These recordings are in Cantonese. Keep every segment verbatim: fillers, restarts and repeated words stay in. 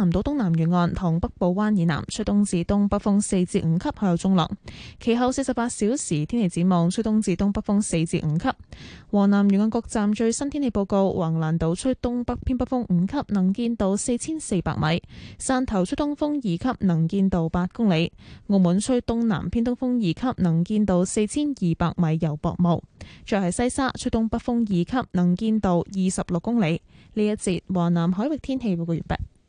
南島東南沿岸同北部灣以南吹東至東北風四至五級，海有中浪。其後四十八小時天氣展望，吹東至東北風四至五級。華南沿岸各站最新天氣報告：橫瀾島吹東北偏北風五級，能見度四千四百米；汕頭吹東風二級，能見度八公里；澳門吹東南偏東風二級，能見度四千二百米，有薄霧。再係西沙吹東北風二級，能見度二十六公里。呢一節華南海域天氣報告完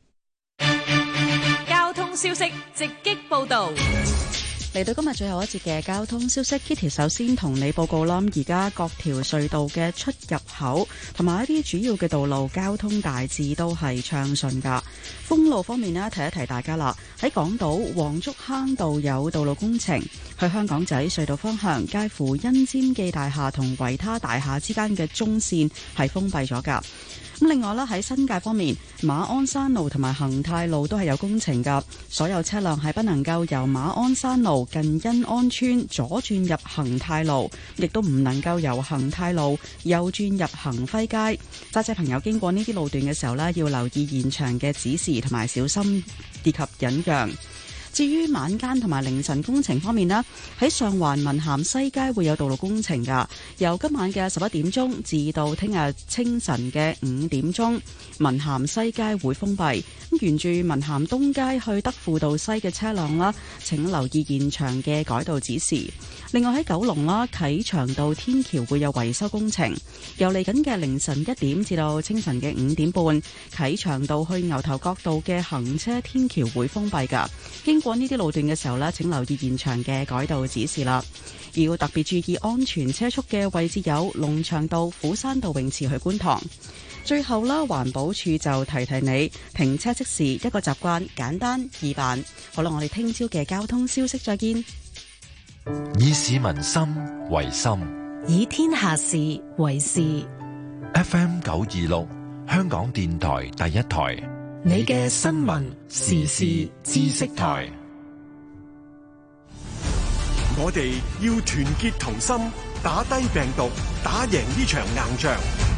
畢。 交通消息直擊報道。 嚟到今日最後一節嘅交通消息 ，Kitty 首先同你報告啦。而家各條隧道嘅出入口同埋一啲主要嘅道路交通大致都係暢順噶。封路方面呢，提一提大家啦。喺港島黃竹坑道有道路工程，去香港仔隧道方向介乎欣尖記大廈同維他大廈之間嘅中線係封閉咗噶。咁另外咧，喺新界方面，馬鞍山路同埋恒泰路都係有工程噶，所有車輛係不能夠由馬鞍山路近欣安村左轉入恒泰路，亦都唔能夠由恒泰路右轉入恒輝街。揸車朋友經過呢啲路段嘅時候呢，要留意現場嘅指示同埋小心以及忍讓。至於晚間同埋凌晨工程方面呢，喺上環文咸西街會有道路工程噶，由今晚嘅十一點鐘至到聽日清晨嘅五點鐘，文咸西街會封閉。咁沿住文咸東街去德輔道西嘅車輛啦，請留意現場嘅改道指示。另外喺九龍啦，啟祥道天橋會有維修工程，由嚟緊嘅凌晨一點至到清晨嘅五點半，啟祥道去牛頭角道嘅行車天橋會封閉噶。經過呢啲路段嘅時候呢，請留意現場嘅改道指示啦。要特別注意安全車速嘅位置有龍翔道、虎山道泳池去觀塘。最後啦，環保署就提提你，停車即時一個習慣，簡單易辦。好啦，我哋聽朝嘅交通消息再見。 以市民心為心， 以天下事為事。 F M 九二六，香港電台第一台， 你嘅新聞時事知識台。 我哋要團結同心，打低病毒，打贏呢場硬仗。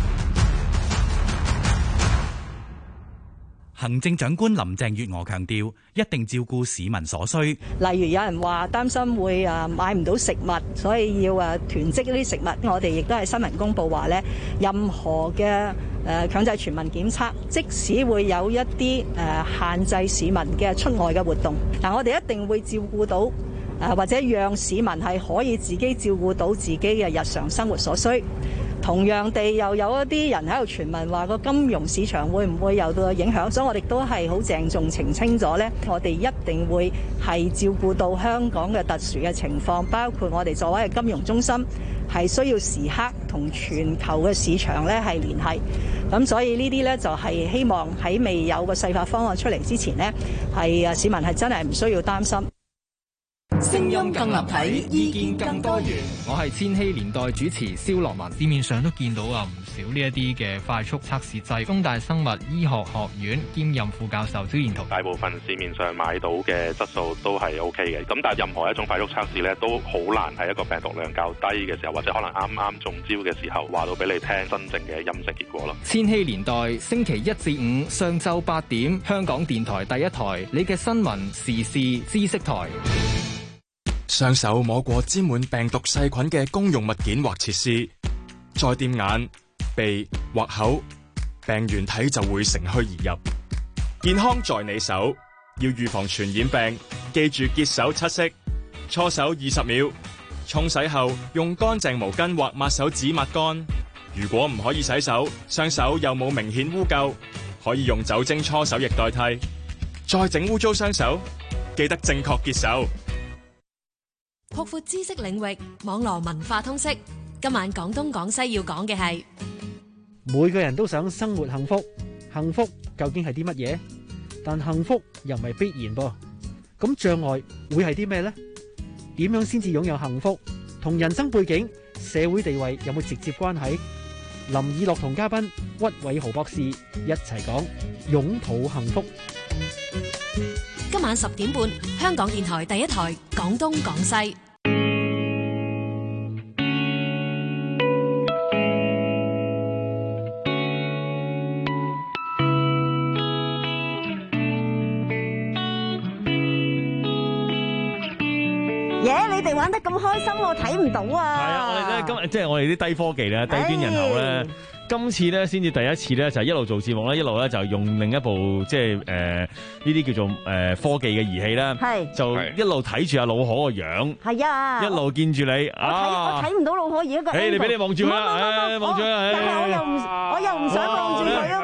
行政長官林鄭月娥強調，一定照顧市民所需。 例如有人話擔心會啊買唔到食物，所以要啊囤積呢啲食物。我哋亦都係新聞公佈話咧，任何嘅誒強制全民檢測，即使會有一啲誒限制市民嘅出外嘅活動，嗱我哋一定會照顧到誒或者讓市民係可以自己照顧到自己嘅日常生活所需。同樣地，又有一啲人喺度傳聞話個金融市場會唔會有到影響，所以我哋都係好鄭重澄清咗呢，我哋一定會係照顧到香港嘅特殊嘅情況，包括我哋作為嘅金融中心係需要時刻同全球嘅市場呢係聯繫。咁所以呢啲呢，就係希望喺未有個細化方案出嚟之前呢，係市民係真係唔需要擔心。 聲音更立體，意見更多元。我係千禧年代主持蕭樂文。市面上都見到啊唔少呢一啲嘅快速測試劑。中大生物醫學學院兼任副教授蕭賢圖， 大部分市面上買到嘅質素都係 O K 嘅。咁但係任何一種快速測試咧，都好難喺一個病毒量較低嘅時候，或者可能啱啱中招嘅時候，話到俾你聽真正嘅陰性結果咯。 千禧年代星期一至五上晝八點，香港電台第一台，你嘅新聞時事知識台。 雙手摸過沾滿病毒細菌嘅公用物件或設施，再掂眼、鼻或口，病原體就會乘虛而入。健康在你手，要預防傳染病，記住潔手七式：搓手二十秒，沖洗後用乾淨毛巾或抹手紙抹乾。如果唔可以洗手，雙手又冇明顯污垢，可以用酒精搓手液代替。再整污糟雙手，記得正確潔手。 擴闊知識領域，網絡文化通識。今晚廣東廣西要講嘅係， 每個人都想生活幸福，幸福究竟係啲乜嘢？但幸福又唔係必然噃。咁障礙會係啲咩呢？點樣先至擁有幸福？同人生背景、社會地位有冇直接關係？林以樂同嘉賓屈偉豪博士一齊講擁抱幸福。 今晚十點半，香港電台第一台廣東廣西。 耶！你哋玩得咁開心，我睇唔到啊！ 係啊，我哋咧今日即係我哋啲低科技咧、低端人口咧，今次咧先至第一次咧就係一路做節目咧，一路咧就用另一部即係誒呢啲叫做誒科技嘅儀器啦， 係就一路睇住阿老可個樣， 係啊， 一路見住你啊！ 我睇唔到老可而家個， 誒你俾你望住佢啦，誒望住佢， 但係我又唔我又唔想望住佢啊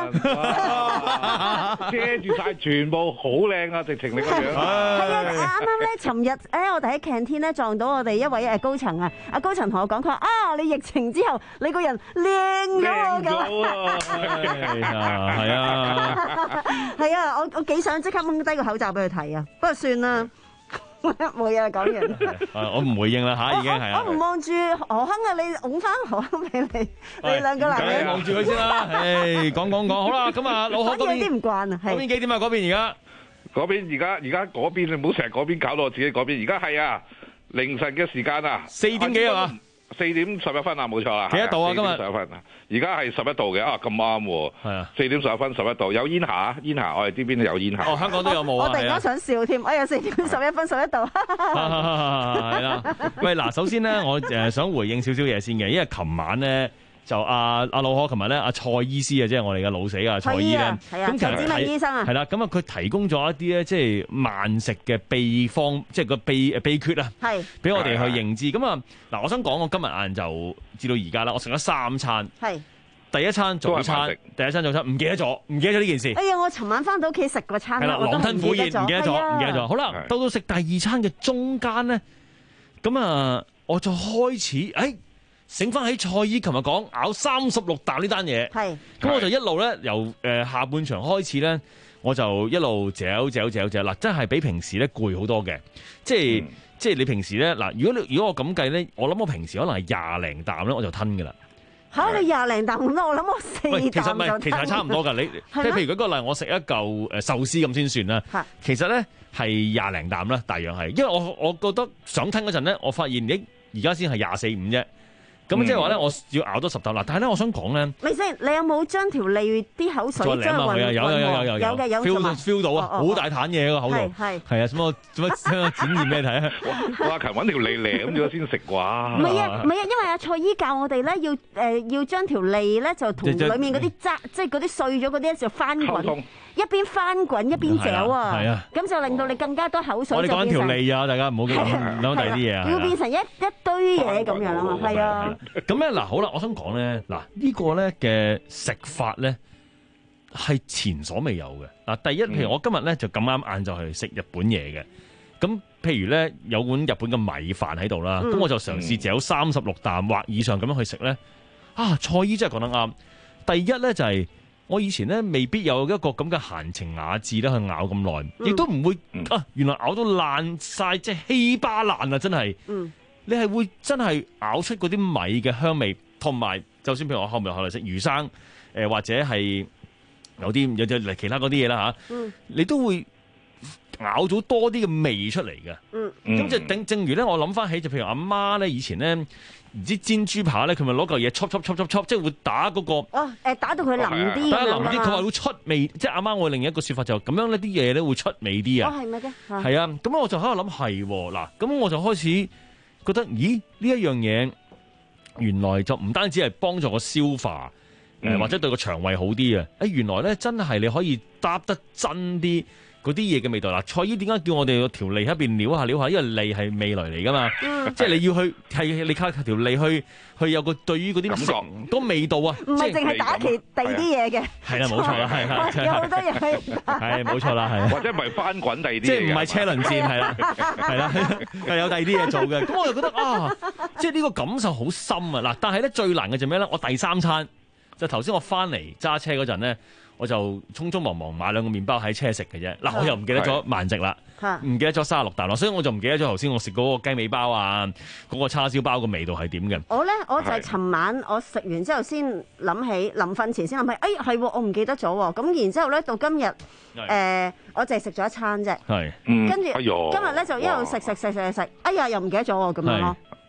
嘛， 遮住晒，全部好靚啊！直情你個樣。係啊，啱啱咧，尋日誒我哋喺 canteen 咧撞到我哋一位誒高層啊，阿高層同我講佢話啊，你疫情之後你個人靚咗啊咁。 係啊，係啊， 係啊，我我幾想即刻掹低個口罩俾佢睇啊，不過算啦。冇嘢講完， 我唔回應啦嚇，已經係啊！ 我唔望住何鏗啊，你拱翻何鏗俾你，你兩個男人望住佢先啦。誒，講講講，好啦，咁啊，老可嗰邊有啲唔慣啊， 嗰邊幾點啊？嗰邊而家嗰邊而家而家嗰邊，你唔好成日嗰邊搞到我自己嗰邊。而家係啊，凌晨嘅時間啊， 四點幾係嘛？ 四點十一分啊，冇錯啦。 幾多度啊？今日十一分啊，而家係十一度嘅啊，咁啱喎。係啊，四點十一分十一度，有煙霞，煙霞，我哋呢邊有煙霞。 哦，香港都有冇啊？ 我突然間想笑添，哎呀，四點十一分十一度。 係啦，喂，嗱，首先咧，我誒想回應少少嘢先嘅，因為琴晚咧就阿阿老可，琴日咧阿蔡醫師啊，即係我哋嘅老死啊蔡醫咧， 咁陳志明醫生啊， 係啦，咁啊佢提供咗一啲咧，即係慢食嘅秘方，即係個秘誒秘訣啊，係俾我哋去認知。咁啊，嗱，我想講，我今日晏晝至到而家啦，我食咗三餐，係第一餐早餐，第一餐早餐唔記得咗，唔記得咗呢件事。 哎呀，我尋晚翻到屋企食個餐， 係啦，狼吞虎咽，唔記得咗，唔記得咗。好啦，到到食第二餐嘅中間咧，咁啊，我就開始誒。醒翻起蔡醫琴日講咬三十六啖呢單嘢，係咁我就一路咧由誒下半場開始咧，我就一路嚼嚼嚼嚼嗱，真係比平時咧攰好多嘅，即係、嗯、即係你平時咧嗱，如果你如果我咁計咧，我諗我平時可能係廿零啖咧我就吞噶啦。嚇、啊、你廿零啖咁多，我諗我四啖就吞。其實唔係，其實係差唔多㗎。你即係譬如舉個例，我食一嚿誒壽司咁先算啦。其實咧係廿零啖啦，大約係，因為我我覺得想吞嗰陣咧，我發現咦而家先係廿四五啫。咁即係話咧，我要咬多十啖啦。但係咧，我想講咧，咪先，你有冇將條脷啲口水將佢混？有有有有有有嘅有 feel feel 到啊！好大壇嘢個口度，係係啊！做乜做乜展現俾你睇啊？ 哇！勤揾條脷舐咗先食啩？ 唔係啊，唔係啊，因為阿蔡醫教我哋咧，要誒要將條脷咧就同裡面嗰啲渣，即係嗰啲碎咗嗰啲就翻滾。一邊翻滾一邊嚼啊，係啊，咁就令到你更加多口水。我哋講緊條脷啊，大家唔好諗諗第二啲嘢啊。要變成一一堆嘢咁樣啊嘛，係啊。 咁咧嗱，好啦，我想講咧，嗱呢個咧嘅食法咧係前所未有嘅。嗱，第一，譬如我今日咧就咁啱晏晝去食日本嘢嘅，咁譬如咧有碗日本嘅米飯喺度啦，咁我就嘗試嚼三十六啖或以上咁樣去食咧。啊，蔡醫真係講得啱。第一咧就係。我以前咧未必有一個咁嘅閒情雅致咧去咬咁耐，亦都唔會啊！原來咬到爛晒，即係稀巴爛啊！真係，嗯、你係會真係咬出嗰啲米嘅香味，同埋就算譬如我後面後嚟食魚生，誒、呃、或者係有啲有啲其他嗰啲嘢啦嚇，嗯、你都會咬到多啲嘅味出嚟嘅。咁、嗯、就正正如咧，我諗翻起就譬如阿媽咧以前咧。唔知煎豬扒咧，佢咪攞嚿嘢戳戳戳戳戳，即係會打嗰、那個。 哦，誒打到佢腍啲。 打到腍啲，佢話會出味，即係阿媽我另一個説法就咁樣呢啲嘢咧會出味啲啊。 哦，係咪嘅？ 係啊，咁我就喺度諗係嗱，咁我就開始覺得，咦呢一樣嘢原來就唔單止係幫助個消化，誒、嗯、或者對個腸胃好啲啊，誒原來咧真係你可以搭得真啲。嗰啲嘢嘅味道嗱，蔡醫點解叫我哋個條脷喺邊撩下撩下？因為脷係味蕾嚟噶嘛，嗯、即係你要去係你靠條脷去去有個對於嗰啲食個味道啊， 唔係淨係打其第啲嘢嘅。係啦，冇錯啦，係啦，有好多嘢可以打。 係冇錯啦，係。或者唔係翻滾第二啲，即係唔係車輪戰係啦，係啦，係有第二啲嘢做嘅。咁我就覺得啊，即係呢個感受好深啊！嗱，但係咧最難嘅就咩咧？我第三餐就頭先我翻嚟揸車嗰陣咧。我就匆匆忙忙買兩個麵包喺車食嘅啫，嗱我又唔記得咗慢食啦，唔記得咗三十六啖啦，所以我就唔記得咗頭先我食嗰個雞尾包啊，嗰、嗰個叉燒包個味道係點嘅。 我咧我就係尋晚我食完之後先諗起，臨瞓前先諗起，哎係我唔記得咗喎，咁然之後咧到今日誒、呃、我淨係食咗一餐啫，係，跟住、哎、今日咧就一路食食食食食，哎呀又唔記得咗喎咁樣咯。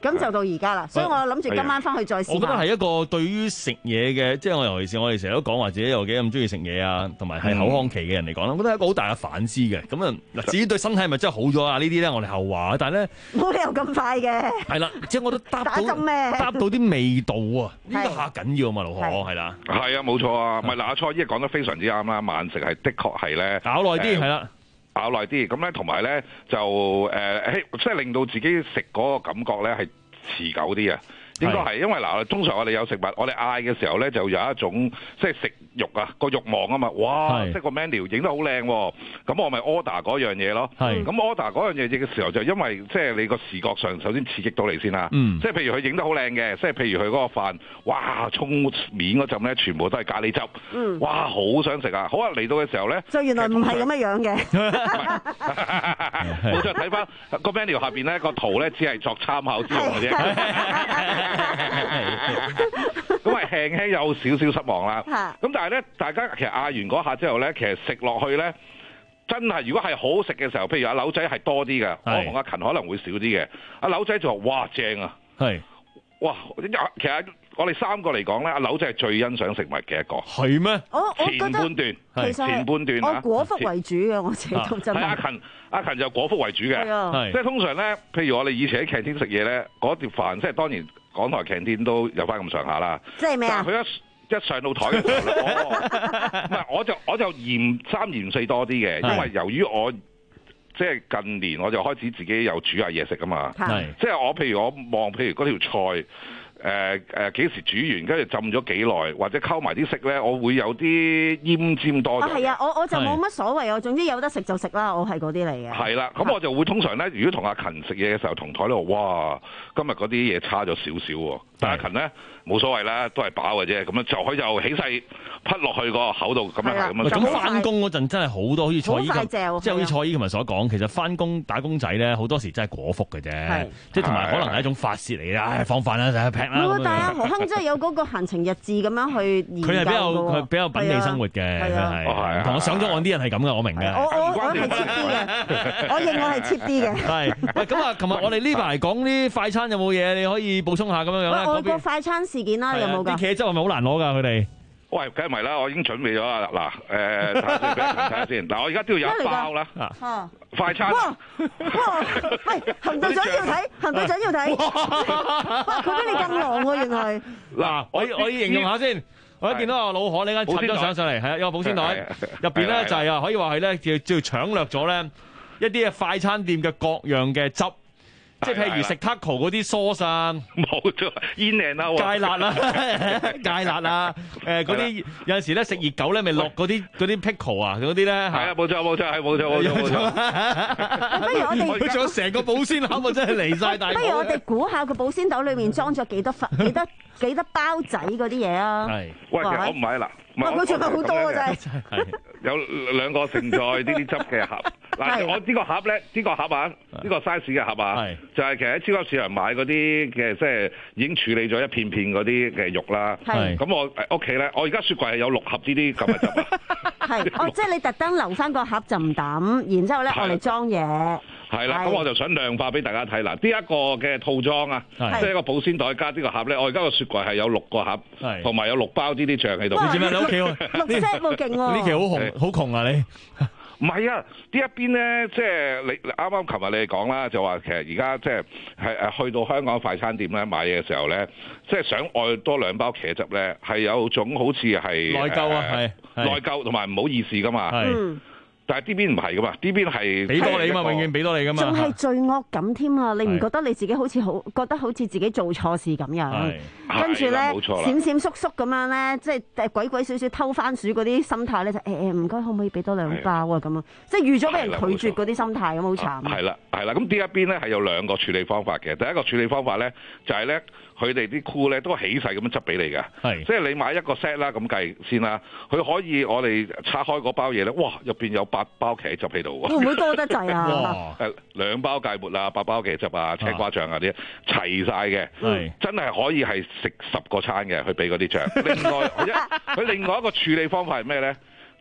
咁就到而家啦。所以我諗住今晚翻去再試下。 我覺得係一個對於食嘢嘅，即係我尤其是我哋成日都講話自己有幾咁中意食嘢啊，同埋係口腔期嘅人嚟講啦，我覺得係一個好大嘅反思嘅。咁啊嗱，至於對身體係咪真係好咗啊？呢啲咧我哋後話，但係咧冇理由咁快嘅。 係啦，即係我都搭到打針咩？ 搭到啲味道啊！呢個下緊要啊嘛，盧可係啦。 係啊，冇錯啊。咪嗱，阿蔡姨講得非常之啱啦。慢食係的確係咧咬耐啲係啦。 咬耐啲，咁咧同埋咧就誒、呃，即係令到自己食嗰個感覺咧係持久啲啊！應該係，因為嗱，通常我哋有食物，我哋嗌嘅時候咧就有一種即係食慾啊個慾望啊嘛，哇！即係個 menu 影得好靚喎，咁我咪 order 嗰樣嘢咯。咁 order 嗰樣嘢嘅時候就因為即係你個視覺上首先刺激到你先啦。嗯、即係譬如佢影得好靚嘅，即係譬如佢嗰個飯，哇！葱面嗰陣咧全部都係咖喱汁，嗯、哇！好想食啊！好啊，嚟到嘅時候咧， 就原來唔係咁嘅樣嘅。 冇錯，睇翻個 menu 下邊咧個圖咧只係作參考之用嘅啫。咁係輕輕有少少失望啦。咁但係咧，大家其實嗌完嗰下之後咧，其實食落去咧，真係如果係好食嘅時候，譬如阿柳仔係多啲嘅，我同阿勤可能會少啲嘅。阿柳仔就話：哇，正啊！係，哇！其實我哋三個嚟講咧，阿柳仔係最欣賞食物嘅一個。係咩？ 我我覺得前半段， 其實前半段我果腹為主嘅，我自己都真係。 阿勤阿勤就果腹為主嘅，即係通常咧，譬如我哋以前喺canteen食嘢咧，嗰碟飯即係當然。港台canteen都有翻咁上下啦， 即係咩啊？ 佢一一上到台嘅時候咧，唔係我就我就嫌三嫌四多啲嘅，因為由於我即係近年我就開始自己又煮下嘢食啊嘛，即係我譬如我望譬如嗰條菜。誒誒幾時煮完，跟住浸咗幾耐，或者溝埋啲色咧，我會有啲奄尖多咗。 啊，係啊，我我就冇乜所謂，我總之有得食就食啦，我係嗰啲嚟嘅。 係啦，咁我就會通常咧，如果同阿勤食嘢嘅時候，同台度，哇，今日嗰啲嘢差咗少少喎，但阿勤咧冇所謂啦，都係飽嘅啫，咁樣就佢就起勢撲落去個口度，咁樣係咁樣。 咁翻工嗰陣真係好多，好似蔡姨咁，即係好似蔡姨琴日所講，其實翻工打工仔咧好多時真係果腹嘅啫，即係同埋可能係一種發泄嚟嘅，唉，放飯啦，就係劈啦。 但係阿何亨真係有嗰個閒情逸致咁樣去研究。佢係比較佢比較品味生活嘅，佢係同我上咗岸啲人係咁嘅，我明嘅。 我我我係 cheap 啲嘅，我認我係 cheap 啲嘅。 係喂，咁啊，琴日我哋呢排講啲快餐有冇嘢你可以補充下咁樣樣咧？ 外國快餐事件啦，有冇㗎？ 啲茄汁係咪好難攞㗎？佢哋？ 喂，梗係咪啦？我已經準備咗啦。嗱，誒，睇下先，俾阿陳睇下先。嗱，我而家都要有一包啦。啊，快餐。 哇！哇！喂，行隊長要睇，行隊長要睇。哇！佢比你更忙喎，原來。 嗱，我我要形容下先。我一見到阿老何呢間插張相上嚟，係啊，有個保鮮袋，入邊咧就係啊，可以話係咧叫叫搶掠咗咧一啲嘅快餐店嘅各樣嘅汁。即係譬如食 taco 嗰啲 sauce 啊， 冇錯，煙靚啦， 芥辣啦，芥辣啊，誒嗰啲有陣時咧食熱狗咧，咪落嗰啲嗰啲 pickle 啊，嗰啲咧係啊，冇錯冇錯，係冇錯冇錯冇錯。 不如我哋佢仲有成個保鮮盒啊，真係離曬大。 不如我哋估下個保鮮袋裏面裝咗幾多份幾多幾多包仔嗰啲嘢啊？係， 喂，其實我唔係啦， 哇，佢仲有好多啊，真係。 有兩個盛載呢啲汁嘅盒。嗱，我呢個盒咧，呢個盒啊，呢個 size 嘅盒啊，就係其實喺超級市場買嗰啲嘅，即係已經處理咗一片片嗰啲嘅肉啦。係。咁我屋企咧，我而家雪櫃係有六盒呢啲咁嘅汁啊。 係，哦，即係你特登留翻個盒就唔抌，然之後咧我嚟裝嘢。 係啦，咁我就想量化俾大家睇嗱，呢一個嘅套裝啊，即係一個保鮮袋加呢個盒咧，我而家個雪櫃係有六個盒，同埋有六包呢啲醬喺度。 你知咩？你屋企六 set 喎，勁喎！ 呢期好紅，好窮啊你。 唔係啊！呢一邊咧，即係你啱啱琴日你哋講啦，就話其實而家即係係誒去到香港快餐店咧買嘢嘅時候咧，即係想愛多兩包茄汁咧，係有種好似係內疚啊，係內疚同埋唔好意思噶嘛。係。但係呢邊唔係噶嘛，呢邊係俾多你嘛，永遠俾多你噶嘛。 仲係罪惡感添啊！你唔覺得你自己好似好覺得好似自己做錯事咁樣？跟住咧閃閃縮縮咁樣咧，即係鬼鬼祟祟偷番薯嗰啲心態咧，就誒誒唔該，可唔可以俾多兩包啊？咁啊，即係預咗俾人拒絕嗰啲心態咁，好慘。 係啦係啦，咁呢一邊咧係有兩個處理方法嘅。第一個處理方法咧就係咧，佢哋啲箍咧都起勢咁樣執俾你嘅。係，即係你買一個 set 啦，咁計先啦。佢可以我哋拆開嗰包嘢咧，哇！入邊有八包茄汁喺度喎。 會唔會多得滯啊？ 誒，兩包芥末啊，八包茄汁啊，青瓜醬啊啲齊晒嘅，真係可以係食十個餐嘅，去俾嗰啲醬。另外，佢另外一個處理方法係咩咧？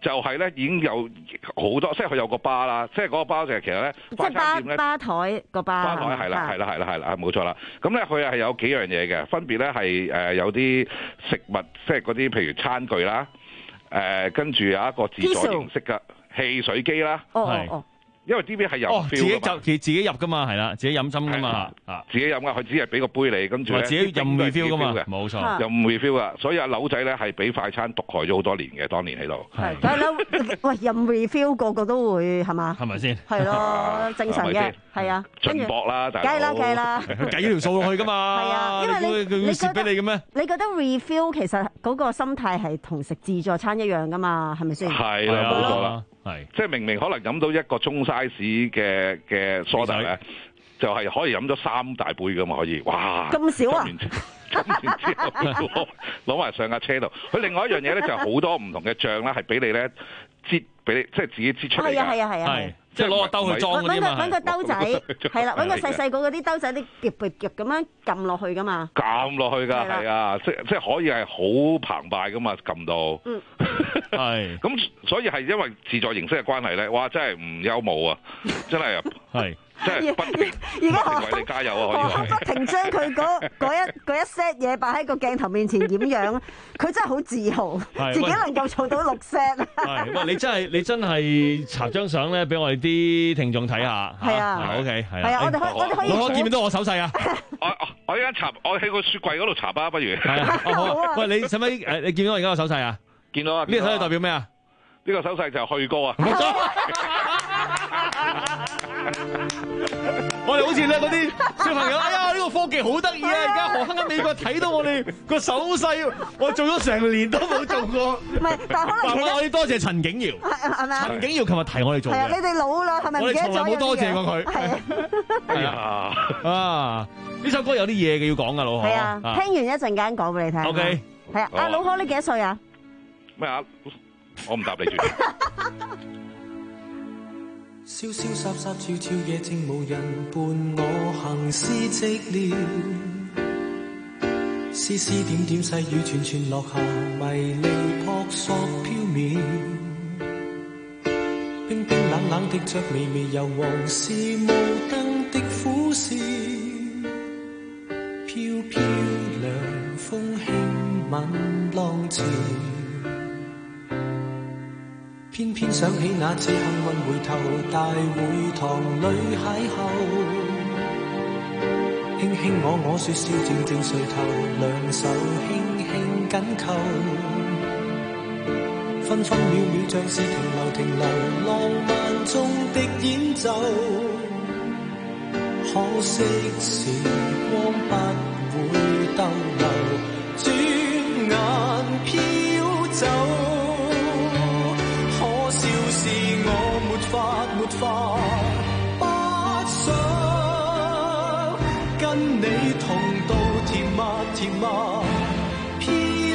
就係咧已經有好多，即係佢有個吧啦，即係嗰個吧就係其實咧， 即係吧吧台個吧。 吧台係啦，係啦，係啦，係啦，冇錯啦。咁咧佢係有幾樣嘢嘅，分別咧係誒有啲食物，即係嗰啲譬如餐具啦，誒跟住有一個自助形式嘅汽水機啦， 係。哦因為 D B 係有 feel 自己就自自己入噶嘛，係啦，自己飲針噶嘛， 啊，自己飲噶，佢只係俾個杯你，跟住咧， 自己任 refill 噶嘛，冇錯， 任 refill 噶，所以阿柳仔咧係俾快餐毒害咗好多年嘅，當年喺度。 係，係啦，喂，任 refill 個個都會係嘛？ 係咪先？ 係咯，正常嘅，係啊。 進博啦，大佬。 計啦計啦， 計條數落去噶嘛。 係啊，因為你你蝕俾你嘅咩？ 你覺得 refill 其實嗰個心態係同食自助餐一樣噶嘛？係咪先？ 係啦，冇錯啦。 係， 即係明明可能飲到一個中 size 嘅嘅梳打咧，就係可以飲咗三大杯噶嘛，可以，哇！ 咁少啊！ 咁然之後攞埋上架車度。佢另外一樣嘢咧，就係好多唔同嘅醬咧，係俾你咧擠，俾你即係自己擠出嚟㗎。 係啊係啊係啊！係， 即係攞個兜去裝嗰啲嘛。 揾個兜仔，係啦，揾個細細個嗰啲兜仔，啲夾夾夾咁樣撳落去㗎嘛。 撳落去㗎，係啊，即即係可以係好澎湃㗎嘛，撳到。嗯。係，咁所以係因為自助形式嘅關係咧，哇！真係唔憂無啊，真係係，真係不停不停為你加油啊！可以話不停將佢嗰嗰一嗰一 set 嘢擺喺個鏡頭面前掩樣，佢真係好自豪，自己能夠做到六 set。 係，喂！你真係你真係插張相咧，俾我哋啲聽眾睇下。 係啊 ，OK，係啊。 係啊，我哋可我哋可以。 我見唔見到我手勢啊？ 我我依家插，我喺個雪櫃嗰度插啊，不如。 係啊，好啊。喂，你使唔使誒？你見到我而家個手勢啊？ 見到啊！ 呢個手勢代表咩啊？ 呢個手勢就係去歌啊！ 我哋好似咧嗰啲小朋友，哎呀！呢個科技好得意啊！而家何生喺美國睇到我哋個手勢，我做咗成年都冇做過。 唔係，但係可能其實我哋多謝陳景堯， 係咪啊？ 陳景堯琴日提我哋做嘅。 係啊，你哋老啦，係咪？ 我哋從來冇多謝過佢。係啊，啊！呢首歌有啲嘢嘅要講噶，老何。 係啊，聽完一陣間講俾你聽。 OK。 係啊，阿老何你幾多歲啊？ 咩啊？我唔答你住。 瀟瀟灑灑悄悄夜靜無人伴我行屍寂寥，絲絲點點細雨串串落下，迷離撲朔飄渺，冰冰冷冷的着微微柔黃是無燈的苦笑，飄飄涼風輕吻浪潮，偏偏想起那次幸運回頭，大會堂裏邂逅，輕輕我我說笑，靜靜垂頭，兩手輕輕緊扣，分分秒秒像是停留停留，浪漫中的演奏，可惜時光不會逗留，轉眼飄走。笑是我沒法沒法，不想跟你同度甜蜜甜蜜片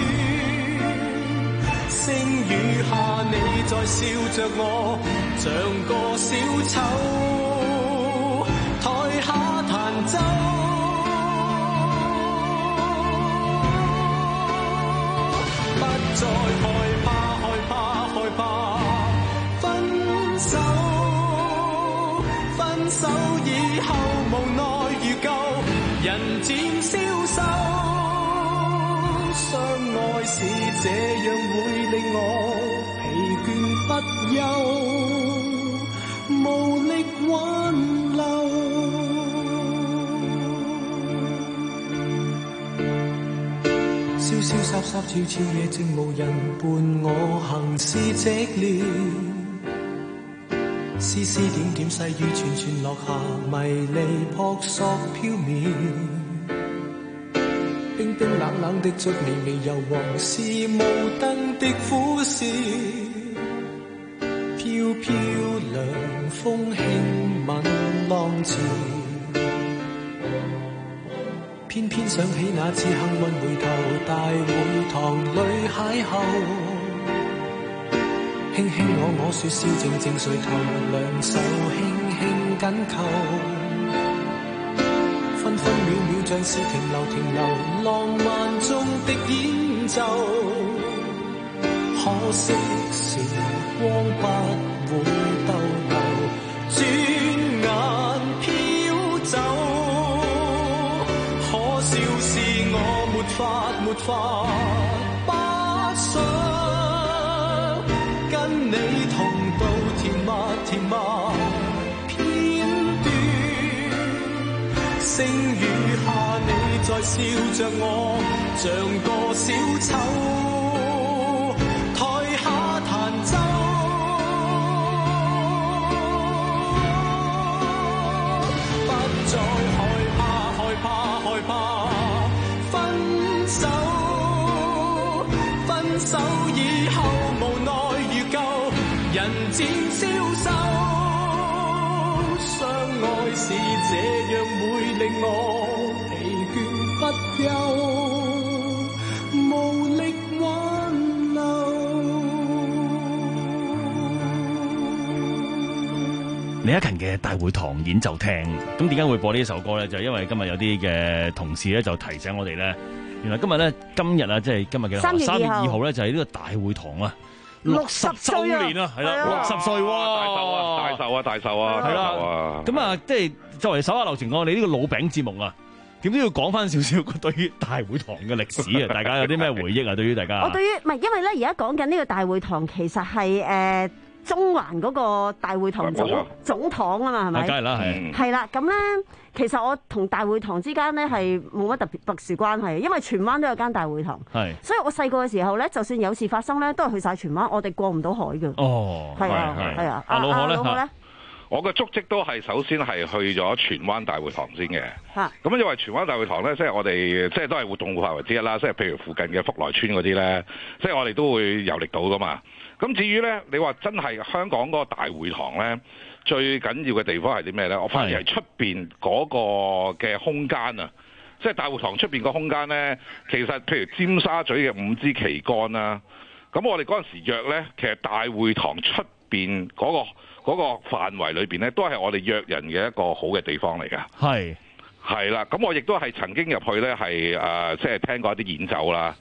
段，星雨下你在笑着我，像個小丑，台下彈奏，不再害怕害怕害怕。分手以後無奈如舊，人漸消瘦，相愛是這樣會令我疲倦不休，無力挽留。瀟瀟灑灑悄悄夜靜無人伴我行屍寂寥，絲絲點點細雨串串落下，迷離撲朔飄渺，冰冰冷冷的着微微柔黃是無燈的苦笑，飄飄涼風輕吻浪潮，偏偏想起那次幸運回頭，大會堂裏邂逅，輕輕我我說笑，靜靜垂頭，兩手輕輕緊扣，分分秒秒像是停留停留，浪漫中的演奏， 可惜時光不會逗留，轉眼飄走。可笑是我沒法沒法不想跟你同度甜蜜甜蜜片段，星雨下你在笑着我，像個小丑。手以後無奈如舊，人漸消瘦，相愛是這樣會令我疲倦不休，無力挽留。 李克勤嘅大會堂演奏廳，咁點解會播呢一首歌咧？就係因為今日有啲嘅同事咧就提醒我哋咧。原來今日咧，今日啊，即係今日嘅三月二號咧，就係呢個大會堂啊，六十週年啊，係啦，六十歲哇， 大壽啊，大壽啊，大壽啊， 係啦，咁啊，即係作為手下留情，我哋呢個老餅節目啊，點都要講翻少少對於大會堂嘅歷史啊，大家有啲咩回憶啊？對於大家， 我對於唔係，因為咧而家講緊呢個大會堂，其實係誒。呃中環嗰個大會堂總總堂啊嘛，係咪？ 梗係啦，係。 係啦，咁咧，其實我同大會堂之間咧係冇乜特別特殊關係，因為荃灣都有間大會堂。係。所以我細個嘅時候咧，就算有事發生咧，都係去晒荃灣，我哋過唔到海嘅。哦。係啊，係啊。阿老可咧？ 我嘅足跡都係首先係去咗荃灣大會堂先嘅。嚇。咁因為荃灣大會堂咧，即係我哋即係都係活動範圍之一啦。即係譬如附近嘅福來村嗰啲咧，即係我哋都會遊歷到噶嘛。咁至於咧，你話真係香港嗰個大會堂咧，最緊要嘅地方係啲咩咧？我反而係出邊嗰個嘅空間啊，即係大會堂出邊個空間咧，其實譬如尖沙咀嘅五支旗杆啦，咁我哋嗰陣時約咧，其實大會堂出邊嗰個嗰個範圍裏邊咧，都係我哋約人嘅一個好嘅地方嚟㗎。係。係啦，咁我亦都係曾經入去咧，係誒、呃，即係聽過一啲演奏啦。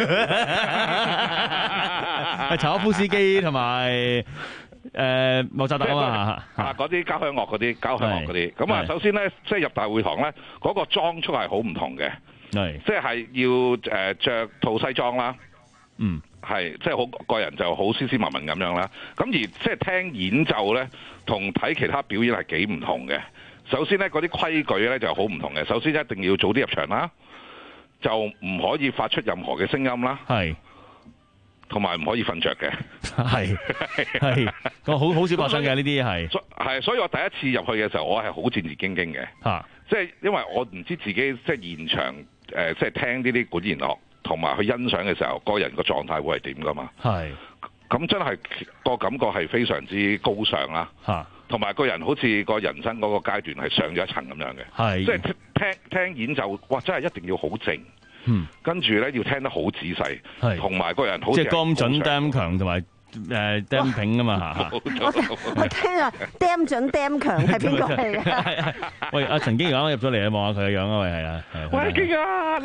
係柴可夫斯基同埋誒莫扎特啊嘛， 啊嗰啲交響樂嗰啲交響樂嗰啲。咁啊，首先咧，即係入大會堂咧，嗰、那個裝束係好唔同嘅。係，即係要誒著套西裝啦。嗯，係，即係好個人就好斯斯文文咁樣啦。咁而即係聽演奏咧，同睇其他表演係幾唔同嘅。首先咧，嗰啲規矩咧就好唔同嘅。首先一定要早啲入場啦，就唔可以發出任何嘅聲音啦。係，同埋唔可以瞓着嘅。係係，個好好少發生嘅呢啲係。係，所以我第一次入去嘅時候，我係好戰戰兢兢嘅。嚇，即係因為我唔知自己即係現場誒，即係聽呢啲管弦樂同埋去欣賞嘅時候，個人個狀態會係點噶嘛？係。咁真係個感覺係非常之高尚啦。嚇。同埋個人好似個人生嗰個階段係上咗一層咁樣嘅，係即係聽聽演奏，哇！真係一定要好靜，嗯，跟住咧要聽得好仔細，係同埋個人好即係剛準、damn 強同埋誒 damn 平㗎嘛嚇。 我聽啊 damn 準 damn 強係邊個嚟嘅？ 喂，阿陳經理啱啱入咗嚟啊，望下佢嘅樣啊，喂，係啊， 喂，經啊，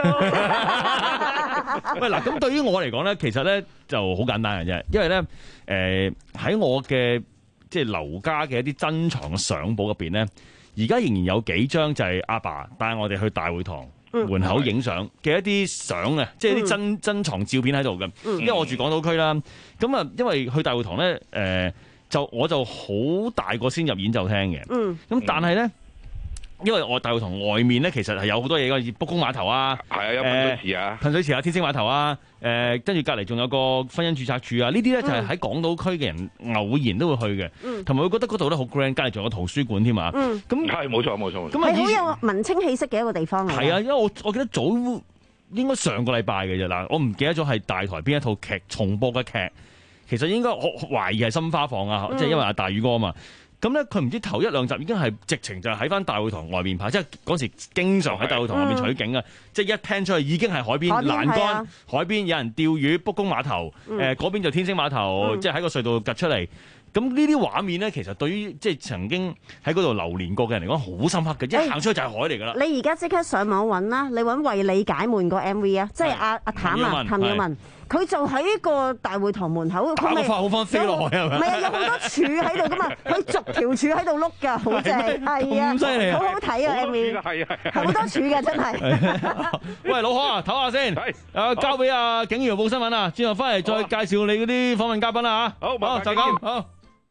喂嗱，咁對於我嚟講咧，其實咧就好簡單嘅啫，因為咧誒喺我嘅即係劉家嘅一啲珍藏嘅相簿入邊咧，而家仍然有幾張就係阿爸帶我哋去大會堂門口影相嘅一啲相啊，即係啲珍珍藏照片喺度嘅。因為我住港島區啦，咁啊，因為去大會堂咧，誒、呃、就我就好大個先入演奏廳嘅。咁但係咧。因為我大會堂外面咧，其實係有好多嘢嘅，卜公碼頭啊，係啊，有噴水池啊，噴水池啊，天星碼頭啊，誒，跟住隔離仲有個婚姻註冊處啊，呢啲咧就係喺港島區嘅人偶然都會去嘅，同埋會覺得嗰度咧好 grand，隔離仲有個圖書館添啊，咁係冇錯冇錯， 咁係好有文青氣息嘅一個地方嚟。 係啊，因為我我記得早應該上個禮拜嘅啫嗱，我唔記得咗係大台邊一套劇重播嘅劇，其實應該我懷疑係心花放啊，即係因為阿大宇哥啊嘛。咁咧，佢唔知頭一兩集已經係直情就係喺翻大會堂外面拍，即係嗰時經常喺大會堂外面取景啊！嗯、即係一聽出去已經係海邊欄杆，啊、海邊有人釣魚、卜公碼頭，誒嗰、嗯呃、邊就天星碼頭，嗯、即係喺個隧道趌出嚟。咁呢啲畫面咧，其實對於即係曾經喺嗰度流連過嘅人嚟講，好深刻嘅，一行出去就係海嚟㗎啦。 你而家即刻上網揾啦，你揾為你解悶個 M V 啊，即係阿阿譚啊，譚耀文。 佢就喺個大會堂門口， 打個發好翻飛落去係咪？ 唔係啊，有好多柱喺度噶嘛，佢逐條柱喺度碌㗎，好正，係啊， 咁犀利啊， 好好睇啊 ，Amy， 係啊， 好多柱嘅真係。 喂，老何啊，唞下先，誒交俾阿景瑤報新聞啊，之後翻嚟再介紹你嗰啲訪問嘉賓啦嚇。好，好就咁，好。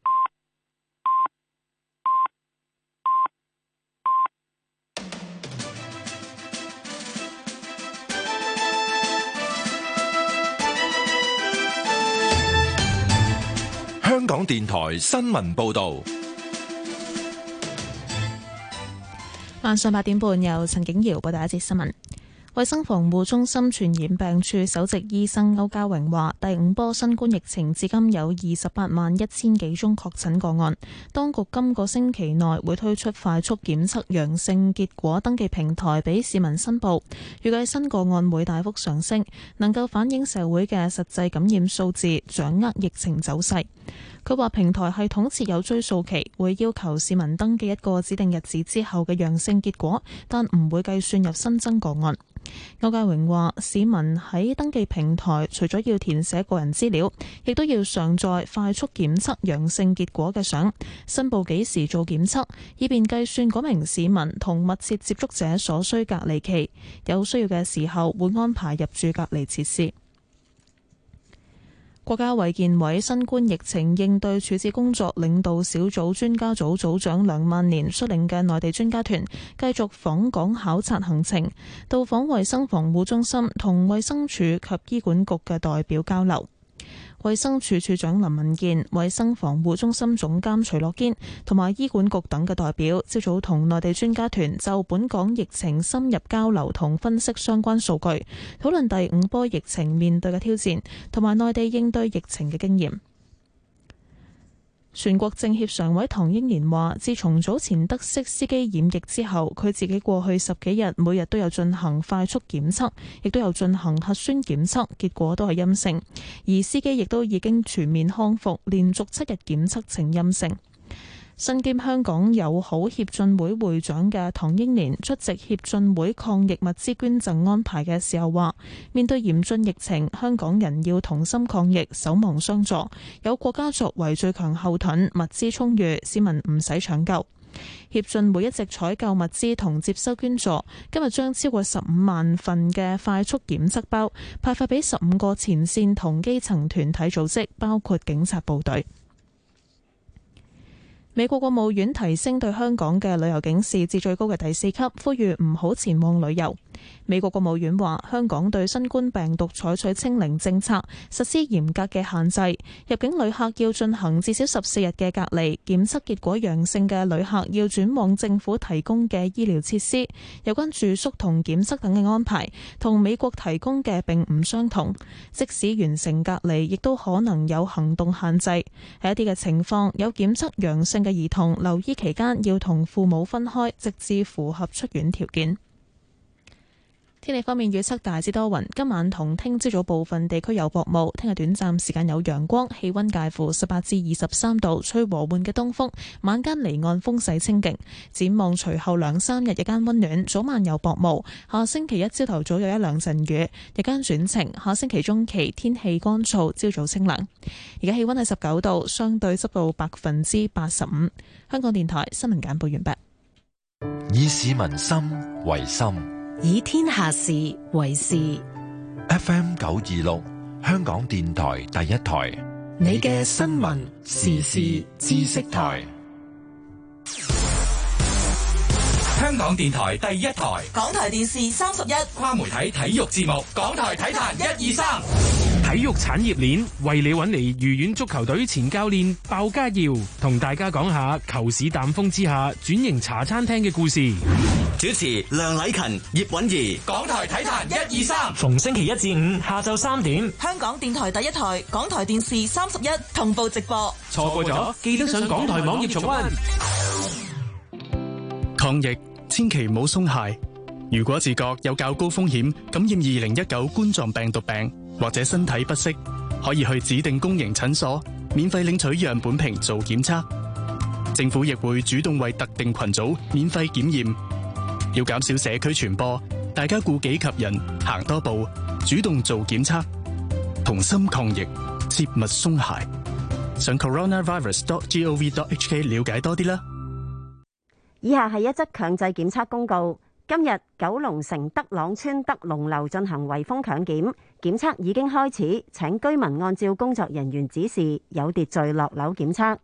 香港電台新聞報道， 晚上八點半由陳景瑤報第一節新聞。衛生防護中心傳染病處首席醫生歐家榮話，第五波新冠疫情至今有二十八萬一千幾宗確診個案，當局今個星期內會推出快速檢測陽性結果登記平台俾市民申報，預計新個案會大幅上升，能夠反映社會嘅實際感染數字，掌握疫情走勢。佢話平台系統設有追溯期，會要求市民登記一個指定日子之後嘅陽性結果，但唔會計算入新增個案。歐家榮話，市民喺登記平台除咗要填寫個人資料，亦都要上載快速檢測陽性結果嘅相，申報幾時做檢測，以便計算嗰名市民同密切接觸者所需隔離期，有需要嘅時候會安排入住隔離設施。國家衛健委新冠疫情應對處置工作領導小組專家組組長梁萬年率領嘅內地專家團繼續訪港考察行程，到訪衛生防護中心同衛生署及醫管局嘅代表交流。衛生署署長林文健、衛生防護中心總監徐樂堅同埋醫管局等嘅代表，朝早同內地專家團就本港疫情深入交流同分析相關數據，討論第五波疫情面對嘅挑戰同埋內地應對疫情嘅經驗。全國政協常委唐英年話，自從早前得悉司機染疫之後，佢自己過去十幾日每日都有進行快速檢測，亦都有進行核酸檢測，結果都係陰性。而司機亦都已經全面康復，連續七日檢測呈陰性。身兼香港友好協進會會長嘅唐英年出席協進會抗疫物資捐贈安排嘅時候話，面對嚴峻疫情，香港人要同心抗疫，守望相助，有國家作為最強後盾，物資充裕，市民唔使搶救。協進會一直採購物資同接收捐助，今日將超過十五萬份嘅快速檢測包派發俾十五個前線同基層團體組織，包括警察部隊。美國國務院提升對香港嘅旅遊警示至最高嘅第四級，呼籲唔好前往旅遊。美國國務院話，香港對新冠病毒採取清零政策，實施嚴格嘅限制。入境旅客要進行至少十四日嘅隔離，檢測結果陽性嘅旅客要轉往政府提供嘅醫療設施。有關住宿同檢測等嘅安排，同美國提供嘅並唔相同。即使完成隔離，亦都可能有行動限制。喺一啲嘅情況，有檢測陽性嘅兒童留醫期間要同父母分開，直至符合出院條件。天氣方面預測大致多雲，今晚同聽朝早部分地區有薄霧，聽日短暫時間有陽光，氣溫介乎十八至二十三度，吹和緩嘅東風，晚間離岸風勢清勁。展望隨後兩三日日間溫暖，早晚有薄霧。下星期一朝頭早有一兩陣雨，日間轉晴。下星期中期天氣乾燥，朝早清涼。而家氣溫係十九度，相對濕度百分之八十五。香港電台新聞簡報完畢。 以市民心為心， 以天下事為事。 F M 九二六，香港電台第一台， 你嘅新聞時事知識台。 香港電台第一台， 港台電視三十一， 跨媒體體育節目， 港台體壇一二三。 體育產業鏈為你揾嚟愉園足球隊前教練鮑家耀，同大家講下球市淡風之下轉型茶餐廳嘅故事。 主持梁禮勤、葉韻儀， 港台體壇一二三。 逢星期一至五下晝三點， 香港電台第一台，港台電視三十一同步直播。 錯過咗，記得上港台網頁重溫。 抗疫千祈唔好鬆懈。如果自覺有較高風險感染二零一九冠狀病毒病，或者身體不適，可以去指定公營診所免費領取樣本瓶做檢測。政府亦會主動為特定群組免費檢驗。要減少社區傳播，大家顧己及人，行多步，主動做檢測， 同心抗疫，切勿鬆懈。上 coronavirus dot gov dot hk 了解多啲啦。 以下係一則強制檢測公告。今日九龍城德朗村德隆樓進行圍封強檢，檢測已經開始，請居民按照工作人員指示，有秩序落樓檢測。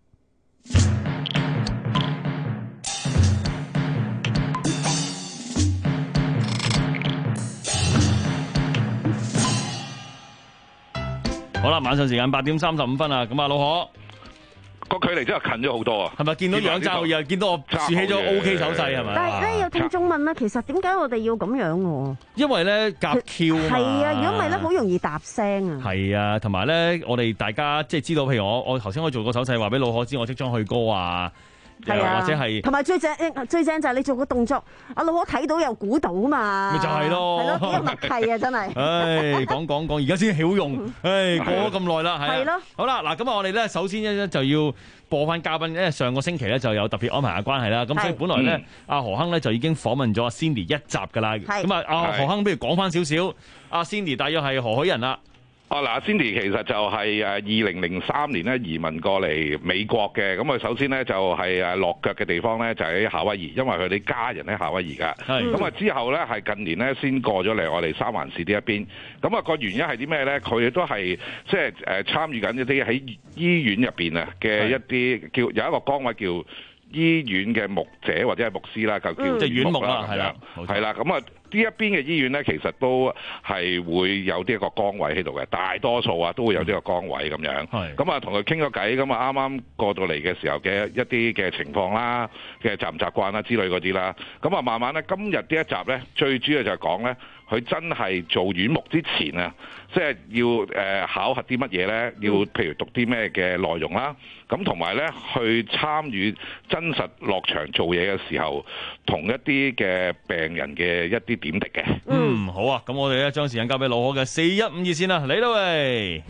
好啦，晚上時間八點三十五分啊，咁啊，老何。 個距離真係近咗好多啊！ 係咪見到樣爭好嘢？見到我豎起咗 O K 手勢係咪？ 但係咧，有聽眾問啦，其實點解我哋要咁樣喎？ 因為咧夾 Q 嘛。係啊，如果唔係咧，好容易搭聲啊。 係啊，同埋咧，我哋大家即係知道，譬如我我頭先我做個手勢話俾老何知，我即將去歌啊。係啊，或者係同埋最正最正就係你做個動作，阿老婆睇到又估到嘛， 咪就係咯， 係咯，幾有默契啊，真係。 唉，講講講，而家先曉用，唉，過咗咁耐啦，係。係咯。好啦，嗱，咁啊，我哋咧首先咧就要播翻嘉賓，因為上個星期咧就有特別安排嘅關係啦，咁所以本來咧阿何亨咧就已經訪問咗阿 Cindy 一集㗎啦，咁啊，阿何亨不如講翻少少，阿 Cindy 大約係何許人啦？ 哦，嗱，Cindy 其實就係誒二零零三年咧移民過嚟美國嘅，咁佢首先咧就係誒落腳嘅地方咧就喺夏威夷，因為佢哋家人喺夏威夷㗎。咁啊之後咧係近年咧先過咗嚟我哋三環市呢一邊。咁啊個原因係啲咩咧？佢哋都係即係誒參與緊一啲喺醫院入邊啊嘅一啲叫有一個崗位叫醫院嘅牧者或者係牧師啦，就叫即係院牧啦，係啦， 係啦，咁啊。呢一邊嘅醫院咧，其實都係會有啲一個崗位喺度嘅，大多數啊都會有呢個崗位咁樣。係咁啊，同佢傾咗偈，咁啊啱啱過到嚟嘅時候嘅一啲嘅情況啦，嘅習唔習慣啦之類嗰啲啦，咁啊慢慢咧，今日呢一集咧，最主要就係講咧，佢真係做院牧之前啊，即係要誒考核啲乜嘢咧，要譬如讀啲咩嘅內容啦，咁同埋咧去參與真實落場做嘢嘅時候，同一啲嘅病人嘅一啲點滴嘅。 嗯，好啊，咁我哋咧將時間交俾老何嘅四一五二線啦，嚟啦喂！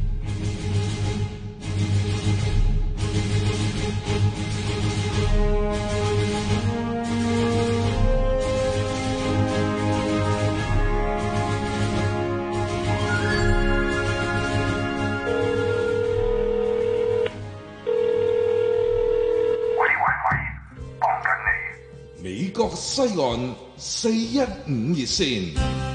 美國西岸四一五熱線，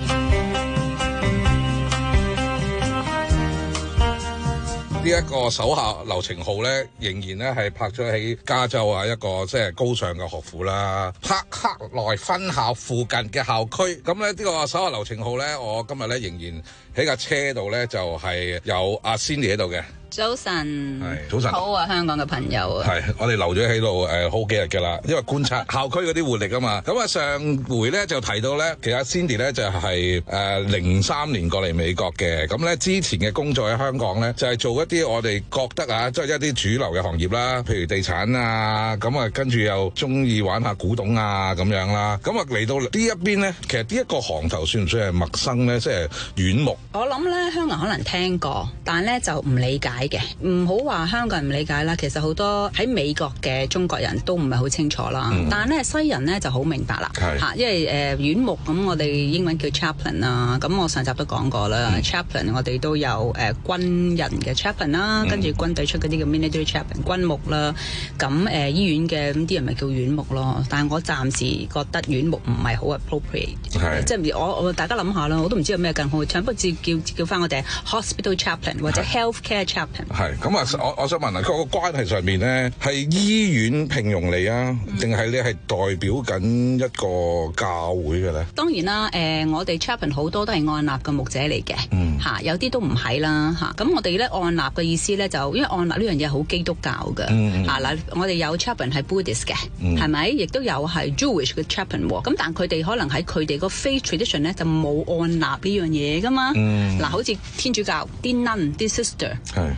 呢一個手下劉程浩咧，仍然咧係拍咗喺加州啊一個即係高尚嘅學府啦，柏克萊分校附近嘅校區。咁咧呢個手下劉程浩咧，我今日咧仍然喺架車度咧，就係有阿 Cindy 喺度嘅。 早晨， 係早晨， 好啊，香港嘅朋友啊， 係我哋留咗喺度誒好幾日㗎啦，因為觀察校區嗰啲活力啊嘛。咁啊上回咧就提到咧，其實 Cindy 咧就係誒零三年過嚟美國嘅，咁咧之前嘅工作喺香港咧就係做一啲我哋覺得啊，即係一啲主流嘅行業啦，譬如地產啊，咁啊跟住又中意玩下古董啊咁樣啦。咁啊嚟到呢一邊咧，其實呢一個行頭算唔算係陌生咧？即係院牧。 我諗咧香港可能聽過，但咧就唔理解。嘅唔好話香港人唔理解啦，其實好多喺美國嘅中國人都唔係好清楚啦。嗯、但係咧西人咧就好明白啦，嚇，因為誒、呃、院牧咁，我哋英文叫 chaplain 啊。咁我上集都講過啦、嗯、chaplain 我哋都有誒、呃、軍人嘅 chaplain 啦，跟住軍隊出嗰啲叫 military chaplain 軍牧啦。咁誒、呃、醫院嘅咁啲人咪叫院牧咯。但係我暫時覺得院牧唔係好 appropriate， 即係我我大家諗下啦，我都唔知有咩更好，不過叫叫叫翻我哋 hospital chaplain 或者 healthcare chaplain。 係咁啊！我我想問下，嗰個關係上面咧，係醫院聘用你啊，定係你係代表緊一個教會嘅咧？ 當然啦，誒、呃，我哋 chaplain 好多都係按立嘅牧者嚟嘅，嚇、嗯啊，有啲都唔係啦，嚇、啊。咁我哋咧按立嘅意思咧，就因為按立呢樣嘢好基督教嘅，嚇嗱、嗯啊，我哋有 chaplain 係 Buddhist 嘅，係咪、嗯？亦都有係 Jewish 嘅 chaplain 喎。咁但係佢哋可能喺佢哋個 faith tradition 咧就冇按立呢樣嘢噶嘛。嗱、嗯啊，好似天主教啲 nun 啲 sister。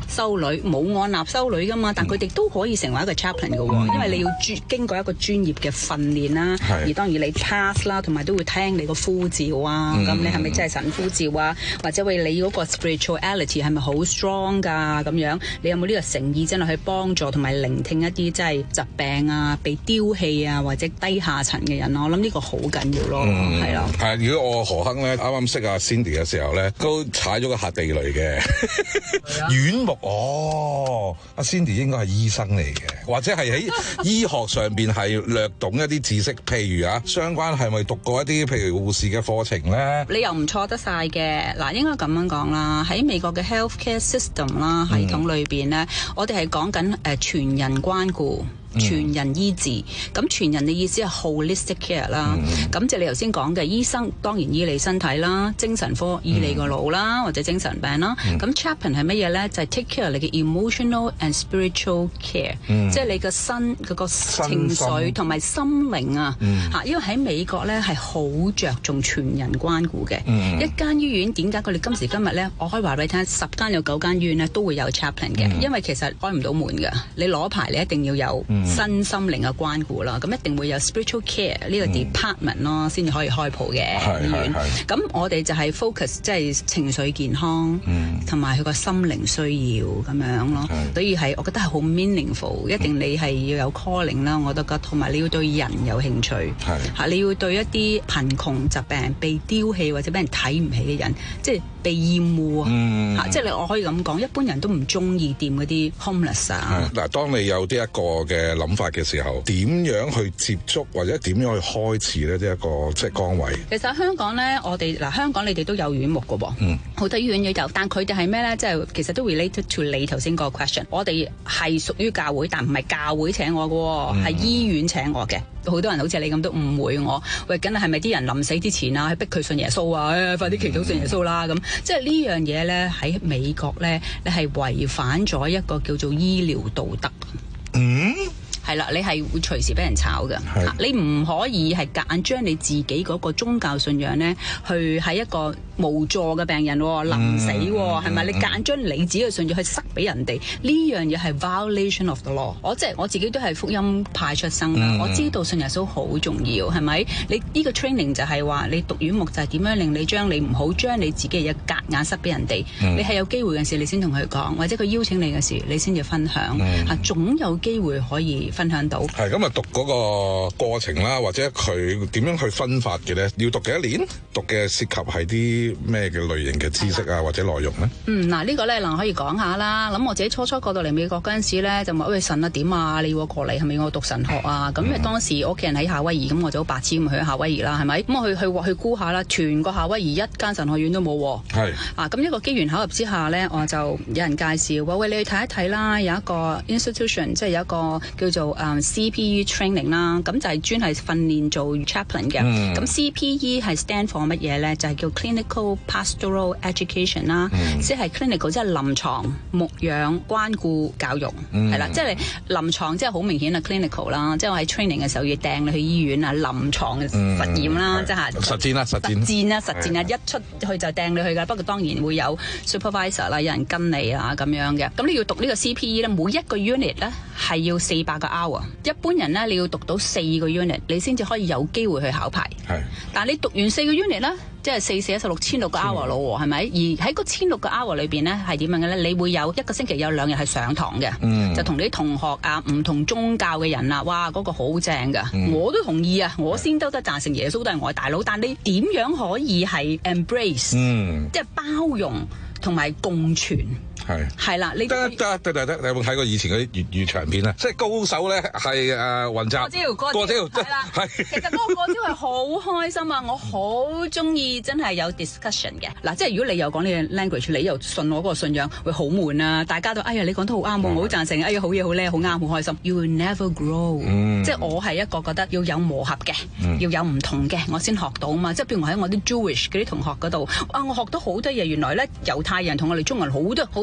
修女，冇按立修女噶嘛，但佢哋都可以成為一個 chaplain 嘅喎， 嗯、 因為你要專經過一個專業嘅訓練啦，而當然你 pass 啦，同埋都會聽你個呼召啊，咁、嗯、你係咪真係神呼召啊？或者為你嗰個 spirituality 係咪好 strong 㗎？咁樣你有冇呢個誠意真係去幫助同埋聆聽一啲即係疾病啊、被丟棄啊或者低下層嘅人啊？我諗呢個好緊要咯，係咯、嗯。 係，如果我何亨咧啱啱識阿 Cindy 嘅時候咧，都踩咗個下地雷嘅。院牧哦，阿 Cindy 應該係醫生嚟嘅，或者係喺醫學上邊係略懂一啲知識，譬如啊，相關係咪讀過一啲譬如護士嘅課程咧？ 你又唔錯得晒嘅，嗱，應該咁樣講啦。喺美國嘅 healthcare system 啦系統裏邊咧，嗯、我哋係講緊誒全人關顧。全人醫治，咁全人嘅意思係 holistic care 啦。咁即係你頭先講嘅醫生，當然醫你身體啦；精神科醫你個腦啦，或者精神病啦。咁 chaplain 係乜嘢咧？就係 take care 你嘅 emotional and spiritual care，即係你嘅身嗰個情緒同埋心靈啊。嚇，因為喺美國咧係好着重全人關顧嘅。一間醫院點解佢哋今時今日咧？我可以話俾你聽，十間有九間醫院咧都會有 chaplain 嘅，因為其實開唔到門㗎。你攞牌你一定要有。身心靈嘅關顧啦，咁一定會有 spiritual care 呢個 department 咯，先至可以開鋪嘅醫院。咁我哋就係 focus 即係情緒健康，同埋佢個心靈需要咁樣咯。所以係我覺得係好 meaningful，一定你係要有 calling 啦，我覺得，同埋你要對人有興趣，嚇你要對一啲貧窮、疾病、被丟棄或者俾人睇唔起嘅人，即係被厭惡啊，嚇即係你我可以咁講，一般人都唔中意掂嗰啲 homeless 啊。 嗱，當你有啲一個嘅諗法嘅時候，點樣去接觸或者點樣去開始呢？呢一個即係崗位。 其實香港咧，我哋嗱香港你哋都有院牧嘅喎，嗯，好多醫院都有，但佢哋係咩咧？即係其實都 related to 你頭先個 question。我哋係屬於教會，但唔係教會請我嘅，係、嗯、醫院請我嘅。好多人好似你咁都誤會我，喂，緊係咪啲人臨死之前啊，去逼佢信耶穌啊？哎、快啲祈禱信耶穌啦！咁即係呢樣嘢咧，喺美國咧，你係違反咗一個叫做醫療道德。嗯。係啦，你係會隨時俾人炒嘅，你唔可以係夾硬將你自己嗰個宗教信仰咧，去喺一個無助嘅病人臨死係咪？你夾硬將你自己嘅信仰去塞俾人哋，呢樣嘢係 violation of the law。我即係我自己都係福音派出生啦，我知道信耶穌好重要，係咪？你呢個 training 就係話你讀院牧就係點樣令你將你唔好將你自己嘅嘢夾硬塞俾人哋，你係有機會嘅時你先同佢講，或者佢邀請你嘅時你先至分享，嚇總有機會可以分享到。 係咁啊，讀嗰個過程啦，或者佢點樣去分發嘅咧？要讀幾多年？讀嘅涉及係啲咩嘅類型嘅知識啊，或者內容咧？ 嗯，嗱、這個、呢個咧嗱可以講下啦。咁我自己初初過到嚟美國嗰陣時咧，就問喂神啊點啊？你要我過嚟係咪要我讀神學啊？咁因為當時屋企人喺夏威夷，咁我就好白痴咁去夏威夷啦，係咪？咁我去去去估下啦，全個夏威夷一間神學院都冇。係啊，咁一個機緣巧合之下咧，我就有人介紹話喂，你去睇一睇啦，有一個 institution 即係有一個叫做誒。Um, C P E training 啦，咁就係專係訓練做 chaplain 嘅。咁、嗯、C P E 係 stand for 乜嘢咧？就係、是、叫 clinical pastoral education 啦、嗯，即係 clinical 即係臨床牧養關顧教育，係、嗯、啦，即係臨床即係好明顯係 clinical 啦，即係我喺 training 嘅時候要掟你去醫院啊，臨床嘅實驗啦，即、嗯、係實戰啦，實戰實戰啦，實戰啊，一出去就掟你去噶。不過當然會有 supervisor 啦，有人跟你啊咁樣嘅。咁你要讀呢個 C P E 咧，每一個 unit 咧係要四百個 hour。一般人咧，你要讀到四個 unit， 你先至可以有機會去考牌。係，但係你讀完四個 unit 咧，即係四四一十六千六個 hour 咯，係咪？而喺嗰千六個 hour 裏邊咧，係點樣嘅咧？你會有一個星期有兩日係上堂嘅、嗯，就同你啲同學啊，唔同宗教嘅人啊，哇，嗰、嗰個好正噶、嗯，我都同意啊，我先都得贊成耶穌都係我嘅大佬，但你點樣可以係 embrace，、嗯、即係包容同埋共存？係係啦，你得得得得得，你有冇睇過以前嗰啲粵語長片啊？即係高手咧係誒混雜過招過招係啦，係其實嗰個過招係好開心啊！我好中意真係有 discussion 嘅嗱，即係如果你又講你嘅 language， 你又信我嗰個信仰，會好悶啊！大家都哎呀，你講得好啱喎，我好贊成，哎呀好嘢好叻好啱好開心。You will never grow，、嗯、即係我係一個覺得要有磨合嘅、嗯，要有唔同嘅，我先學到啊嘛！即係譬如我喺我啲 Jewish 嗰啲同學嗰度，啊我學到好多嘢，原來咧猶太人同我哋中國人好多好多。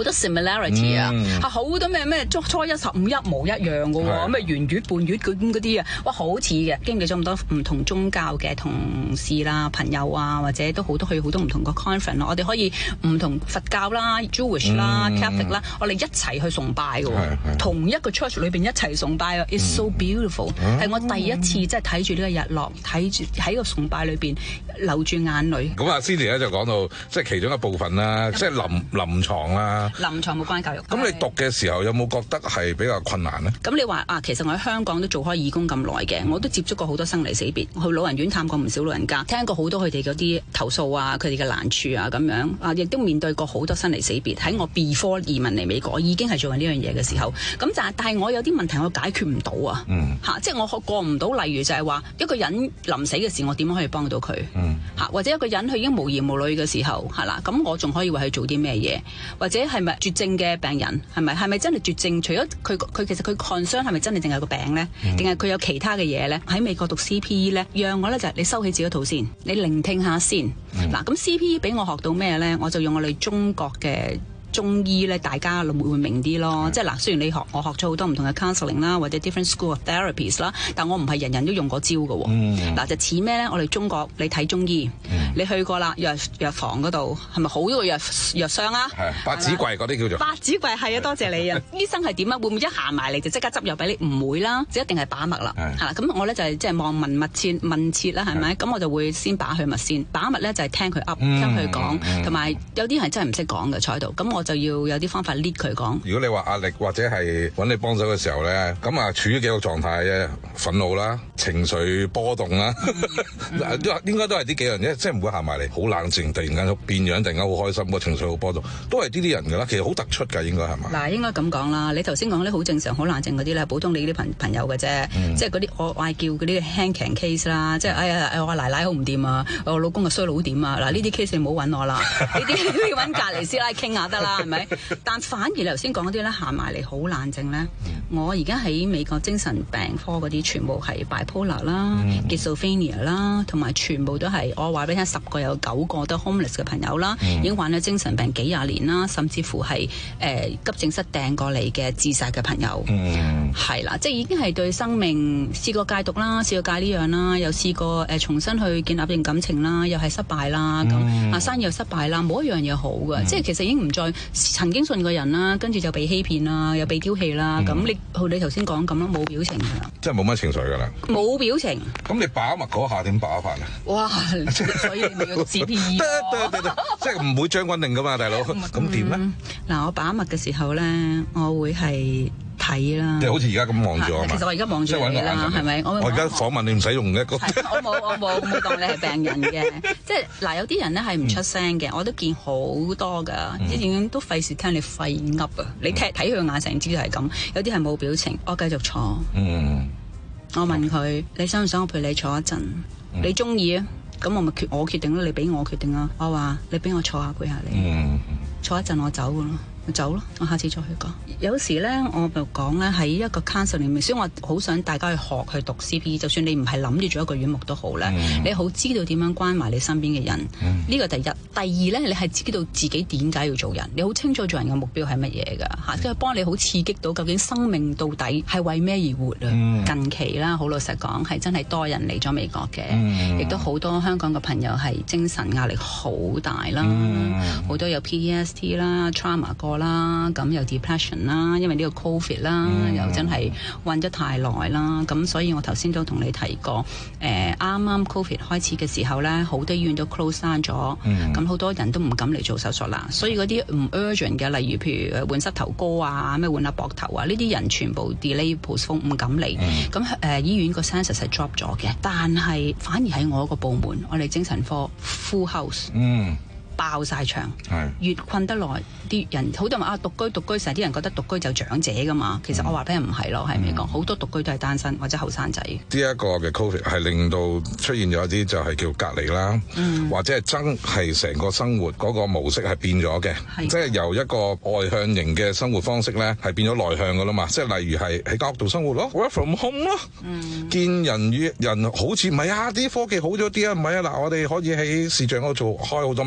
多 similarity 啊，係好多咩咩初初一十五一模一樣嘅喎，咩圓月半月嗰嗰啲啊，哇好似嘅，經歷咗咁多唔同宗教嘅同事啦、朋友啊，或者都好多去好多唔同個 conference 咯，我哋可以唔同佛教啦、Jewish 啦、 嗯、 Catholic 啦，我哋一齊去崇拜嘅喎，同一個 church 裏邊一齊崇拜啊 ，It's so beautiful，係、嗯、我第一次即係睇住呢個日落，睇住喺個崇拜裏邊流住眼淚。 咁阿 Cindy 咧就講到即係其中一部分啦，即係臨臨牀啦。 臨牀冇關教育。 咁你讀嘅時候有冇覺得係比較困難呢？ 咁你話啊，其實我喺香港都做開義工咁耐嘅，我都接觸過好多生離死別，去老人院探過唔少老人家，聽過好多佢哋嗰啲投訴啊，佢哋嘅難處啊咁樣啊，亦都面對過好多生離死別。喺我 before 移民嚟美國，我已經係做緊呢樣嘢嘅時候，咁但係但係我有啲問題我解決唔到啊， 嗯嚇、啊，即係我過唔到，例如就係話一個人臨死嘅時，我點樣可以幫到佢？ 嗯嚇，或者一個人佢已經無兒無女嘅時候，係啦，咁我仲可以為佢做啲咩嘢？或者係咪絕症嘅病人？係咪係咪真係絕症？除咗佢佢其實佢 concern 係咪真係淨係個病咧？定係佢有其他嘅嘢咧？喺美國讀 C P E 咧，讓我咧就係、是、你收起自己套先，你聆聽下先。嗱、嗯，咁 C P E 俾我學到咩咧？我就用我哋中國嘅中醫咧，大家會會明啲咯。即係嗱，雖然你學我學咗好多唔同嘅 counselling 啦，或者 different school of therapies 啦，但我唔係人人都用嗰招嘅喎。嗱、嗯，就似咩咧？我哋中國你睇中醫，嗯、你去過啦，藥藥房嗰度係咪好多個藥藥箱啊？ 係百子櫃嗰啲叫做。 百子櫃係啊，多謝你啊！醫生係點啊？會唔會一行埋嚟就即刻執藥俾你？唔會啦，就一定係把脈啦。係啦，咁我咧就係即係望聞問切問切啦，係咪？咁我就會先把佢脈先，把脈咧就係聽佢噏，聽佢講，同埋有啲係真係唔識講嘅坐喺度，咁我就要有啲方法 lead 佢講。 如果你話壓力或者係揾你幫手嘅時候咧，咁啊處於幾個狀態嘅，憤怒啦、情緒波動啦，嗯嗯、應該都係呢幾樣嘢，即係唔會行埋嚟好冷靜，突然間變樣，突然間好開心，個情緒好波動，都係呢啲人㗎啦。其實好突出㗎，應該係嘛？嗱， 應該咁講啦。你頭先講啲好正常、好冷靜嗰啲咧，普通你啲朋朋友嘅啫，嗯、即係嗰啲我嗌叫嗰啲 hand case 啦，即係哎呀，我奶奶好唔掂啊，我老公嘅衰佬好掂啊，嗱呢啲 case 你唔好揾我啦，呢啲你要揾隔離師奶傾下得啦，係咪？但反而你頭先講嗰啲咧，行埋嚟好冷靜咧。我而家喺美國精神病科嗰啲，全部係 bipolar 啦、嗯、schizophrenia 啦，同埋全部都係我話俾你聽，十個有九個都 homeless 嘅朋友啦，嗯、已經患咗精神病幾廿年啦，甚至乎係誒、呃、急症室掟過嚟嘅自殺嘅朋友，係、嗯、啦，即係已經係對生命試過戒毒啦，試過戒呢樣啦，又試過誒、呃、重新去建立一段感情啦，又係失敗啦，咁啊、嗯、生意又失敗啦，冇一樣嘢好嘅，嗯、即係其實已經唔再曾經信過人啦，跟住就被欺騙啦，又被丟棄啦，咁、嗯、你你頭先講咁咯，冇表情㗎啦， 即係冇乜情緒㗎啦， 冇表情。 咁你把脈嗰下點把法啊？ 哇！所以你咪要 C P E 即係唔會將軍令㗎嘛，大佬。咁點咧？嗱， 我把脈嘅時候咧，我會係睇啦， 即係好似而家咁望住我嘛。 其實我而家望住你啦，係咪？我我而家訪問你唔使用一個。 我冇我冇冇當你係病人嘅，即係嗱，有啲人咧係唔出聲嘅，我都見好多㗎，啲影都費事聽你廢噏啊！你睇睇佢眼成支係咁，有啲係冇表情，我繼續坐。嗯，我問佢：你想唔想我陪你坐一陣？你中意啊？咁我咪決我決定咯，你俾我決定啊！我話你俾我坐下陪下你，嗯、坐一陣我走㗎咯。走咯，我下次再去講。有時咧，我就講咧喺一個 counselling 裏面，所以我好想大家去學去讀 C P E。就算你唔係諗住做一個院牧都好咧，嗯、你好知道點樣關埋你身邊嘅人。呢、嗯、個第一，第二咧，你係知道自己點解要做人，你好清楚做人嘅目標係乜嘢㗎嚇，即係幫你好刺激到究竟生命到底係為咩而活啊？嗯、近期啦，好老實講係真係多人嚟咗美國嘅，亦、嗯、都好多香港嘅朋友係精神壓力好大啦，好、嗯、多有 P T S D 啦、trauma 過啦，咁有 depression 啦，因為呢個 covid 啦，嗯、又真係韞咗太耐啦，咁所以我頭先都同你提過，誒啱啱 covid 開始嘅時候咧，好多醫院都 close down 咗，咁好、嗯、多人都唔敢嚟做手術啦，所以嗰啲唔 urgent 嘅，例如譬如換膝頭哥啊，咩換下膊頭啊，呢啲人全部 delay postpone 唔敢嚟，咁誒、嗯呃、醫院個 census 係 drop 咗嘅，但係反而喺我個部門，我哋精神科 full house。嗯爆晒場，越困得耐，啲人好多人話啊獨居獨居，成日啲人覺得獨居就長者噶嘛，其實我話俾人唔係咯，喺美國好多獨居都係單身或者後生仔。呢一個嘅 Covid 係令到出現咗啲就係叫隔離啦，嗯、或者係真係成個生活嗰個模式係變咗嘅，的即係由一個外向型嘅生活方式咧係變咗內向噶啦嘛，即係例如係喺間屋度生活咯 ，work from home 咯，嗯、見人與人好似唔係啊，啲科技好咗啲啊，唔係啊，嗱我哋可以喺視像嗰度做開好多 meeting。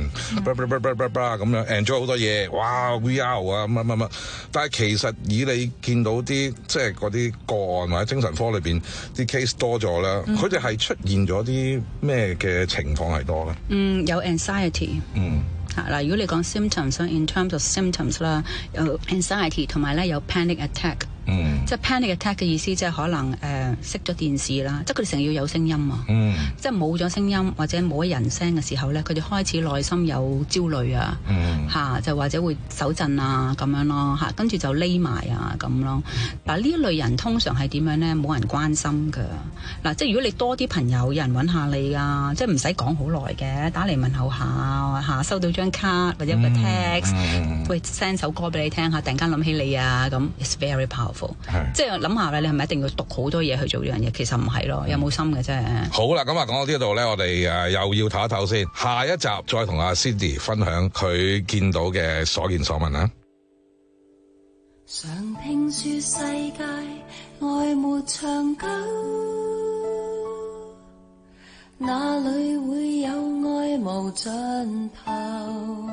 嗯，咁樣 enjoy 好多嘢，哇 V R 啊乜乜乜，但係其實以你見到啲即係嗰啲個案或者精神科裏邊啲 case 多咗啦，佢哋係出現咗啲咩嘅情況係多咧？ 嗯，有 anxiety。 嗯。 嗱，如果你講 symptoms，in terms of symptoms 啦，有 anxiety 同埋咧有 panic attack。嗯，即係 panic attack 嘅意思，即係可能誒熄咗電視啦，即係佢哋成日要有聲音啊。嗯，即係冇咗聲音或者冇咗人聲嘅時候咧，佢哋開始內心有焦慮啊。嗯，嚇就或者會手震啊咁樣咯嚇，跟住就匿埋啊咁咯。嗱呢一類人通常係點樣咧？冇人關心㗎。嗱，即係如果你多啲朋友，有人揾下你啊，即係唔使講好耐嘅，打嚟問候下嚇，收到張卡或者個 text，會 send 首歌俾你聽下，突然間諗起你啊咁 ，it's very powerful。即係諗下咧，你係咪一定要讀好多嘢去做呢樣嘢？其實唔係咯，有冇心嘅啫。 好啦，咁啊講到呢度咧，我哋誒又要唞一唞先，下一集再同阿 Cindy 分享佢見到嘅所見所聞啊。 常聽說世界愛沒長久，哪裏會有愛無盡頭？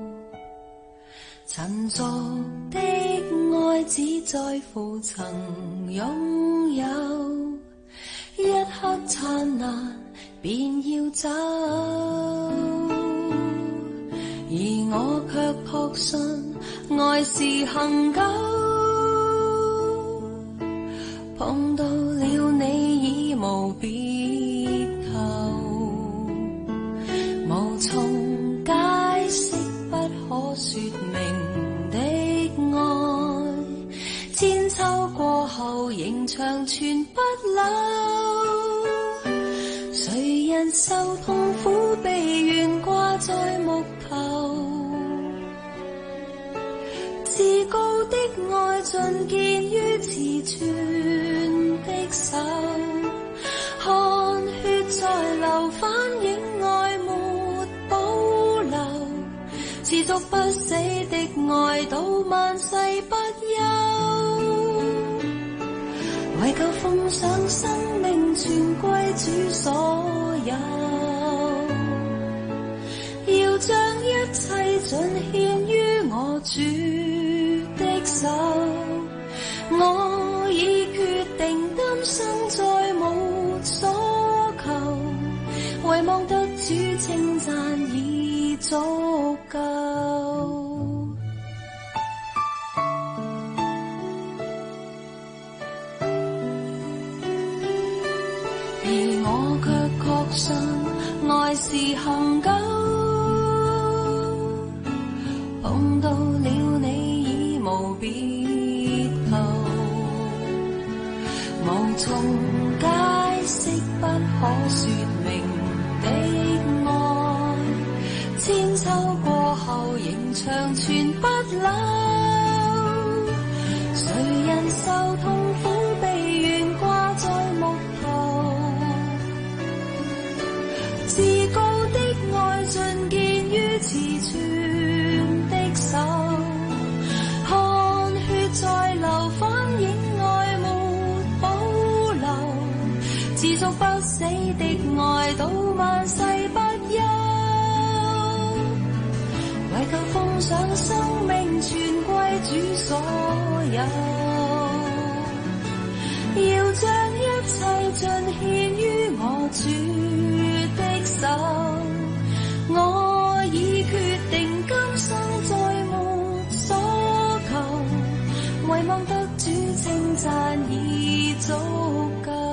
塵俗的愛只在乎曾擁有，一刻燦爛便要走，而我卻確信愛是恆久，碰到了你已無別後，無從解釋不可說明的愛，千秋過後仍長存不朽，誰人受痛苦被懸掛在木頭，至高的愛盡見於慈存的手，汗血在流反映愛沒保留，持續不死的愛到萬世不休，為求奉上生命全歸主所有，要將一切盡獻於我主的手，我已決定今生再無所求，唯望得主稱讚已足夠。而我卻確信愛是恆久，碰到了你已無別後，無從解釋不可說明的愛，千秋過後仍長存不朽，誰人受痛苦被懸掛在木頭，至高的愛盡見於慈存的手，汗血在流反映愛沒保留，持續不死的愛到萬世不休，為求奉上生命全歸主所有，要將一切盡獻於我主的手，我已決定今生再沒所求，唯望得主稱讚已足夠。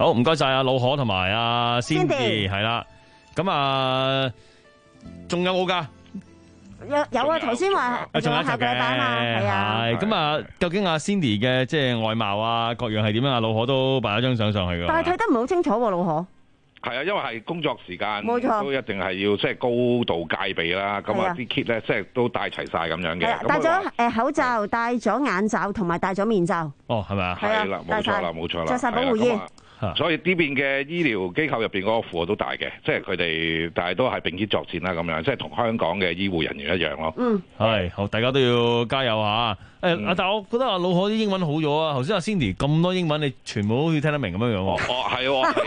好，唔該晒阿老可同埋阿 Cindy 係啦。咁啊，仲有冇㗎？ 有有啊，頭先話仲有下個禮拜嘛，係啊。 係咁啊，究竟阿 Cindy 嘅即係外貌啊，各樣係點樣啊？老可都擺咗張相上去㗎。 但係睇得唔係好清楚喎，老可。 係啊，因為係工作時間， 冇錯， 都一定係要即係高度戒備啦。咁啊，啲 kit 咧即係都帶齊晒咁樣嘅。 戴咗誒口罩，戴咗眼罩，同埋戴咗面罩。 哦，係咪啊？ 係啦，冇錯啦，冇錯啦。 着晒保護衣。 所以呢邊嘅醫療機構入邊嗰個負荷都大嘅，即係佢哋，但係都係並肩作戰啦，咁樣即係同香港嘅醫護人員一樣咯。 嗯， 係好，大家都要加油嚇。誒，啊，但係我覺得阿老可啲英文好咗啊。頭先阿 Cindy 咁多英文，你全部都好似聽得明咁樣樣喎。 哦，係喎。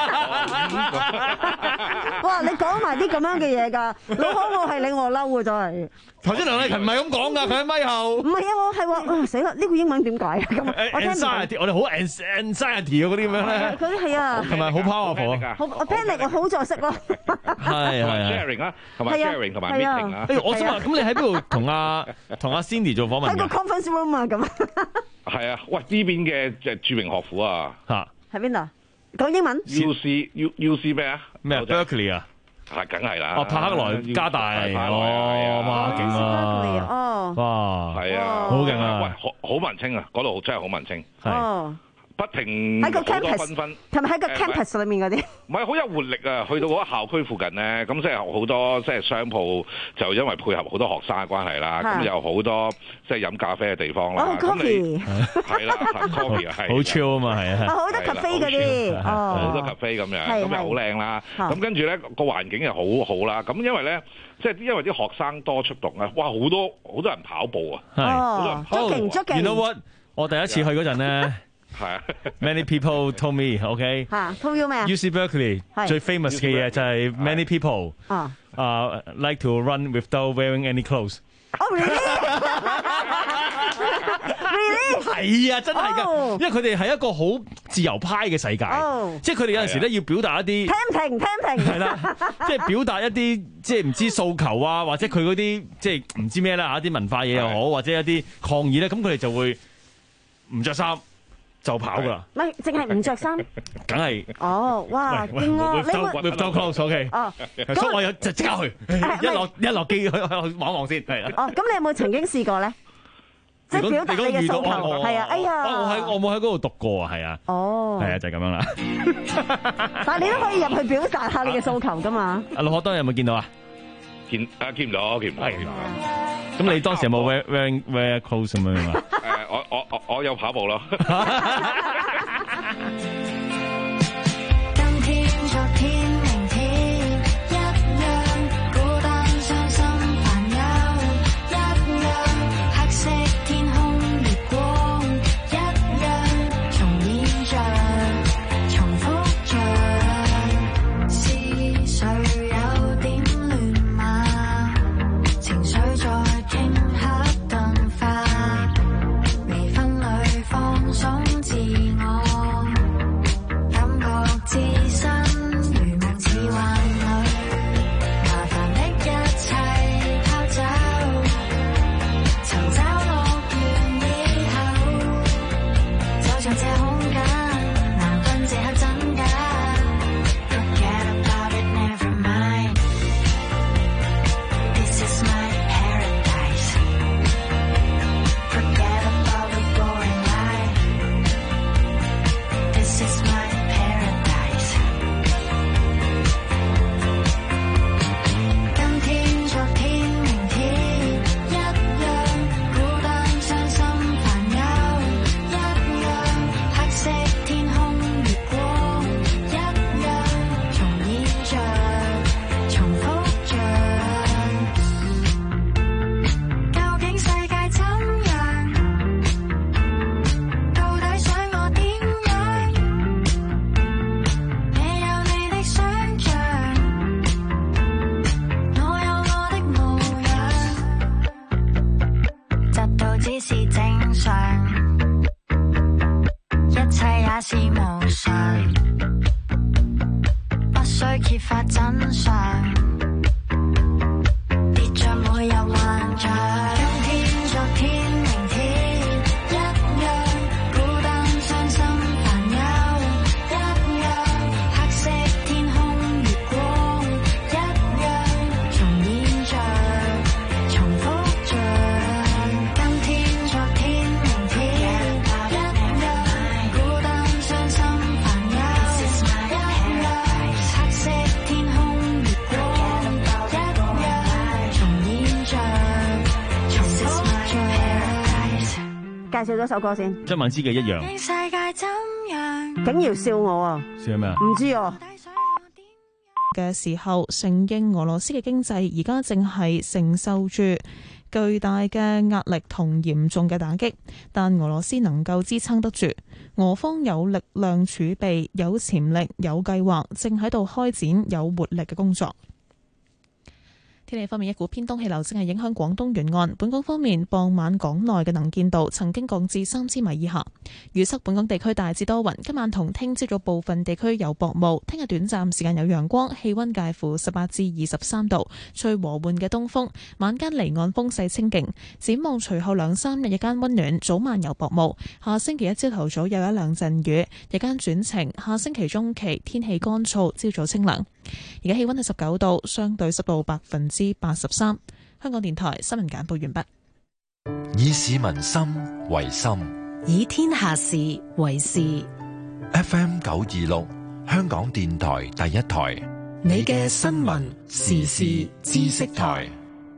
哇！你講埋啲咁樣嘅嘢㗎，老可我係令我嬲㗎，真係。 頭先梁麗琴唔係咁講㗎，佢喺咪後。 唔係啊，我係話啊死啦！呢個英文點解啊？咁我聽唔明。 anxiety，我哋好 anxiety 嗰啲咁樣咧。 嗰啲係啊。 係咪好 powerful 啊？ 好，我 panic 我好在識咯。 係係 sharing 啊，同埋 sharing 同埋 meeting 啊。 誒，我想問，咁你喺邊度同阿同阿 Cindy 做訪問㗎？ 喺個 conference room 啊，咁。 係啊，喂！呢邊嘅即係著名學府啊。 嚇。 喺邊度？講英文 ？U C U U C 咩啊？ 咩 Berkeley 啊？ 係，梗係啦。 哦，帕克萊加大，哦，哇，勁啊！ 哦， 哇， 係啊， 好勁啊！ 喂，好好文青啊，嗰度真係好文青。 係。 不停喺個 campus，係咪喺個 campus 裏面嗰啲？ 唔係好有活力啊！去到嗰個校區附近咧，咁即係好多即係商鋪，就因為配合好多學生嘅關係啦，咁有好多即係飲咖啡嘅地方啦。 哦 ，coffee 係啦 ，coffee 係好 chill 啊嘛，係啊。 好多 cafe 嗰啲，哦， 好多 cafe 咁樣，咁又好靚啦。咁跟住咧個環境又好好啦。咁因為咧，即係因為啲學生多出動啊，哇！好多好多人跑步啊， 係， 哦，足勁足勁。 You know what？我第一次去嗰陣咧。 係啊 ，Many people told me，OK， 嚇 told you 咩啊 ？U C Berkeley 最 famous 嘅嘢就係 many people 啊啊 like to run without wearing any clothes。 Oh really？ Really？ 係啊，真係㗎，因為佢哋係一個好自由派嘅世界，即係佢哋有陣時咧要表達一啲聽停聽停， 係啦，即係表達一啲即係唔知訴求啊，或者佢嗰啲即係唔知咩啦嚇，啲文化嘢又好，或者一啲抗議咧，咁佢哋就會唔着衫。就跑噶啦， 唔係淨係唔着衫， 梗係。 哦，哇，勁啊！你會 without clothes，OK。哦，所以我有就即刻去，一落一落機去去望望先，係。哦，咁你有冇曾經試過咧？即係表達你嘅訴求，係啊，哎呀，我喺我冇喺嗰度讀過啊，係啊。哦。係啊，就係咁樣啦。 但係你都可以入去表達下你嘅訴求噶嘛？ 阿陸可當有冇見到啊？ 見啊，見唔到，見唔到。 咁你當時有冇 wear wear wear clothes 咁樣啊？ 誒，我我我我有跑步咯。 今天、昨天、明天一樣，孤單、傷心、煩憂一樣，黑色天空、月光一樣，重演着，重複着，是誰有點亂嗎？情緒在頃刻頓發，微分裏放鬆自我，感覺自身如夢似幻侶，麻煩的一切拋走，尋找樂園以後，就像這空間難分這刻真假。Forget about it, never mind. This is my paradise. Forget about the boring life. This is my paradise. 今天、昨天、明天一樣，孤單、傷心、煩憂一樣，黑色天空、月光一樣，重演着，重複着。究竟世界怎樣？到底想我點樣？你有你的想像，我有我的模樣，嫉妒只是正常，一切也是無常，不需揭發真相，別像每日幻象。今天、昨天、明天一樣，孤單、傷心、煩憂一介紹咗首歌先。 張曼芝嘅一樣。 世界怎樣？ 竟然笑我啊！ 笑咩啊？ 唔知啊。 嘅時候，承認俄羅斯嘅經濟而家正係承受住巨大嘅壓力同嚴重嘅打擊，但俄羅斯能夠支撐得住。俄方有力量儲備、有潛力、有計劃，正喺度開展有活力嘅工作。天氣方面，一股偏東氣流正係影響廣東沿岸。本港方面，傍晚港內嘅能見度曾經降至三千米以下。預測本港地區大致多雲，今晚同聽朝早部分地區有薄霧。聽日短暫時間有陽光，氣溫介乎十八至二十三度，吹和緩嘅東風。晚間離岸風勢清勁。展望隨後兩三日日間溫暖，早晚有薄霧。下星期一朝頭早有一兩陣雨，日間轉晴。下星期中期天氣乾燥，朝早清涼。而家氣溫係十九度，相對濕度百分之八十三。香港電台新聞簡報完畢。 以市民心為心， 以天下事為事。 F M 九二六，香港電台第一台， 你嘅新聞時事知識台。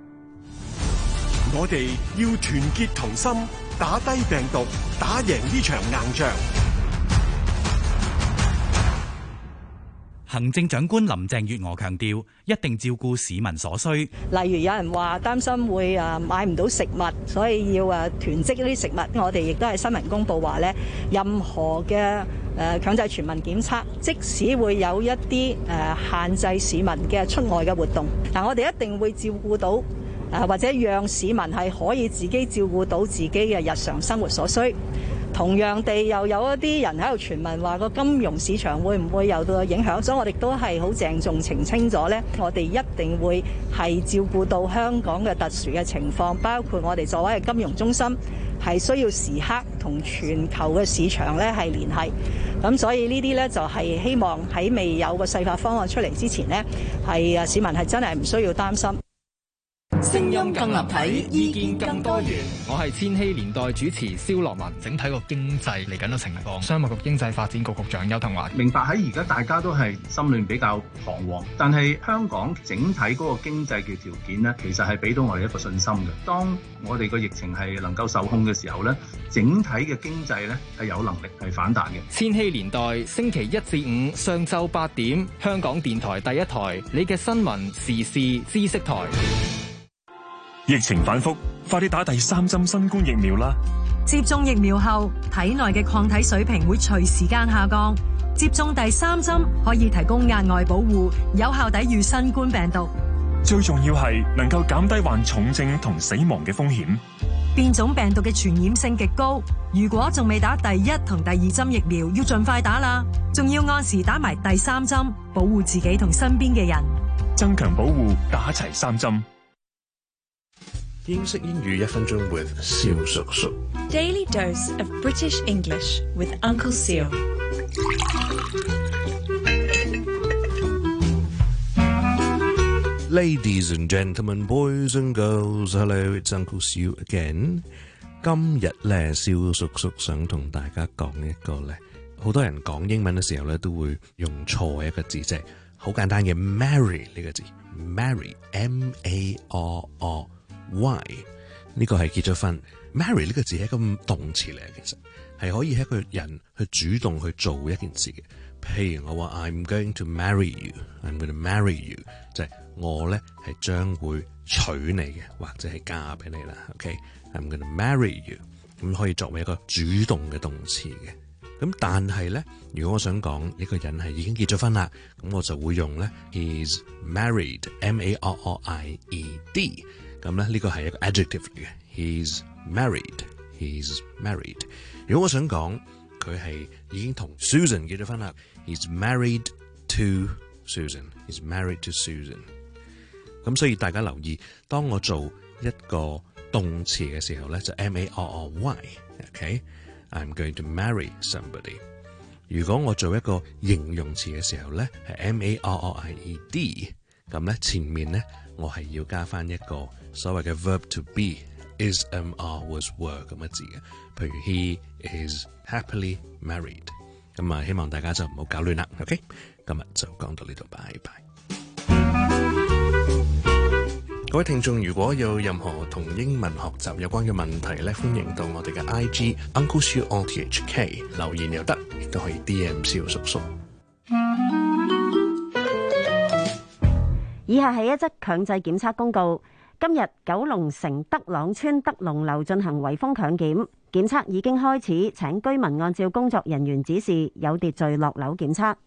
我哋要團結同心，打低病毒，打贏呢場硬仗。 行政長官林鄭月娥強調，一定照顧市民所需。 例如有人話擔心會啊買唔到食物，所以要啊囤積呢啲食物。我哋亦都係新聞公佈話咧，任何嘅誒強制全民檢測，即使會有一啲誒限制市民嘅出外嘅活動，但我哋一定會照顧到誒或者讓市民係可以自己照顧到自己嘅日常生活所需。同樣地，又有一啲人喺度傳聞話個金融市場會唔會有到影響，所以我哋都係好鄭重澄清咗呢，我哋一定會係照顧到香港嘅特殊嘅情況，包括我哋作為嘅金融中心係需要時刻同全球嘅市場呢係聯繫。咁所以呢啲呢，就係希望喺未有個細化方案出嚟之前呢，係市民係真係唔需要擔心。 聲音更立體，意見更多元。 我係千禧年代主持蕭樂文。整體個經濟嚟緊嘅情況，商務局經濟發展局局長邱騰華明白喺而家大家都係心裏比較彷徨，但係香港整體嗰個經濟嘅條件呢，其實係俾到我哋一個信心嘅。當我哋個疫情係能夠受控嘅時候呢，整體嘅經濟呢係有能力係反彈嘅。 千禧年代星期一至五上晝八點，香港電台第一台，你嘅新聞時事知識台。 疫情反覆，快啲打第三針新冠疫苗啦！ 接種疫苗後，體內嘅抗體水平會隨時間下降。接種第三針可以提供額外保護，有效抵禦新冠病毒。 最重要係能夠減低患重症同死亡嘅風險。 變種病毒嘅傳染性極高，如果仲未打第一同第二針疫苗，要盡快打啦！仲要按時打埋第三針，保護自己同身邊嘅人。 增強保護，打齊三針。 英式英語一分鐘 with 蕭叔叔。 Daily dose of British English with Uncle Seal。 Ladies and gentlemen, boys and girls, hello, it's Uncle Seal again。今日咧，蕭叔叔想同大家講一個咧，好多人講英文嘅時候咧，都會用錯一個字，即係好簡單嘅 marry 呢個字 ，marry M A R R。Why 呢個係結咗婚 ，marry 呢個字係一個動詞嚟嘅，其實係可以係一個人去主動去做一件事嘅。譬如我話 I'm going to marry you，I'm going to marry you， 就係我咧係將會娶你嘅，或者係嫁俾你啦。OK，I'm going to marry you， 咁可以作為一個主動嘅動詞嘅。咁但係咧，如果我想講一個人係已經結咗婚啦，咁我就會用咧 He's married，M A R R I E D。咁咧呢個係一個 adjective 嚟嘅 ，He's married，He's married。如果我想講佢係已經同 Susan 結咗婚啦 ，He's married to Susan，He's married to Susan。咁所以大家留意，當我做一個動詞嘅時候咧，就 M A R R Y，OK，I'm going to marry somebody。如果我做一個形容詞嘅時候咧，係 M A R R I E D， 咁咧前面咧我係要加翻一個所謂嘅 verb to be，is am are was were 咁嘅字嘅，譬如 he is happily married。咁啊，希望大家就唔好搞亂啦。OK， 今日就講到呢度，拜拜。 各位聽眾，如果有任何同英文學習有關嘅問題咧，歡迎到我哋嘅 I G Uncle Siu O T H K 留言又得，亦都可以 D M 蕭叔叔。 以下係一則強制檢測公告。今日九龍城德朗村德龍樓進行圍封強檢，檢測已經開始，請居民按照工作人員指示有秩序落樓檢測。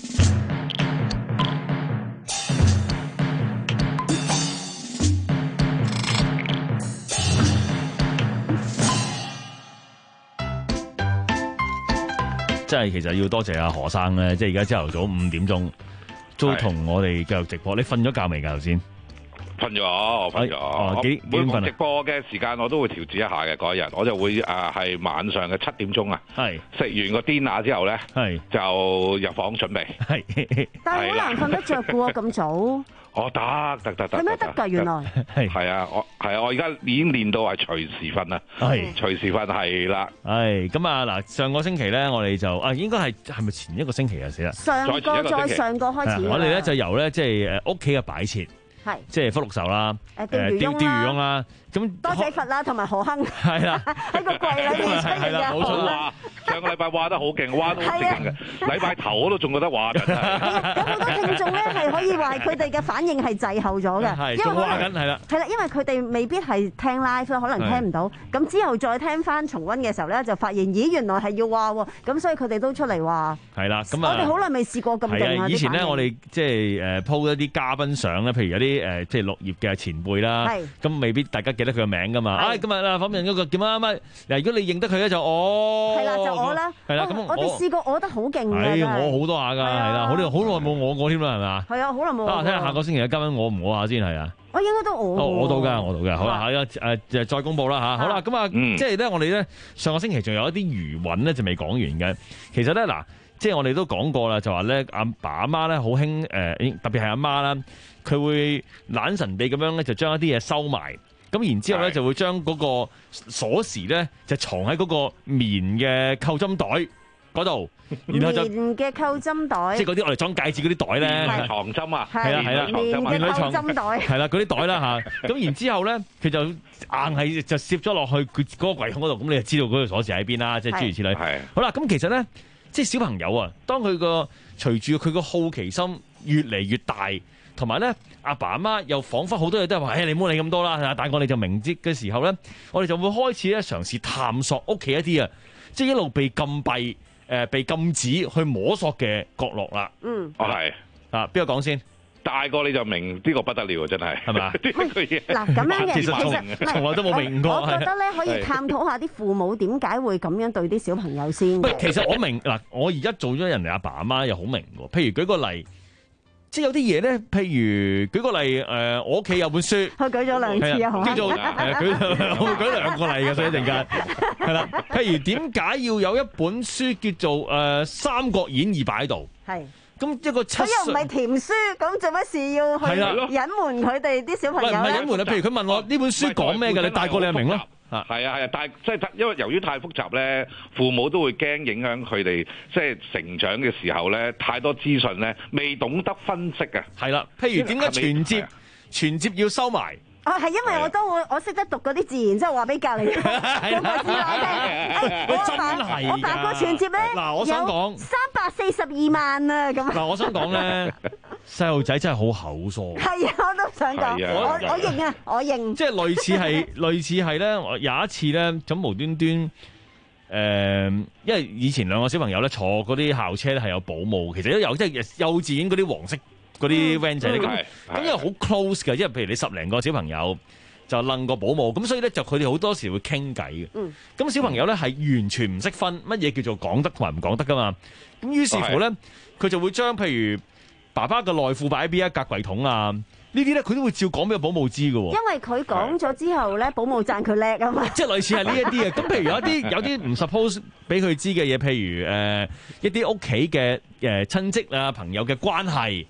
即係其實要多謝阿何生咧，即係而家朝頭早五點鐘都同我哋繼續直播。你瞓咗覺未㗎頭先？ 瞓咗，我瞓咗。 哦，幾幾點瞓啊？ 直播嘅時間我都會調節一下嘅嗰日，我就會誒係晚上嘅七點鐘啊。係食完個 dinner 之後咧，係就入房準備。係， 但係好難瞓得着嘅喎，咁早。 我得得得得， 係咩得㗎？原來係係啊，我係啊，我而家已經練到係隨時瞓啦，係隨時瞓係啦。 係咁啊嗱，上個星期咧，我哋就啊應該係係咪前一個星期啊？死啦！ 上個再上個開始， 我哋咧就由咧即係誒屋企嘅擺設。係，即係福祿壽啦，誒釣釣魚翁啦，咁多謝佛啦，同埋何亨， 係啦， 喺個櫃裏面出嚟嘅。 冇錯話，上個禮拜挖得好勁，挖得好勁嘅，禮拜頭我都仲覺得挖緊。 有好多聽眾咧係可以話佢哋嘅反應係滯後咗嘅， 係仲挖緊係啦。係啦，因為佢哋未必係聽 live 啦，可能聽唔到。咁之後再聽翻重溫嘅時候咧，就發現咦原來係要挖喎，咁所以佢哋都出嚟話。係啦，咁啊，我哋好耐未試過咁勁啊！ 以前咧我哋即係誒 po 一啲嘉賓相咧，譬如有啲。誒即係綠葉嘅前輩啦，咁未必大家記得佢嘅名噶嘛。唉，今日啊訪問嗰個叫乜乜，嗱如果你認得佢咧就哦， 係啦就我啦，係啦咁我哋試過，我覺得好勁㗎， 我好多下㗎，係啦，好耐好耐冇我過添啦，係嘛？ 係啊，好耐冇。啊， 睇下下個星期嘅嘉賓我唔我下先係啊。 我應該都我。 哦，我到㗎，我到㗎。好啦，下一誒誒再公佈啦嚇。好啦，咁啊，即係咧我哋咧上個星期仲有一啲餘韻咧就未講完嘅。其實咧嗱。即係我哋都講過啦，就話咧阿爸阿媽咧好興誒，特別係阿媽啦，佢會懶神秘咁樣咧就將一啲嘢收埋，咁然之後咧就會將嗰個鎖匙咧就藏喺嗰個棉嘅扣針袋嗰度，然後就棉嘅扣針袋， 即係嗰啲我哋裝戒指嗰啲袋咧， 藏針啊， 係啦係啦， 棉嘅扣針袋，係啦嗰啲袋啦嚇，咁然之後咧佢就硬係就攝咗落去佢嗰個櫃桶嗰度，咁你就知道嗰個鎖匙喺邊啦，即係諸如此類。係好啦，咁其實咧。即係小朋友啊，當佢個隨住佢個好奇心越嚟越大，同埋咧阿爸阿媽又彷彿好多嘢都係話，誒、哎、你唔好理咁多啦，但係我哋就明知嘅時候咧，我哋就會開始咧嘗試探索屋企一啲啊，即係一路被禁閉、誒、呃、被禁止去摸索嘅角落啦。 嗯， 哦係啊，邊個講先？ 大個你就明呢個不得了，真係係咪？ 嗱咁樣嘅， 其實從來都冇明過。 我覺得咧可以探討下啲父母點解會咁樣對啲小朋友先。 其實我明嗱，我而家做咗人哋阿爸阿媽又好明喎。譬如舉個例，即係有啲嘢咧，譬如舉個例，誒，我屋企有本書， 我舉咗兩次啊， 叫做誒舉，我會舉兩個例嘅，所以一陣間係啦。譬如點解要有一本書叫做誒《三國演義》擺喺度？係。咁一個七歲， 佢又唔係甜書，咁做乜事要去隱瞞佢哋啲小朋友咧？ 唔係隱瞞啊！譬如佢問我呢本書講咩嘅，你大個你就明咯。 係啊係啊，但係即係因為由於太複雜咧，父母都會驚影響佢哋即係成長嘅時候咧，太多資訊咧，未懂得分析啊。 係啦，譬如點解存摺存摺要收埋？ 啊，係因為我都會我識得讀嗰啲字，然之後話俾隔離嗰個師奶聽。我真係我發個存摺咧， 嗱，我想講三百四十二萬啊咁。 嗱，我想講咧，細路仔真係好口疏。 係啊，我都想講，我我認啊，我認。 即係類似係類似係咧，有一次咧，咁無端端誒、呃，因為以前兩個小朋友咧坐嗰啲校車咧係有保姆，其實都有即係幼稚園嗰啲黃色。嗰啲 van 仔咧，咁咁因為好 close 嘅，因為譬如你十零個小朋友就楞個保姆，咁所以咧就佢哋好多時會傾偈嘅。咁、嗯、小朋友咧係完全唔識分乜嘢叫做講得同埋唔講得噶嘛。咁於是乎咧，佢就會將譬如爸爸嘅內褲擺喺邊一格櫃桶啊，呢啲咧佢都會照講俾個保姆知嘅。因為佢講咗之後咧，保姆讚佢叻啊嘛。即係類似係呢一啲嘅。咁譬如有一啲有啲唔 suppose 俾佢知嘅嘢，譬如誒、呃、一啲屋企嘅誒親戚啊朋友嘅關係。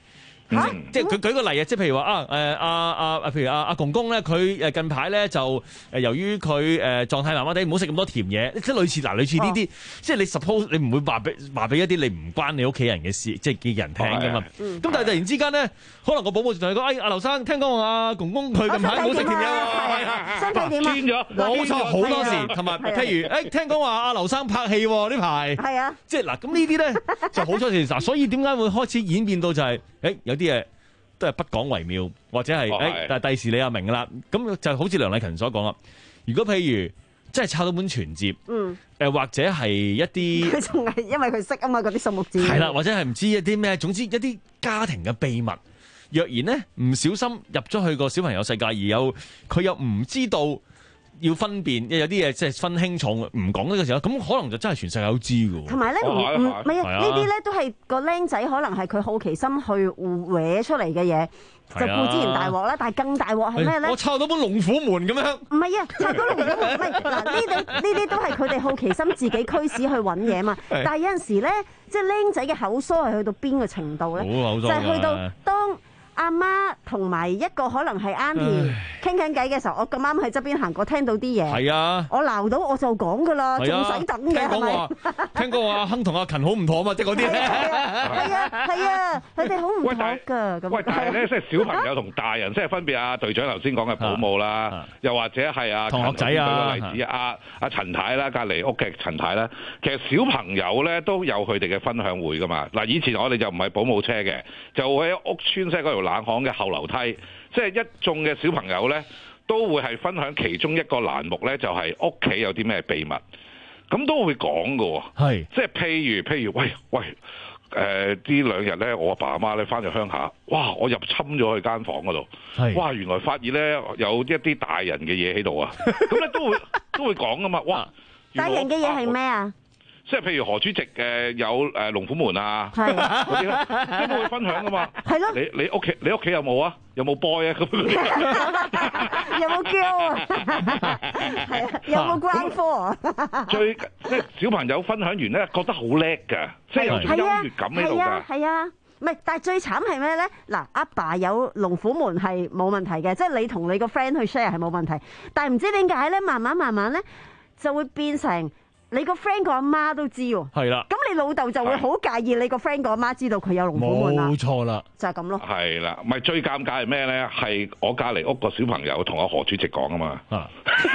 嗯、即係佢舉個例啊，即係譬如話啊誒阿阿譬如阿阿公公咧，佢誒近排咧就誒由於佢誒狀態麻麻地，唔好食咁多甜嘢，即係類似嗱類似呢啲，哦、即係你 suppose 你唔會話俾話俾一啲你唔關你屋企人嘅事，即係嘅人聽㗎嘛。咁、哦嗯、但係突然之間咧，可能個保姆就同你講：哎，阿劉生，聽講話阿公公佢近排唔好食甜嘢喎， 身體點啊？ 癲咗， 冇錯，好多時同埋譬如誒聽講話阿劉生拍戲喎呢排，係啊，即係嗱咁呢啲咧就好多時嗱，所以點解會開始演變到就係、是、誒、欸、有啲嘢都係不講為妙，或者係誒、欸，但係第時你又明㗎啦。咁就好似梁麗勤所講啦。如果譬如真係抄到本存摺，嗯，誒或者係一啲佢仲係因為佢識啊嘛嗰啲數目字， 係啦，或者係唔知一啲咩，總之一啲家庭嘅秘密，若然咧唔小心入咗去個小朋友世界，而有佢又唔知道要分辨，有啲嘢即係分輕重，唔講呢個時候，咁可能就真係全世界都知㗎。 同埋咧，唔唔唔係啊，呢啲咧都係個僆仔可能係佢好奇心去搲出嚟嘅嘢。就固之然大鑊啦，但係更大鑊係咩咧？我抄到本龍虎門咁樣。唔係啊，抄到龍虎門，唔係嗱呢啲呢啲都係佢哋好奇心自己驅使去揾嘢嘛。但係有陣時咧，即係僆仔嘅口疏係去到邊個程度咧？就係去到當阿媽同埋一個可能係 auntie 傾緊偈嘅時候，我咁啱喺側邊行過，聽到啲嘢。係啊，我鬧到我就講㗎啦，仲使等嘅係咪？ 聽講話阿亨同阿勤好唔妥嘛，即係嗰啲咧。 係啊係啊，佢哋好唔妥㗎咁。 喂，但係咧，即係小朋友同大人，即係分別阿隊長頭先講嘅保姆啦，又或者係阿同學仔啊， 舉個例子，阿阿陳太啦，隔離屋嘅陳太啦，其實小朋友咧都有佢哋嘅分享會㗎嘛。嗱，以前我哋就唔係保姆車嘅，就喺屋村即係嗰條冷巷嘅後樓梯，即係一眾嘅小朋友咧，都會係分享其中一個欄目咧，就係屋企有啲咩秘密，咁都會講㗎喎。係，即係譬如譬如，喂喂，誒、呃、呢兩日咧，我阿爸阿媽咧翻咗鄉下，哇！我入侵咗佢間房嗰度，哇！原來發現咧有一啲大人嘅嘢喺度啊，咁咧都會都會講㗎嘛，哇！ 大人嘅嘢係咩啊？ 即係譬如何主席誒有誒龍虎門啊嗰啲咧，即係都會分享噶嘛。係咯。你你屋企你屋企有冇啊？有冇 boy 啊？咁有冇 girl 啊？係啊，有冇 ground floor 啊？ 最即係小朋友分享完咧，覺得好叻㗎，即係有種優越感喺度㗎。 係啊，係啊，唔係，但係最慘係咩咧？嗱，阿爸有龍虎門係冇問題嘅，即係你同你個 friend 去 share 係冇問題，但係唔知點解咧，慢慢慢慢咧就會變成。你個 friend 個阿媽都知喎，係啦，咁你老豆就會好介意你個 friend 個阿媽知道佢有龍虎門啦， 冇錯啦， 就係咁咯。 係啦，咪最尷尬係咩咧？係我隔離屋個小朋友同阿何主席講啊嘛，啊，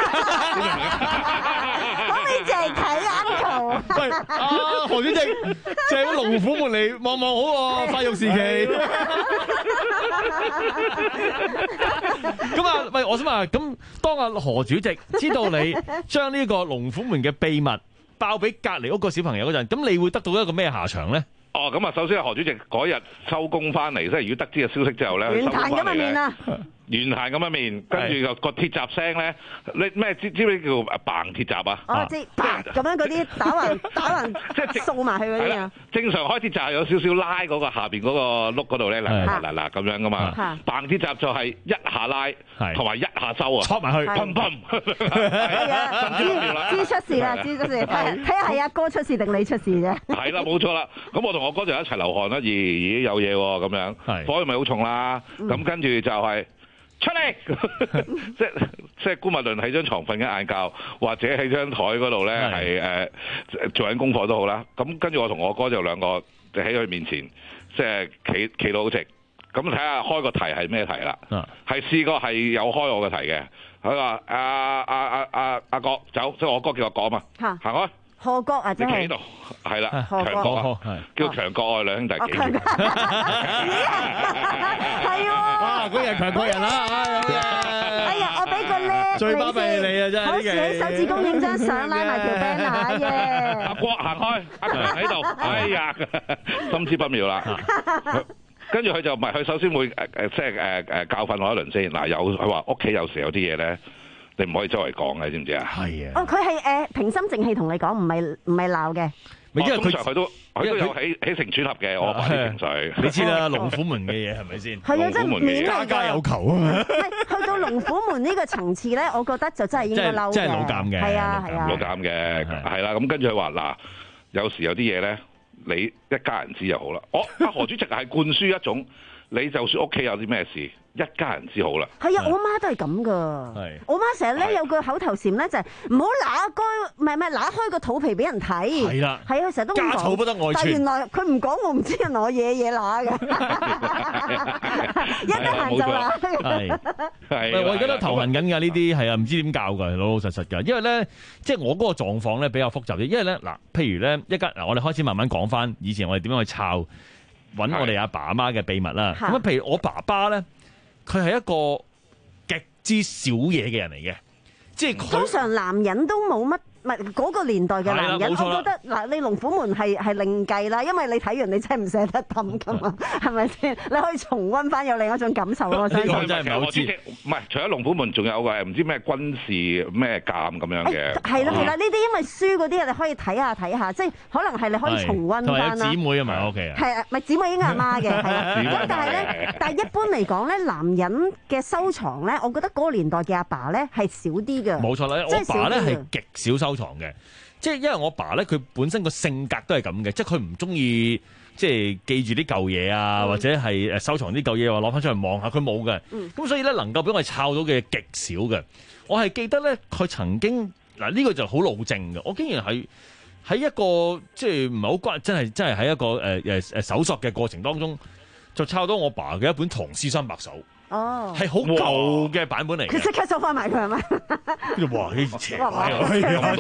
可唔可以淨係睇啱圖？ 喂，啊何主席，借個龍虎門嚟望望好喎，發育時期。咁啊，喂，我想問，咁當阿何主席知道你將呢個龍虎門嘅秘密爆俾隔離屋個小朋友嗰陣，咁你會得到一個咩下場咧？ 哦，咁啊，首先何主席嗰日收工翻嚟，即係如果得知嘅消息之後咧， 亂彈咁嘅面啊！ 圓彈咁嘅面，跟住個個鐵閘聲咧，你咩知知唔知叫嘭鐵閘啊？ 我知，嘭咁樣嗰啲打橫打橫，即係掃埋去嗰啲啊！ 正常開鐵閘有少少拉嗰個下邊嗰個碌嗰度咧，嗱嗱嗱咁樣噶嘛。嘭鐵閘就係一下拉，同埋一下收啊，戳埋去，砰砰。 係啊，知知出事啦，知出事，睇下係阿哥出事定你出事啫。 係啦，冇錯啦。咁我同我哥就一齊流汗啦，咦咦有嘢喎咁樣，火咪好重啦。咁跟住就係。出嚟，即係即係姑勿論喺張床瞓緊晏覺，或者喺張台嗰度咧係誒做緊功課都好啦。咁跟住我同我哥就兩個就喺佢面前，即係企企到好直。咁睇下開個題係咩題啦？係、啊、試過係有開我嘅題嘅。佢話阿阿阿阿阿哥走，即係我哥叫我哥啊嘛，行開。 何國啊，真係。 你企喺度，係啦，強國啊，叫強國啊，兩兄弟幾？ 係喎。 哇，嗰日強國人啦， 哎呀，我俾個叻最巴閉你啊，真係。 好似喺手指公影張相，拉埋條 banner 嘅。 阿國行開，阿強喺度，哎呀，心知不妙啦。跟住佢就唔係，佢首先會誒誒，即係誒誒教訓我一輪先。嗱，有佢話屋企有時有啲嘢咧。你唔可以周圍講嘅，知唔知啊？係啊。哦，佢係誒平心靜氣同你講，唔係唔係鬧嘅。因為通常佢都佢都有起起承轉合嘅，我啲情緒。你知啦，龍虎門嘅嘢係咪先？係啊，真係家家有求啊嘛。去到龍虎門呢個層次咧，我覺得就真係應該嬲嘅。真係老尷嘅。係啊係啊。老尷嘅係啦，咁跟住佢話嗱，有時有啲嘢咧，你一家人知就好啦。我阿何主席係灌輸一種。 你就算屋企有啲咩事，一家人之好啦。 係啊，我媽都係咁噶。 係。 我媽成日咧有句口頭禪咧，就係唔好揦開，唔係唔係揦開個肚皮俾人睇。 係啦。 係啊，成日都咁講。 家醜不得外傳。 但係原來佢唔講，我唔知原來我嘢嘢揦嘅。一得閒就揦。 係。係。我而家都頭痕緊㗎，呢啲係啊，唔知點教㗎，老老實實㗎。因為咧，即係我嗰個狀況咧比較複雜啲。因為咧嗱，譬如咧一家嗱，我哋開始慢慢講翻以前我哋點樣去抄揾我哋阿爸阿媽嘅秘密啦。咁啊，譬如我爸爸咧。佢係一個極之少嘢嘅人嚟嘅，即係通常男人都冇乜，唔係嗰個年代嘅男人，我覺得嗱，你龍虎門係係另計啦，因為你睇完你真係唔捨得抌噶嘛，係咪先？你可以重溫翻有另一種感受咯。真係真係唔係好知，唔係除咗龍虎門，仲有個唔知咩軍事咩鑑咁樣嘅。 係啦係啦，呢啲因為書嗰啲你可以睇下睇下，即係可能係你可以重溫翻啦。 姊妹啊嘛，O K 啊。 係啊，咪姊妹應該阿媽嘅，係啦。咁但係咧，但係一般嚟講咧，男人嘅收藏咧，我覺得嗰個年代嘅阿爸咧係少啲嘅。 冇錯啦，我爸咧係極少收藏嘅。即係因為我爸咧，佢本身個性格都係咁嘅，即係佢唔中意即係記住啲舊嘢啊，嗯、或者係誒收藏啲舊嘢，話攞翻出嚟望下，佢冇嘅。咁、嗯、所以咧，能夠俾我哋抄到嘅極少嘅。我係記得咧，佢曾經嗱呢、呢個就好老正嘅。我竟然係喺一個即係唔係好關，真係真係喺一個誒誒誒搜索嘅過程當中，就抄到我爸嘅一本《唐詩三百首》。 哦， 係好舊嘅版本嚟嘅。 佢即刻收翻埋佢係咪？ 跟住哇，呢邪怪啊！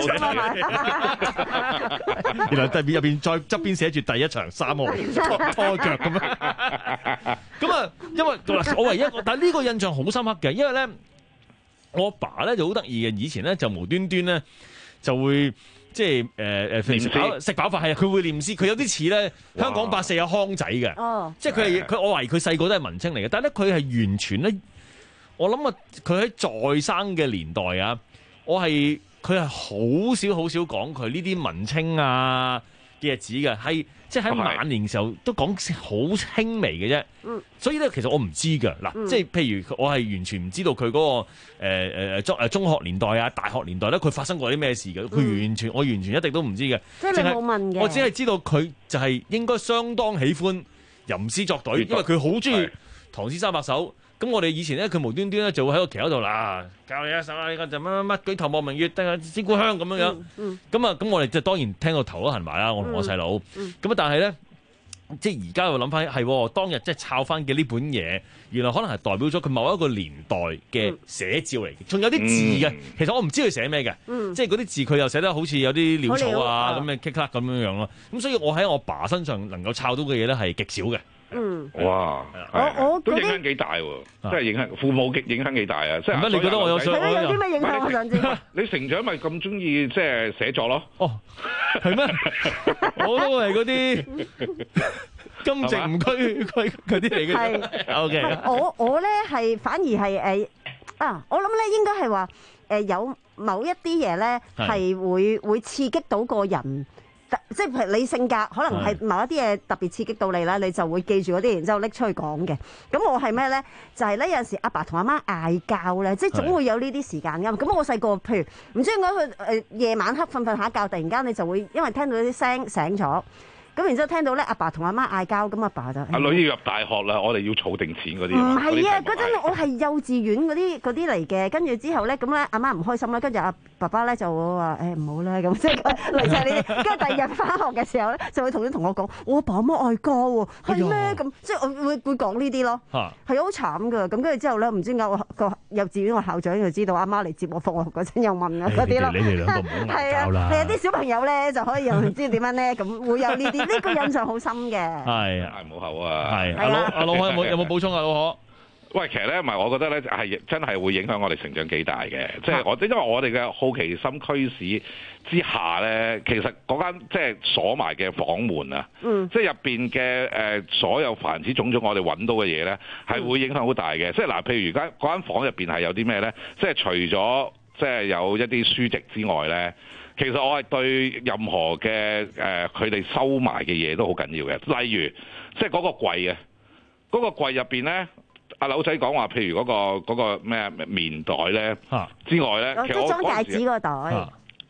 原來入邊入邊再側邊寫住第一場三號拖腳咁樣。咁啊，因為我唯一，但係呢個印象好深刻嘅，因為咧，我爸咧就好得意嘅，以前咧就無端端咧就會。即係誒誒食飽食飽飯係佢會念詩，佢有啲似咧香港八四有康仔嘅，哦、即係佢係佢我懷疑佢細個都係文青嚟嘅，但係咧佢係完全咧，我諗啊佢喺在生嘅年代啊，我係佢係好少好少講佢呢啲文青啊嘅日子嘅，係即係喺晚年嘅時候都講好輕微嘅啫。嗯，所以咧其實我唔知㗎嗱，嗯、即係譬如我係完全唔知道佢嗰、嗰個誒誒誒中誒中學年代啊、大學年代咧，佢發生過啲咩事嘅，佢、嗯、完全我完全一定都唔知嘅。 即係你冇問嘅， 我只係知道佢就係應該相當喜歡吟詩作對，因為佢好中意《唐詩三百首》。咁我哋以前咧，佢無端端咧就會喺個旗嗰度嗱，教你一首啊，呢個就乜乜乜舉頭望明月，定係千古香咁樣樣。咁啊，咁我哋就當然聽到頭都痕埋啦，我同我細佬。咁啊、嗯，嗯、但係咧，即係而家又諗翻，係當日即係抄翻嘅呢本嘢，原來可能係代表咗佢某一個年代嘅寫照嚟嘅，仲有啲字嘅。嗯、其實我唔知佢寫咩嘅，嗯、即係嗰啲字佢又寫得好似有啲潦草啊咁嘅棘甩咁樣樣咯。咁所以我喺我爸身上能夠抄到嘅嘢咧係極少嘅。 嗯，哇！ 我我都影響幾大喎，即係影響父母嘅影響幾大啊！即係乜？你覺得我有想？ 係咯，有啲咩影響我想知。 你成長咪咁中意即係寫作咯？ 哦，係咩？我都係嗰啲金直唔區區嗰啲嚟嘅。係 OK。 我我咧係反而係誒啊！我諗咧應該係話誒有某一啲嘢咧係會會刺激到個人。即係譬如你性格可能係某一啲嘢特別刺激到你啦，你就會記住嗰啲，然之後拎出去講嘅。咁我係咩咧？就係、是、咧有陣時阿爸同阿媽嗌交咧，即係總會有呢啲時間㗎。咁我細個譬如唔知點解佢誒夜晚黑瞓瞓下覺，突然間你就會因為聽到啲聲醒咗。咁然之後聽到咧，阿爸同阿媽嗌交，咁阿爸就阿女要入大學啦，我哋要儲定錢嗰啲。 唔係啊，嗰陣我係幼稚園嗰啲嗰啲嚟嘅，跟住之後咧，咁咧阿媽唔開心啦，跟住阿爸爸咧就會話誒唔好啦，咁即係類似呢啲。跟住第二日翻學嘅時候咧，就會同啲同學講：我阿爸阿媽嗌交喎，係咩？咁即係我會會講呢啲咯。係好慘㗎。咁跟住之後咧，唔知點解我個幼稚園個校長就知道阿媽嚟接我放學嗰陣又問啊嗰啲咯。 你哋兩個唔好嗌交啦。 係啊，啲小朋友咧就可以又唔知點樣咧，咁會有呢啲。呢個印象好深嘅，係大母后啊， 係阿老阿老可有冇有冇補充啊？老可， 喂，其實咧，唔係，我覺得咧係真係會影響我哋成長幾大嘅，即係我因為我哋嘅好奇心驅使之下咧，其實嗰間即係鎖埋嘅房門啊，嗯、即係入邊嘅誒所有凡此種種我哋揾到嘅嘢咧，係會影響好大嘅。即係嗱，譬如而家嗰間房入邊係有啲咩咧？即係除咗即係有一啲書籍之外咧。其實我係對任何嘅誒佢哋收埋嘅嘢都好緊要嘅，例如即係嗰個櫃啊，嗰、嗰個櫃入邊咧，阿柳仔講話，譬如嗰、嗰個嗰個咩棉袋咧之外咧， 啊、其實我裝戒指個袋， 裝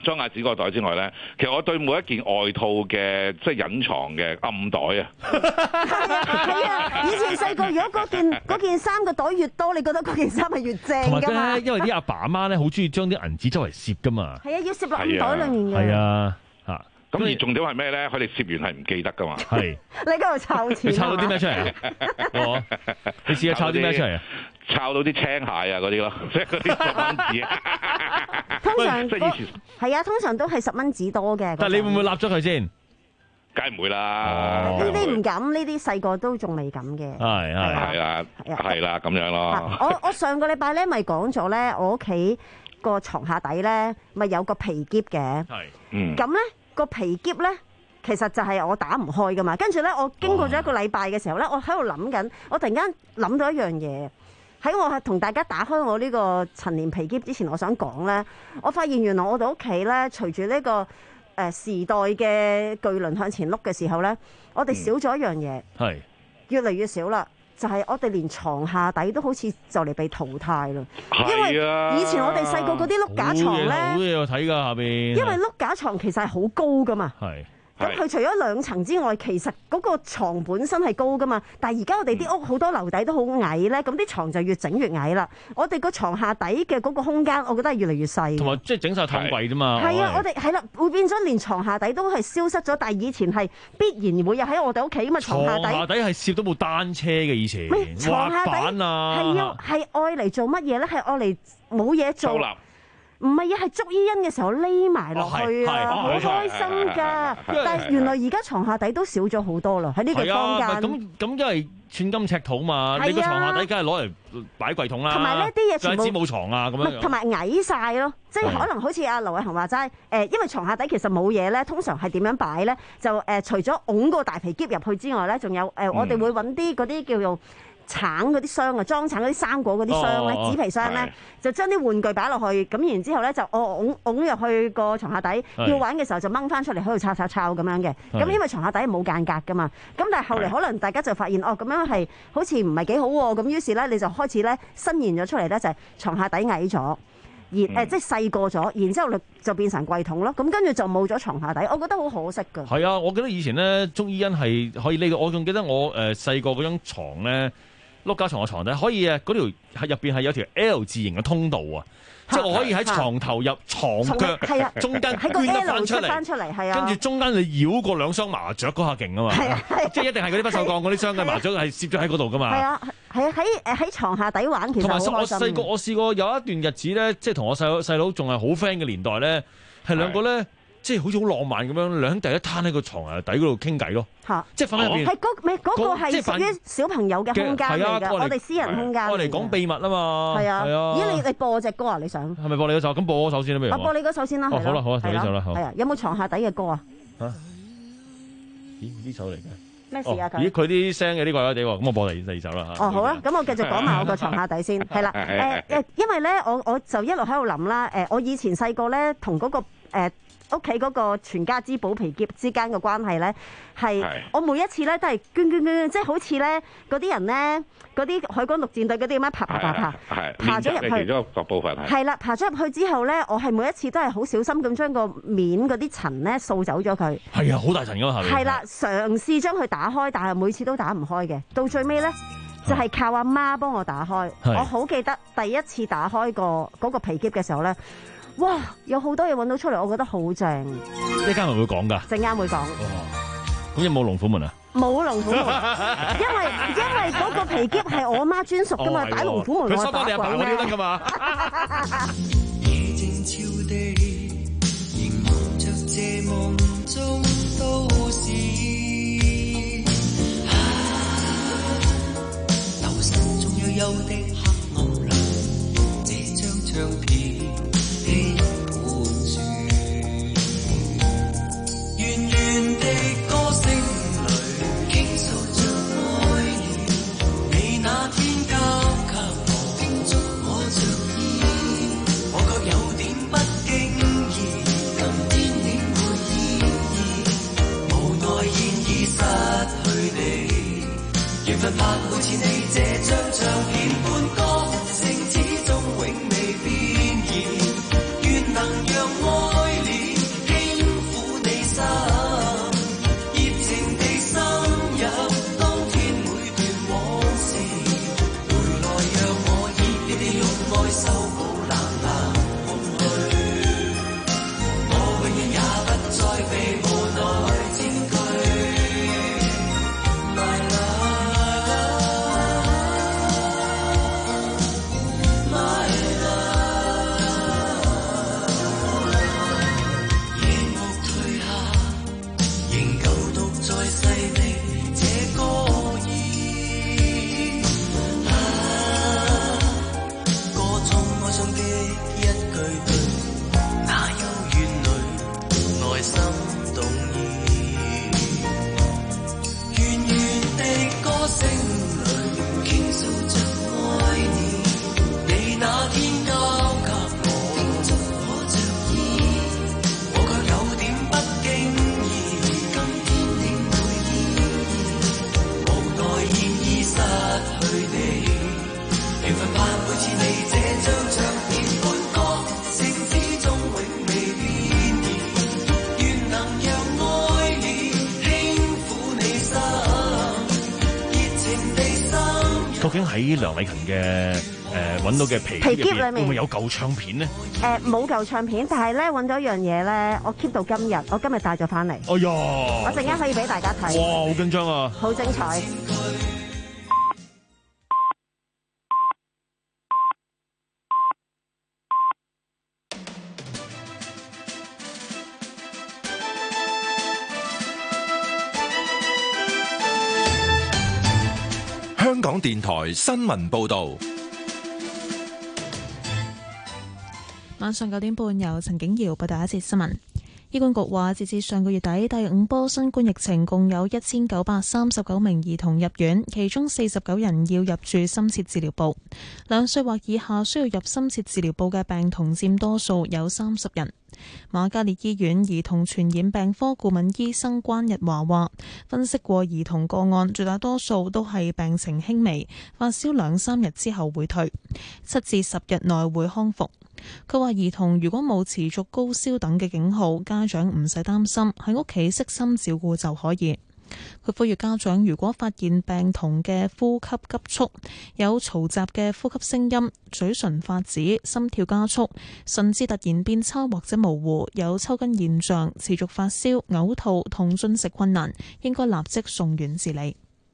雙眼紙嗰個袋之外咧，其實我對每一件外套嘅即係隱藏嘅暗袋啊， 係啊！以前細個如果嗰件嗰件衫個袋越多，你覺得嗰件衫係越正㗎嘛？ 因為啲阿爸阿媽咧好中意將啲銀紙周圍攝㗎嘛。 係啊，要攝落暗袋裡面嘅。 係啊，嚇。 咁而重點係咩咧？佢哋攝完係唔記得㗎嘛？ 係。 你喺度抄錢。 你抄到啲咩出嚟啊？我，你試下抄啲咩出嚟啊？ 抄到啲青蟹啊嗰啲咯，即係嗰啲十蚊紙啊。 通常即係以前係啊，通常都係十蚊紙多嘅。 但係你會唔會立咗佢先？ 梗係唔會啦。 呢啲唔敢，呢啲細個都仲未敢嘅。 係係係啦，係啦咁樣咯。 我我上個禮拜咧咪講咗咧，我屋企個床下底咧咪有個皮篋嘅。係。嗯。咁咧個皮篋咧，其實就係我打唔開噶嘛。跟住咧，我經過咗一個禮拜嘅時候咧，我喺度諗緊，我突然間諗到一樣嘢。喺我係同大家打開我呢個陳年皮篋之前，我想講咧，我發現原來我哋屋企咧，隨住呢個誒時代嘅巨輪向前碌嘅時候咧，我哋少咗一樣嘢，係、嗯、越嚟越少啦。就係、是、我哋連床下底都好似就嚟被淘汰啦。因為以前我哋細個嗰啲碌架床咧， 好嘢睇㗎下邊。 因為碌架床其實係好高㗎嘛。係。咁佢除咗兩層之外，其實嗰個牀本身係高噶嘛。但係而家我哋啲屋好多樓底都好矮咧，咁啲床就越整越矮啦。我哋個床下底嘅嗰個空間，我覺得係越嚟越細。同埋即係整晒太貴啫嘛。係啊，我哋係啦，會變咗連床下底都係消失咗。但係以前係必然會有喺我哋屋企嘛。床下底。床下底係攝到部單車嘅以前。 床下底啊， 係要係愛嚟做乜嘢咧？係愛嚟冇嘢做。唔係啊，係捉伊恩嘅時候匿埋落去啊，好、哦、開心㗎！但係原來而家床下底都少咗好多啦，喺呢個坊間。 咁咁因為寸金尺土嘛，你個床下底梗係攞嚟擺櫃桶啦。同埋呢啲嘢全部冇床啊咁樣。 同埋矮晒咯，即係可能好似阿劉偉雄話齋，誒，因為床下底其實冇嘢咧，通常係點樣擺咧？就誒、呃，除咗擁個大皮篋入去之外咧，仲有誒、呃，我哋會揾啲嗰啲叫做橙嗰啲箱啊，裝橙嗰啲生果嗰啲箱咧，紙皮箱咧，就將啲玩具擺落去，咁然之後咧就我擁擁入去個床下底，要玩嘅時候就掹翻出嚟喺度抄抄抄咁樣嘅。咁因為床下底係冇間隔噶嘛，咁但係後嚟可能大家就發現哦，咁樣係好似唔係幾好喎，咁於是咧你就開始咧伸延咗出嚟咧，就係床下底矮咗，而誒即係細個咗，然之後就變成櫃桶咯。咁跟住就冇咗床下底，我覺得好可惜㗎。 係啊，我記得以前咧，捉伊恩係可以呢個，我仲記得我誒細個嗰張牀咧。碌架床嘅床底可以啊，嗰條係入邊係有條 L 字形嘅通道啊，即係我可以喺床頭入床腳，係啊，中間捐得翻出嚟，翻出嚟係啊，跟住中間你繞過兩箱麻雀嗰下勁啊嘛，係啊，即係一定係嗰啲不鏽鋼嗰啲箱嘅麻雀係攝咗喺嗰度噶嘛，係啊，係啊，喺誒喺床下底玩其實好開心。同埋我細個我試過有一段日子咧，即係同我細佬細佬仲係好 friend 嘅年代咧，係兩個咧。即係好似好浪漫咁樣，兩兄弟一攤喺個床下底嗰度傾偈咯。嚇！即係瞓喺入邊。係嗰咪嗰個係屬於小朋友嘅空間嚟㗎，我哋私人空間。我嚟講秘密啊嘛。係啊。係啊。咦？你你播隻歌啊？你想？係咪播你嗰首？咁播我首先啦，不如。我播你嗰首先啦。哦，好啦，好啊，就呢首啦。係啊。有冇床下底嘅歌啊？嚇！咦？呢首嚟嘅。咩事啊？佢？咦？佢啲聲嘅呢個有啲喎，咁我播第第二首啦嚇。哦，好啦，咁我繼續講埋我個床下底先。係啦。誒誒，因為咧，我我就一路喺度諗啦。誒，我以前細個咧，同嗰個誒。屋企嗰個全家之寶皮篋之間嘅關係咧，係我每一次咧都係捐捐捐，即係好似咧嗰啲人咧，嗰啲海軍陸戰隊嗰啲咁樣爬爬爬爬，爬咗入去。其中一個部分係。係啦，爬咗入去之後咧，我係每一次都係好小心咁將個面嗰啲塵咧掃走咗佢。係啊，好大塵㗎嘛，係咪？係啦，嘗試將佢打開，但係每次都打唔開嘅。到最尾咧，就係靠阿媽幫我打開。我好記得第一次打開個嗰個皮篋嘅時候咧。哇！有好多嘢揾到出嚟，我覺得好正。一間咪會講㗎？陣間會講。咁有冇龍虎門啊？冇龍虎門，因為因為嗰個皮篋係我媽專屬㗎嘛，擺龍虎門我打鬼咩？佢收翻你阿爸嗰啲得㗎嘛。夜靜悄地，凝望着這夢中都市。樓身中有幽的黑暗裡，這張唱片。怕好似你這張唱片般歌聲，始終永未變現。 緣分怕每次你這張唱片般歌聲之中永未變異，願能讓愛意輕撫你心，熱情地心。 究竟喺梁禮勤嘅誒揾到嘅皮皮篋裏面會唔會有舊唱片呢？ 誒冇舊唱片，但係咧揾到一樣嘢咧，我 keep 到今日，我今日帶咗翻嚟。 哎呀！ 我陣間可以俾大家睇。 哇，好緊張啊！ 好精彩。 香港電台新聞報導。 晚上九點半，由陳景瑤報道一節新聞。醫管局話，截至上個月底，第五波新冠疫情共有一千九百三十九名兒童入院，其中四十九人要入住深切治療部。兩歲或以下需要入深切治療部嘅病童佔多數，有三十人。瑪嘉烈醫院兒童傳染病科顧問醫生關日華話，分析過兒童個案，絕大多數都係病情輕微，發燒兩三日之後會退，七至十日內會康復。佢話兒童如果冇持續高燒等嘅警號，家長唔使擔心，喺屋企悉心照顧就可以。佢呼籲家長如果發現病童嘅呼吸急促，有嘈雜嘅呼吸聲音、嘴唇發紫、心跳加速、甚至突然變差或者模糊、有抽筋現象、持續發燒、嘔吐同進食困難，應該立即送院治理。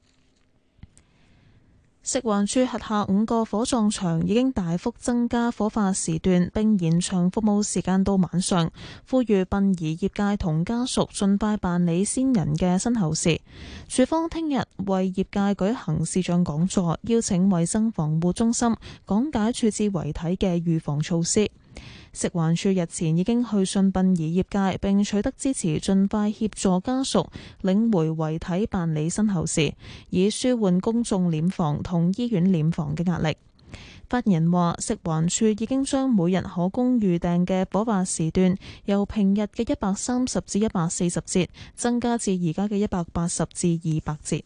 食環署轄下五個火葬場已經大幅增加火化時段，並延長服務時間到晚上，呼籲殯儀業界同家屬盡快辦理先人嘅身後事。署方聽日為業界舉行視像講座，邀請衛生防護中心講解處置遺體嘅預防措施。食環署日前已經去信殯儀業界，並取得支持，盡快協助家屬領回遺體辦理身後事，以舒緩公眾殮房同醫院殮房嘅壓力。發言人話，食環署已經將每日可供預訂嘅火化時段由平日嘅一百三十至一百四十節增加至而家嘅一百八十至二百節。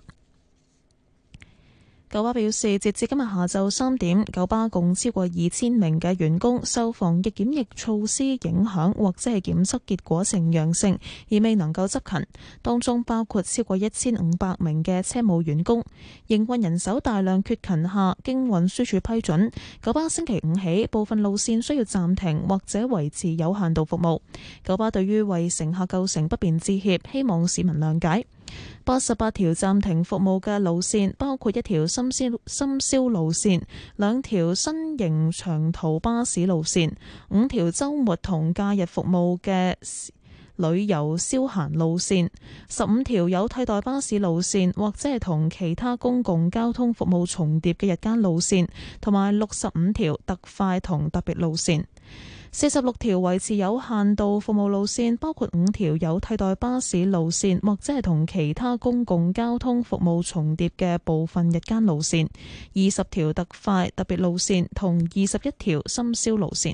九巴表示，截至今日下晝三點，九巴共超過二千名嘅員工受防疫檢疫措施影響，或者係檢測結果呈陽性而未能夠執勤，當中包括超過一千五百名嘅車務員工。營運人手大量缺勤下，經運輸署批准，九巴星期五起部分路線需要暫停或者維持有限度服務。九巴對於為乘客構成不便致歉，希望市民諒解。八十八條暫停服務嘅路線包括一條深宵深宵路線、兩條新型長途巴士路線、五條週末同假日服務嘅旅遊消閒路線、十五條有替代巴士路線或者係同其他公共交通服務重疊嘅日間路線，同埋六十五條特快同特別路線。四十六條維持有限度服務路線包括五條有替代巴士路線或者係同其他公共交通服務重疊嘅部分日間路線，二十條特快特別路線同二十一條深宵路線。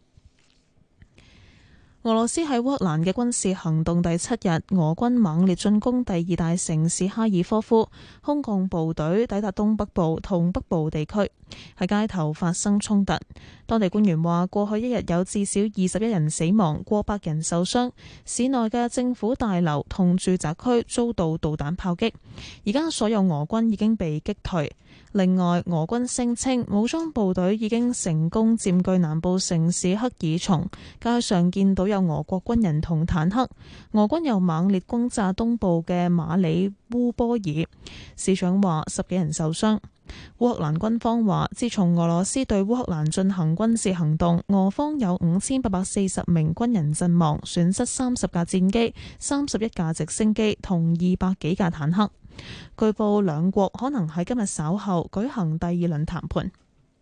俄羅斯喺烏克蘭嘅軍事行動第七日，俄軍猛烈進攻第二大城市哈爾科夫，空降部隊抵達東北部同北部地區，喺街頭發生衝突。當地官員話，過去一日有至少二十一人死亡，過百人受傷，市內嘅政府大樓同住宅區遭到導彈炮擊。而家所有俄軍已經被擊退。另外，俄軍聲稱武裝部隊已經成功佔據南部城市克爾松，街上見到有俄國軍人同坦克。俄軍又猛烈轟炸東部嘅馬里烏波爾，市長話十幾人受傷。烏克蘭軍方話，自從俄羅斯對烏克蘭進行軍事行動，俄方有五千八百四十名軍人陣亡，損失三十架戰機、三十一架直升機同二百幾架坦克。據報兩國可能喺今日稍後舉行第二輪談判。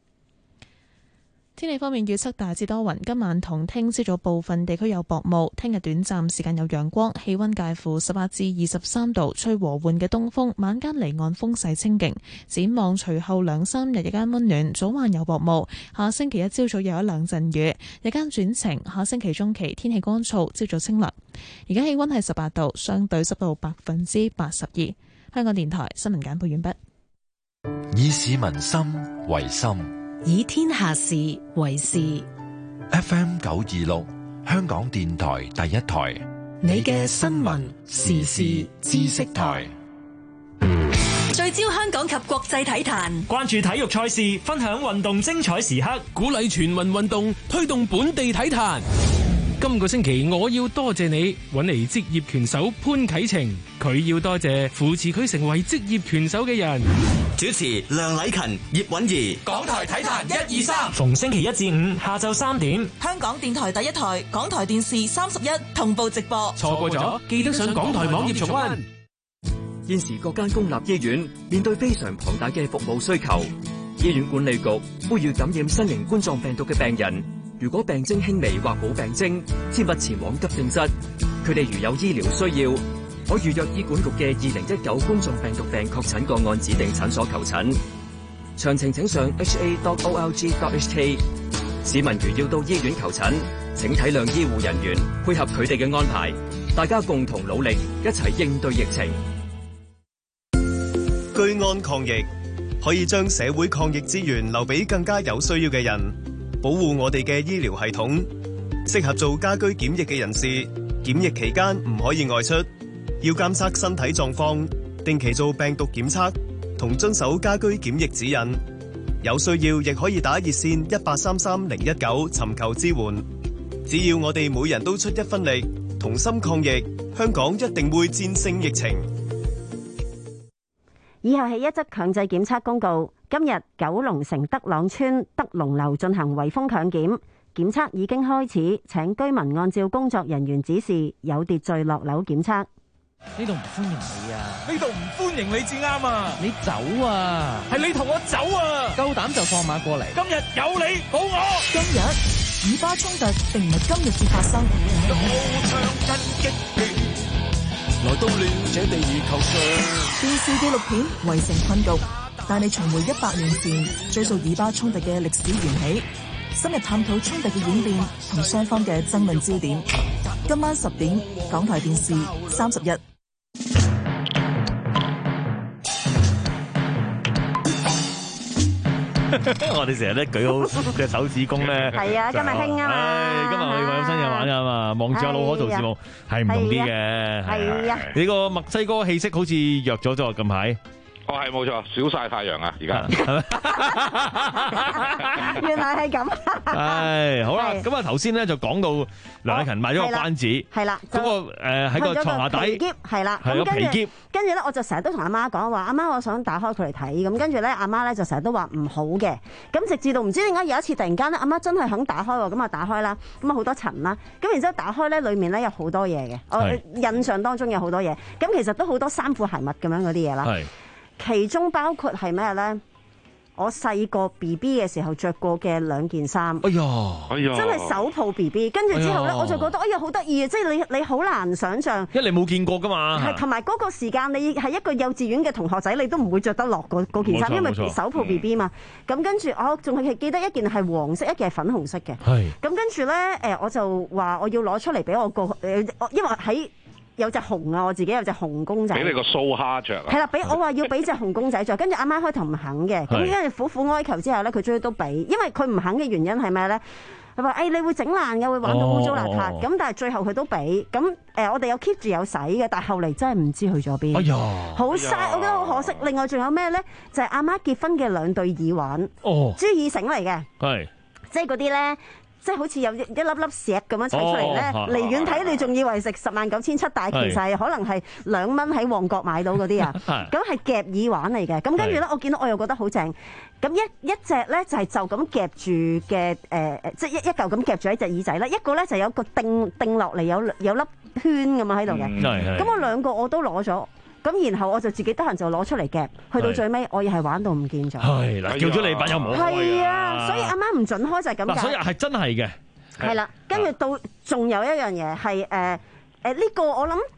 天氣方面預測大致多雲，今晚同聽朝早部分地區有薄霧，聽日短暫時間有陽光，氣溫介乎十八至二十三度，吹和緩嘅東風，晚間離岸風勢清勁。展望隨後兩三日日間溫暖，早晚有薄霧，下星期一朝早有一兩陣雨，日間轉晴，下星期中期天氣乾燥，朝早清涼。而家氣溫係十八度，相對濕度百分之八十二。香港電台新聞簡報完畢。 以市民心為心， 以天下事為事。 F M 九二六，香港電台第一台， 你嘅新聞時事知識台。 聚焦香港及國際體壇， 關注體育賽事，分享運動精彩時刻， 鼓勵全民運動，推動本地體壇。今個星期我要多謝你搵嚟職業拳手潘啟程，佢要多謝扶持佢成為職業拳手嘅人。 主持梁禮勤、葉韻儀， 港台體壇一二三， 逢星期一至五下晝三點， 香港電台第一台、港台電視三十一同步直播。 錯過咗，記得上港台網頁重溫。 現時各間公立醫院面對非常龐大嘅服務需求，醫院管理局呼籲感染新型冠狀病毒嘅病人，如果病徵輕微或冇病徵，切勿前往急症室。佢哋如有醫療需要，可預約醫管局嘅二零一九冠狀病毒病確診個案指定診所求診。詳情請上 h a dot o r g dot h k。市民如要到醫院求診，請體諒醫護人員，配合佢哋嘅安排，大家共同努力，一齊應對疫情。 居安抗疫，可以將社會抗疫資源留俾更加有需要嘅人，保護我哋嘅醫療系統。適合做家居檢疫嘅人士，檢疫期間唔可以外出，要監測身體狀況，定期做病毒檢測，同遵守家居檢疫指引。有需要亦可以打熱線一八三三零一九尋求支援。只要我哋每人都出一分力，同心抗疫，香港一定會戰勝疫情。 以下係一則強制檢測公告。今日九龍城德朗村德龍樓進行圍封強檢，檢測已經開始，請居民按照工作人員指示有秩序落樓檢測。 呢度唔歡迎你啊！ 呢度唔歡迎你至啱啊！ 你走啊！ 係你同我走啊！ 夠膽就放馬過嚟！ 今日有你冇我。 今日以巴衝突並唔係今日至發生， 刀槍真激烈，來到了這地球上。 電視紀錄片《圍城困局》帶你重回一百年前，追溯以巴衝突嘅歷史緣起，深入探討衝突嘅演變同雙方嘅爭論焦點。今晚十點，港台電視三十一。 我哋成日咧舉好隻手指公咧， 係啊，今日興啊嘛， 唉，今日我哋為咗新嘢玩噶嘛，望住阿老可做節目係唔同啲嘅，係啊，你個墨西哥氣息好似弱咗咗近排。 哦，係冇錯，少曬太陽啊！而家原來係咁。 係好啦，咁啊頭先咧就講到梁禮勤賣咗個關子，係啦，嗰個誒喺個牀下底， 係啦， 係個皮篋。 跟住咧，我就成日都同阿媽講話，阿媽我想打開佢嚟睇。咁跟住咧，阿媽咧就成日都話唔好嘅。咁直至到唔知點解有一次突然間咧，阿媽真係肯打開喎，咁啊打開啦，咁啊好多塵啦。咁然之後打開咧，裡面咧有好多嘢嘅，我印象當中有好多嘢。咁其實都好多衫褲鞋襪咁樣嗰啲嘢啦。其中包括係咩咧？我細個 B B 嘅時候着過嘅兩件衫。 哎呀，哎呀， 真係手抱 B B。跟住之後咧，我就覺得哎呀好得意啊！即係你你好難想像， 因為你冇見過㗎嘛。 係同埋嗰個時間，你係一個幼稚園嘅同學仔，你都唔會着得落嗰嗰件衫，因為手抱 B B 嘛。咁、嗯、跟住我仲係記得一件係黃色，一件係粉紅色嘅。係。咁跟住咧，誒我就話我要攞出嚟俾我個誒，因為喺。有隻熊啊！我自己有隻熊公仔， 俾你個蘇蝦着啊！ 係啦，俾我話要俾隻熊公仔着，跟住阿媽開頭唔肯嘅，咁跟住苦苦哀求之後咧，佢終於都俾，因為佢唔肯嘅原因係咩咧？佢話誒你會整爛嘅，會玩到污糟邋遢，咁、哦、但係最後佢都俾，咁誒、呃、我哋有 keep 住有洗嘅，但係後嚟真係唔知去咗邊。哎呀，好嘥，我覺得好可惜。另外仲有咩咧？就係、是、阿媽結婚嘅兩對耳環，哦，珠耳繩嚟嘅，係，即係嗰啲咧。即係好似有一粒粒石咁樣砌出嚟咧，離遠睇你仲以為食十萬九千七，但係其實係可能係兩蚊喺旺角買到嗰啲啊。咁係夾耳環嚟嘅。咁跟住咧，我見到我又覺得好正。咁一一隻咧就係就咁夾住嘅誒誒，即係一一嚿咁夾住喺隻耳仔啦。一個咧就有個定定落嚟有有粒圈咁啊喺度嘅。咁我兩個我都攞咗。咁然後我就自己得閒就攞出嚟夾，去到最尾我又係玩到唔見咗。係啦，叫咗禮品又冇開。係啊，所以阿媽唔準開就係咁解。 所以係真係嘅。 係啦，跟住到仲有一樣嘢係誒誒呢個我諗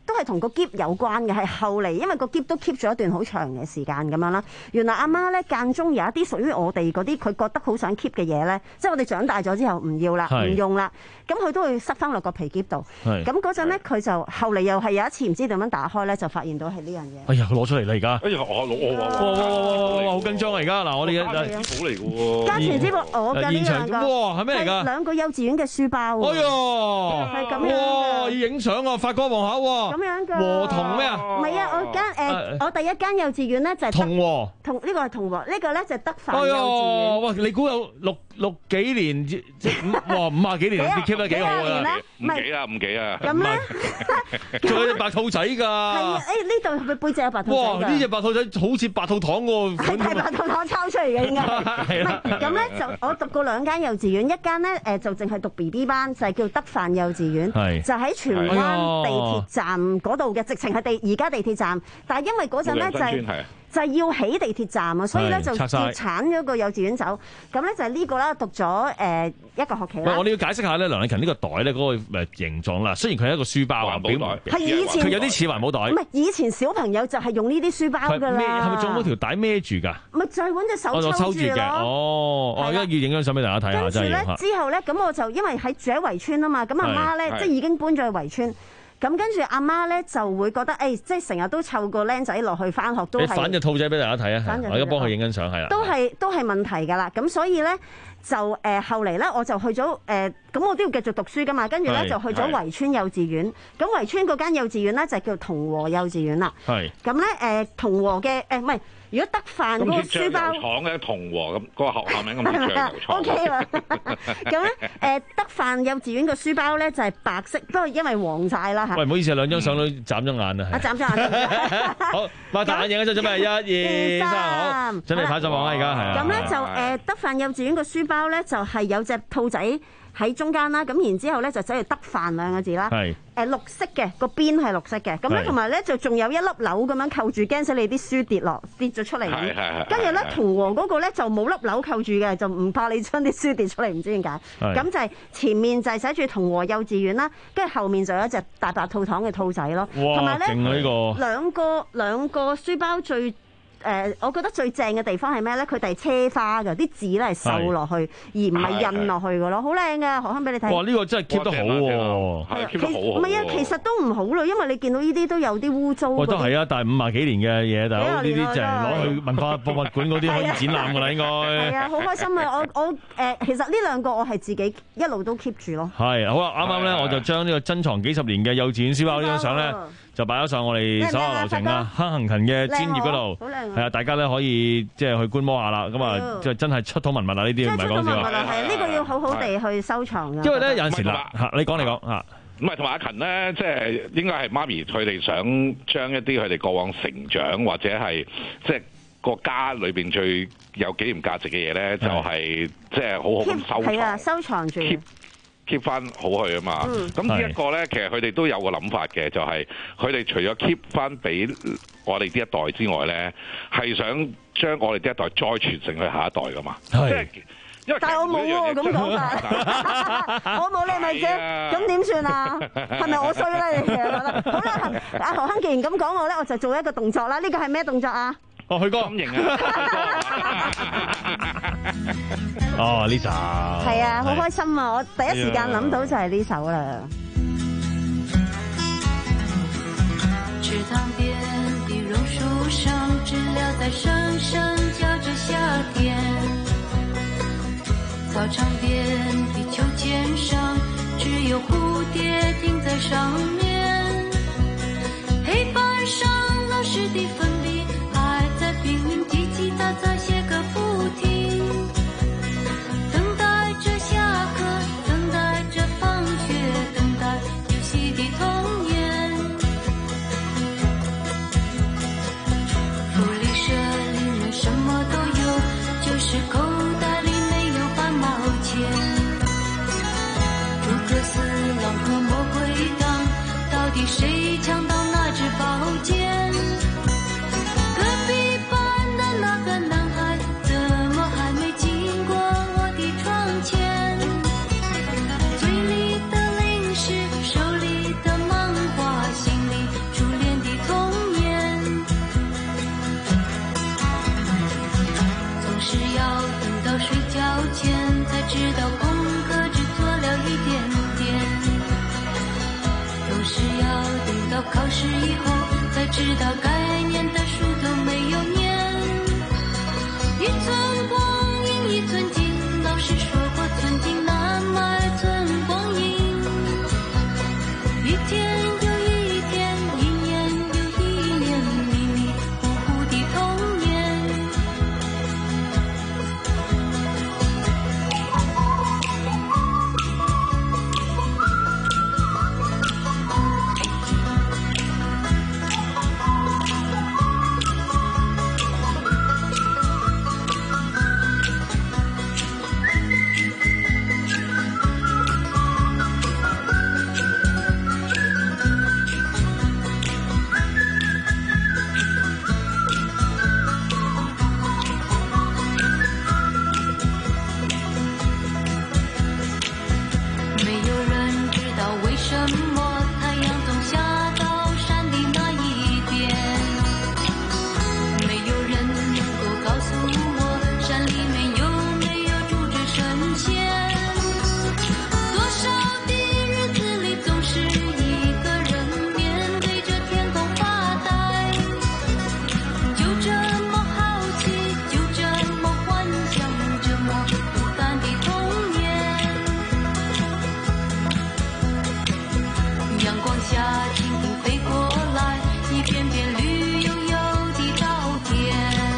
都係同個篋有關嘅，係後嚟因為個篋都 keep 咗一段好長嘅時間咁樣啦。原來阿媽咧間中有一啲屬於我哋嗰啲佢覺得好想 keep 嘅嘢咧，即係我哋長大咗之後唔要啦，唔用啦，咁佢都會塞翻落個皮篋度。咁嗰陣咧佢就後嚟又係有一次唔知點樣打開咧，就發現到係呢樣嘢。 哎呀，佢攞出嚟啦而家！ 哎呀，我攞我哇哇哇哇哇！好緊張啊而家嗱，我哋嘅家傳之寶嚟嘅喎。 家傳之寶，我嘅呢樣㗎。 哇，係咩嚟㗎？ 兩個幼稚園嘅書包。 哎呀， 係咁樣。 哇，要影相啊！發哥望下喎。 咁樣㗎。 和同咩啊？ 唔係啊，我間誒我第一間幼稚園咧就係同和。 同呢個係同和，呢個咧就係德範哎幼稚園。 哇！你估有六六幾年即即哇五啊幾年你 keep 得幾好啊？ 五幾啊五幾啊。 咁咧， 仲有隻白兔仔㗎。係啊，誒呢度佢背脊有白兔仔㗎。 哇！呢隻白兔仔好似白兔糖喎。 係白兔糖抄出嚟嘅應該。 係啊。 咁咧就我讀過兩間幼稚園，一間咧誒就淨係讀 B B 班，就係叫德範幼稚園，就喺荃灣地鐵站嗰度嘅，直情係地而家地鐵站，但係因為嗰陣咧就係。就係要起地鐵站啊，所以咧就要剷咗個幼稚園走。咁咧就係呢個啦，讀咗誒一個學期啦。 我哋要解釋下咧，梁禮勤呢個袋咧嗰個誒形狀啦，雖然佢係一個書包啊， 環保袋係以前佢有啲似環保袋。 唔係以前小朋友就係用呢啲書包㗎啦。 係咪仲有條帶孭住㗎？ 咪就係揾隻手抽住咯。 哦，我而家要影張相俾大家睇下，真係。 跟住咧之後咧，咁我就因為喺住喺圍村啊嘛，咁阿媽咧即係已經搬咗去圍村。咁跟住阿媽咧就會覺得，誒、哎，即係成日都湊個僆仔落去返學都係。你反隻兔仔俾大家睇啊！我而家幫佢影緊相，係啦。 都係都係問題㗎啦。咁所以咧就誒、呃、後嚟咧我就去咗誒，咁、呃、我都要繼續讀書㗎嘛。跟住咧就去咗圍村幼稚園。咁圍村嗰間幼稚園咧就叫同和幼稚園啦。係。咁咧誒同和嘅誒唔係。如果德範嗰個書包， 廠嘅同和咁，嗰個學校名咁似醬油廠。 O K 啦。咁咧，誒德範幼稚園個書包咧就係白色，不過因為黃晒啦嚇。 喂，唔好意思啊，兩張相都眨咗眼啊。 啊，眨咗眼。 好，擘大眼影一陣，準備一、二、三，好，準備拍上網啦，而家係啊。 咁咧就誒德範幼稚園個書包咧就係有隻兔仔喺中間啦，咁然之後咧就寫住德範兩個字啦。係。誒綠色嘅個邊係綠色嘅，咁咧同埋咧就仲有一粒鈕咁樣扣住，驚死你啲書跌落跌咗出嚟。係係係。跟住咧同和嗰個咧就冇粒鈕扣住嘅，就唔怕你將啲書跌出嚟，唔知點解。咁就係前面就係寫住同和幼稚園啦，跟住後面就有一隻大白兔糖嘅兔仔咯。哇！同埋咧兩個兩個書包最。誒、呃，我覺得最正嘅地方係咩咧？佢哋係車花㗎，啲字咧係繡落去，而唔係印落去㗎咯，好靚㗎！何生俾你睇。哇！ 呢、呢個真係 keep 得好喎，係 keep 得好。唔係啊，其實都唔好咯，因為你見到呢啲都有啲污糟。 喂，都係啊，但係五廿幾年嘅嘢，大佬呢啲就係攞去文化博物館嗰啲可以展覽㗎啦，應該。係啊，好開心啊！我我誒、呃，其實呢兩個我係自己一路都 keep 住咯。係，好啊！啱啱咧，我就將呢個珍藏幾十年嘅幼稚園書包呢張相咧。就擺咗上我哋手下留情啊，坑行勤嘅專頁嗰度，係啊，大家咧可以即係去觀摩下啦。咁啊，即係真係出土文物啊！呢啲唔係講笑啊。係呢個要好好地去收藏㗎。因為咧有陣時啦，嚇你講你講嚇。 唔係同埋阿勤咧，即係應該係媽咪佢哋想將一啲佢哋過往成長或者係即係個家裏邊最有紀念價值嘅嘢咧，就係即係好好咁收藏。係啊，收藏住。keep 翻好去啊嘛，咁、嗯、呢一個咧，其實佢哋都有個諗法嘅，就係佢哋除咗 keep 翻俾我哋呢一代之外咧，係想將我哋呢一代再傳承去下一代噶嘛。即係因為但係我冇喎咁講法，我冇你咪啫，咁點算啊？係咪我衰咧？你覺得？好啦，阿何亨既然咁講我咧，我就做一個動作啦。呢個係咩動作啊？哦，去歌。心形啊！ 哦，呢首係啊，好開心啊！我第一時間諗到就係呢首啦。 池塘邊的榕樹上，知了在聲聲叫着夏天。操場邊的秋千上，只有蝴蝶停在上面。黑板上老師的粉筆還在拼命嘰嘰喳喳寫個不停。等待着下課，等待着放學，等待遊戲的童年。福利社裡面什麼都有，就是口袋裡沒有半毛錢。諸葛四郎和魔鬼黨，到底誰搶到那支寶劍？ 事以後才知道該念的書都沒有念。一寸光陰一寸金，老師說過寸金難買寸光陰。一天又一天，一年又一年，迷迷糊糊的童年。沒有人知道為什麼太陽總下到山的那一邊，沒有人能夠告訴我山裡面有沒有住着神仙。多少的日子裡總是一個人面對着天空發呆，就這麼好奇，就這麼幻想，這麼孤單的童年。陽光下蜻蜓飛過來，一片片綠油油的稻田。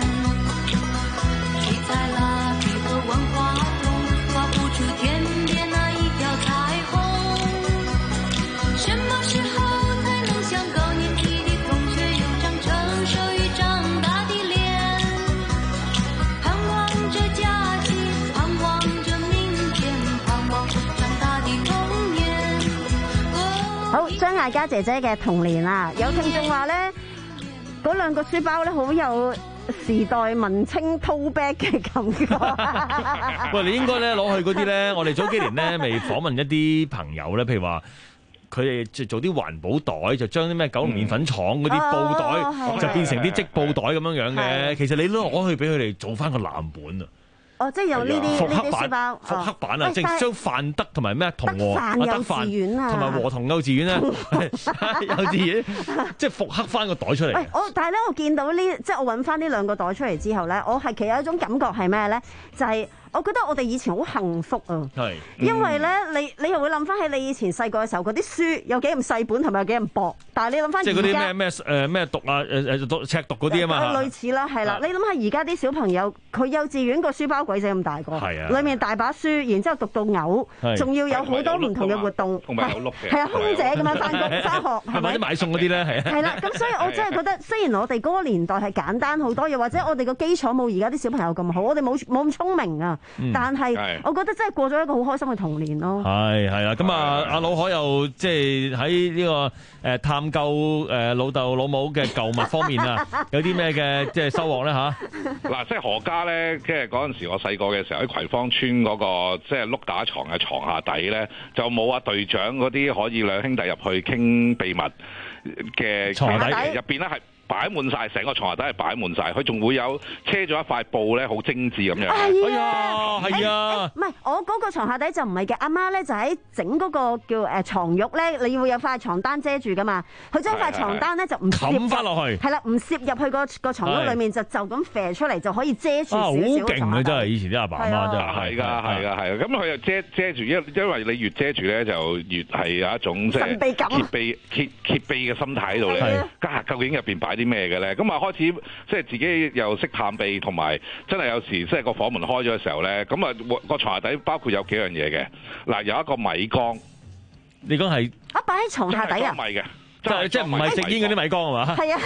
水彩蠟筆和萬花筒畫不出天邊那一條彩虹。什麼時候才能像高年級的同學有張成熟與長大的臉？盼望着假期，盼望着明天，盼望長大的童年。 好，張艾嘉姐姐嘅童年啊，有聽眾話咧，嗰兩個書包咧好有時代文青 tote bag 嘅感覺。 喂，你應該咧攞去嗰啲咧，我哋早幾年咧未訪問一啲朋友咧，譬如話佢哋做做啲環保袋，就將啲咩九龍麵粉廠嗰啲布袋、 哦就變成啲織布袋咁樣樣嘅。 係其實你都攞去俾佢哋做翻個藍本啊！ 哦，即係有呢啲復刻呢啲書包版，，復刻版啊， 哦即係將范德同埋咩同和啊德範幼稚園啊同埋和同幼稚園咧，幼稚園即係復刻翻個袋出嚟喂，。我但係咧，我見到呢，即係我揾翻呢兩個袋出嚟之後咧，我係其實有一種感覺係咩咧？就係、我覺得我哋以前好幸福啊！ 係， 因為咧，你你又會諗翻起你以前細個嘅時候，嗰啲書有幾咁細本，同埋有幾咁薄。但係你諗翻即係嗰啲咩而家， 咩誒咩讀啊誒誒讀尺讀嗰啲啊嘛。 類似啦，係啦。你諗下而家啲小朋友，佢幼稚園個書包鬼死咁大個， 係啊裡面大把書，然之後讀到嘔， 係仲要有好多唔同嘅活動， 同埋有碌嘅， 係啊，空姐咁樣翻工翻學，係咪或者？買餸嗰啲咧，係啊。 係啦，咁所以我真係覺得，雖然我哋嗰個年代係簡單好多，又或者我哋個基礎冇而家啲小朋友咁好，我哋冇冇咁聰明啊， 嗯但係係我覺得真係過咗一個好開心嘅童年咯。 係係啦，咁啊，阿老海又即係喺呢個誒探究誒老豆老母嘅舊物方面啊，有啲咩嘅即係收穫咧吓？ 嗱，即係何家咧，即係嗰陣時我細個嘅時候喺葵芳村嗰個即係碌打床嘅床下底咧，就冇啊隊長嗰啲可以兩兄弟入去傾秘密嘅床下底入邊咧係擺滿晒，成個床下底係擺滿晒，佢仲會有車咗一塊布咧，好精緻咁樣。 係啊，係啊。 唔係，我嗰個床下底就唔係嘅，阿媽咧就喺整嗰個叫誒床褥咧，你會有塊床單遮住噶嘛。佢將塊床單咧就唔攝冚返落去係啦，唔攝入去個個床褥裡面，就就咁射出嚟就可以遮住啊，好少少嘅勁啊！ 床下底真係以前啲阿爸阿媽真係係㗎，係㗎，係㗎。咁佢又遮遮住，因因為你越遮住咧，就越係有一種即係神秘感揭秘揭揭秘嘅心態喺度咧係。 家究竟入邊擺啲咩嘅咧？咁啊開始即係自己又識探秘，同埋真係有時即係個房門開咗嘅時候咧，咁啊個床下底包括有幾樣嘢嘅。嗱，有一個米缸， 你講係啊，擺喺床下底啊真係裝米嘅。 即係即係唔係食煙嗰啲米缸係嘛？ 係啊，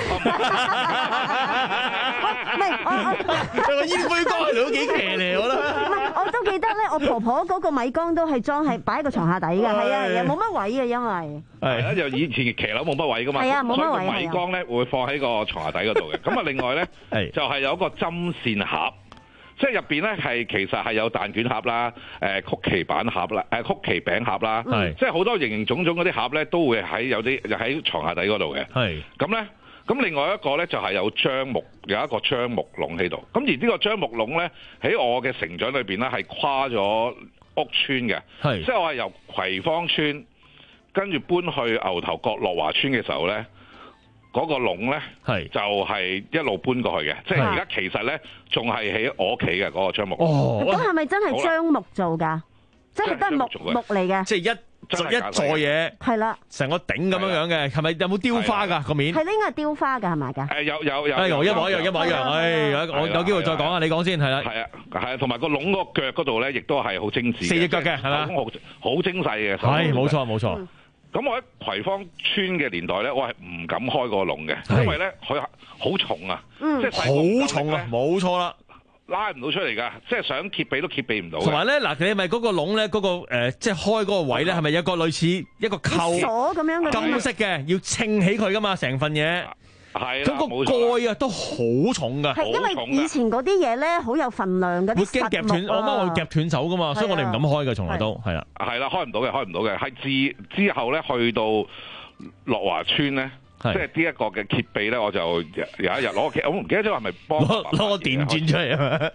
唔係我個煙灰缸係都幾騎呢我覺得。 唔係，我都記得咧，我婆婆嗰個米缸都係裝喺擺喺個床下底嘅，係啊係啊，冇乜位嘅，因為係啊，就以前騎樓冇乜位噶嘛， 係啊冇乜位所以個米缸咧會放喺個床下底嗰度嘅。咁啊，另外咧就係有一個針線盒。即係入邊咧係其實係有蛋卷盒啦、誒曲奇板盒啦、誒曲奇餅盒啦， 係即係好多形形種種嗰啲盒咧都會喺有啲喺床下底嗰度嘅。 係咁咧，咁另外一個咧就係有樟木，有一個樟木籠喺度。咁而呢個樟木籠咧喺我嘅成長裏邊咧係跨咗屋村嘅， 係即係我係由葵芳村跟住搬去牛頭角樂華村嘅時候咧。 嗰個籠咧，係就係一路搬過去嘅，即係而家其實咧仲係喺我屋企嘅嗰個樟木籠。 哦，咁係咪真係樟木做㗎？即係都係木木嚟嘅。 即係一一座嘢， 係啦， 成個頂咁樣樣嘅，係咪有冇雕花㗎個面？ 係應該係雕花㗎，係咪㗎？ 誒有有有， 誒一模一樣一模一樣，誒我有機會再講啊，你講先係啦。 係啊係啊，同埋個籠嗰個腳嗰度咧，亦都係好精緻嘅， 四隻腳嘅係嘛？ 好好精細嘅。 係冇錯冇錯。 咁我喺葵芳村嘅年代咧，我係唔敢開個籠嘅，因為咧佢好重啊，即係好重啊，冇錯啦。 拉唔到出嚟㗎，即係想揭鼻都揭鼻唔到。 同埋咧，嗱，你係咪嗰個籠咧，嗰個誒，即係開嗰個位咧，係咪有個類似一個扣鎖咁樣嘅金色嘅，要撐起佢㗎嘛，成份嘢。 係咁個蓋啊都好重㗎。 係因為以前嗰啲嘢咧好有份量嘅， 會驚夾斷，我媽會夾斷手㗎嘛，所以我哋唔敢開嘅，從來都係啦。 係啦，開唔到嘅，開唔到嘅，係自之後咧去到樂華村咧。即係呢一個嘅揭秘咧，我就有一日攞我唔記得咗係咪幫攞攞個電鑽出嚟啊！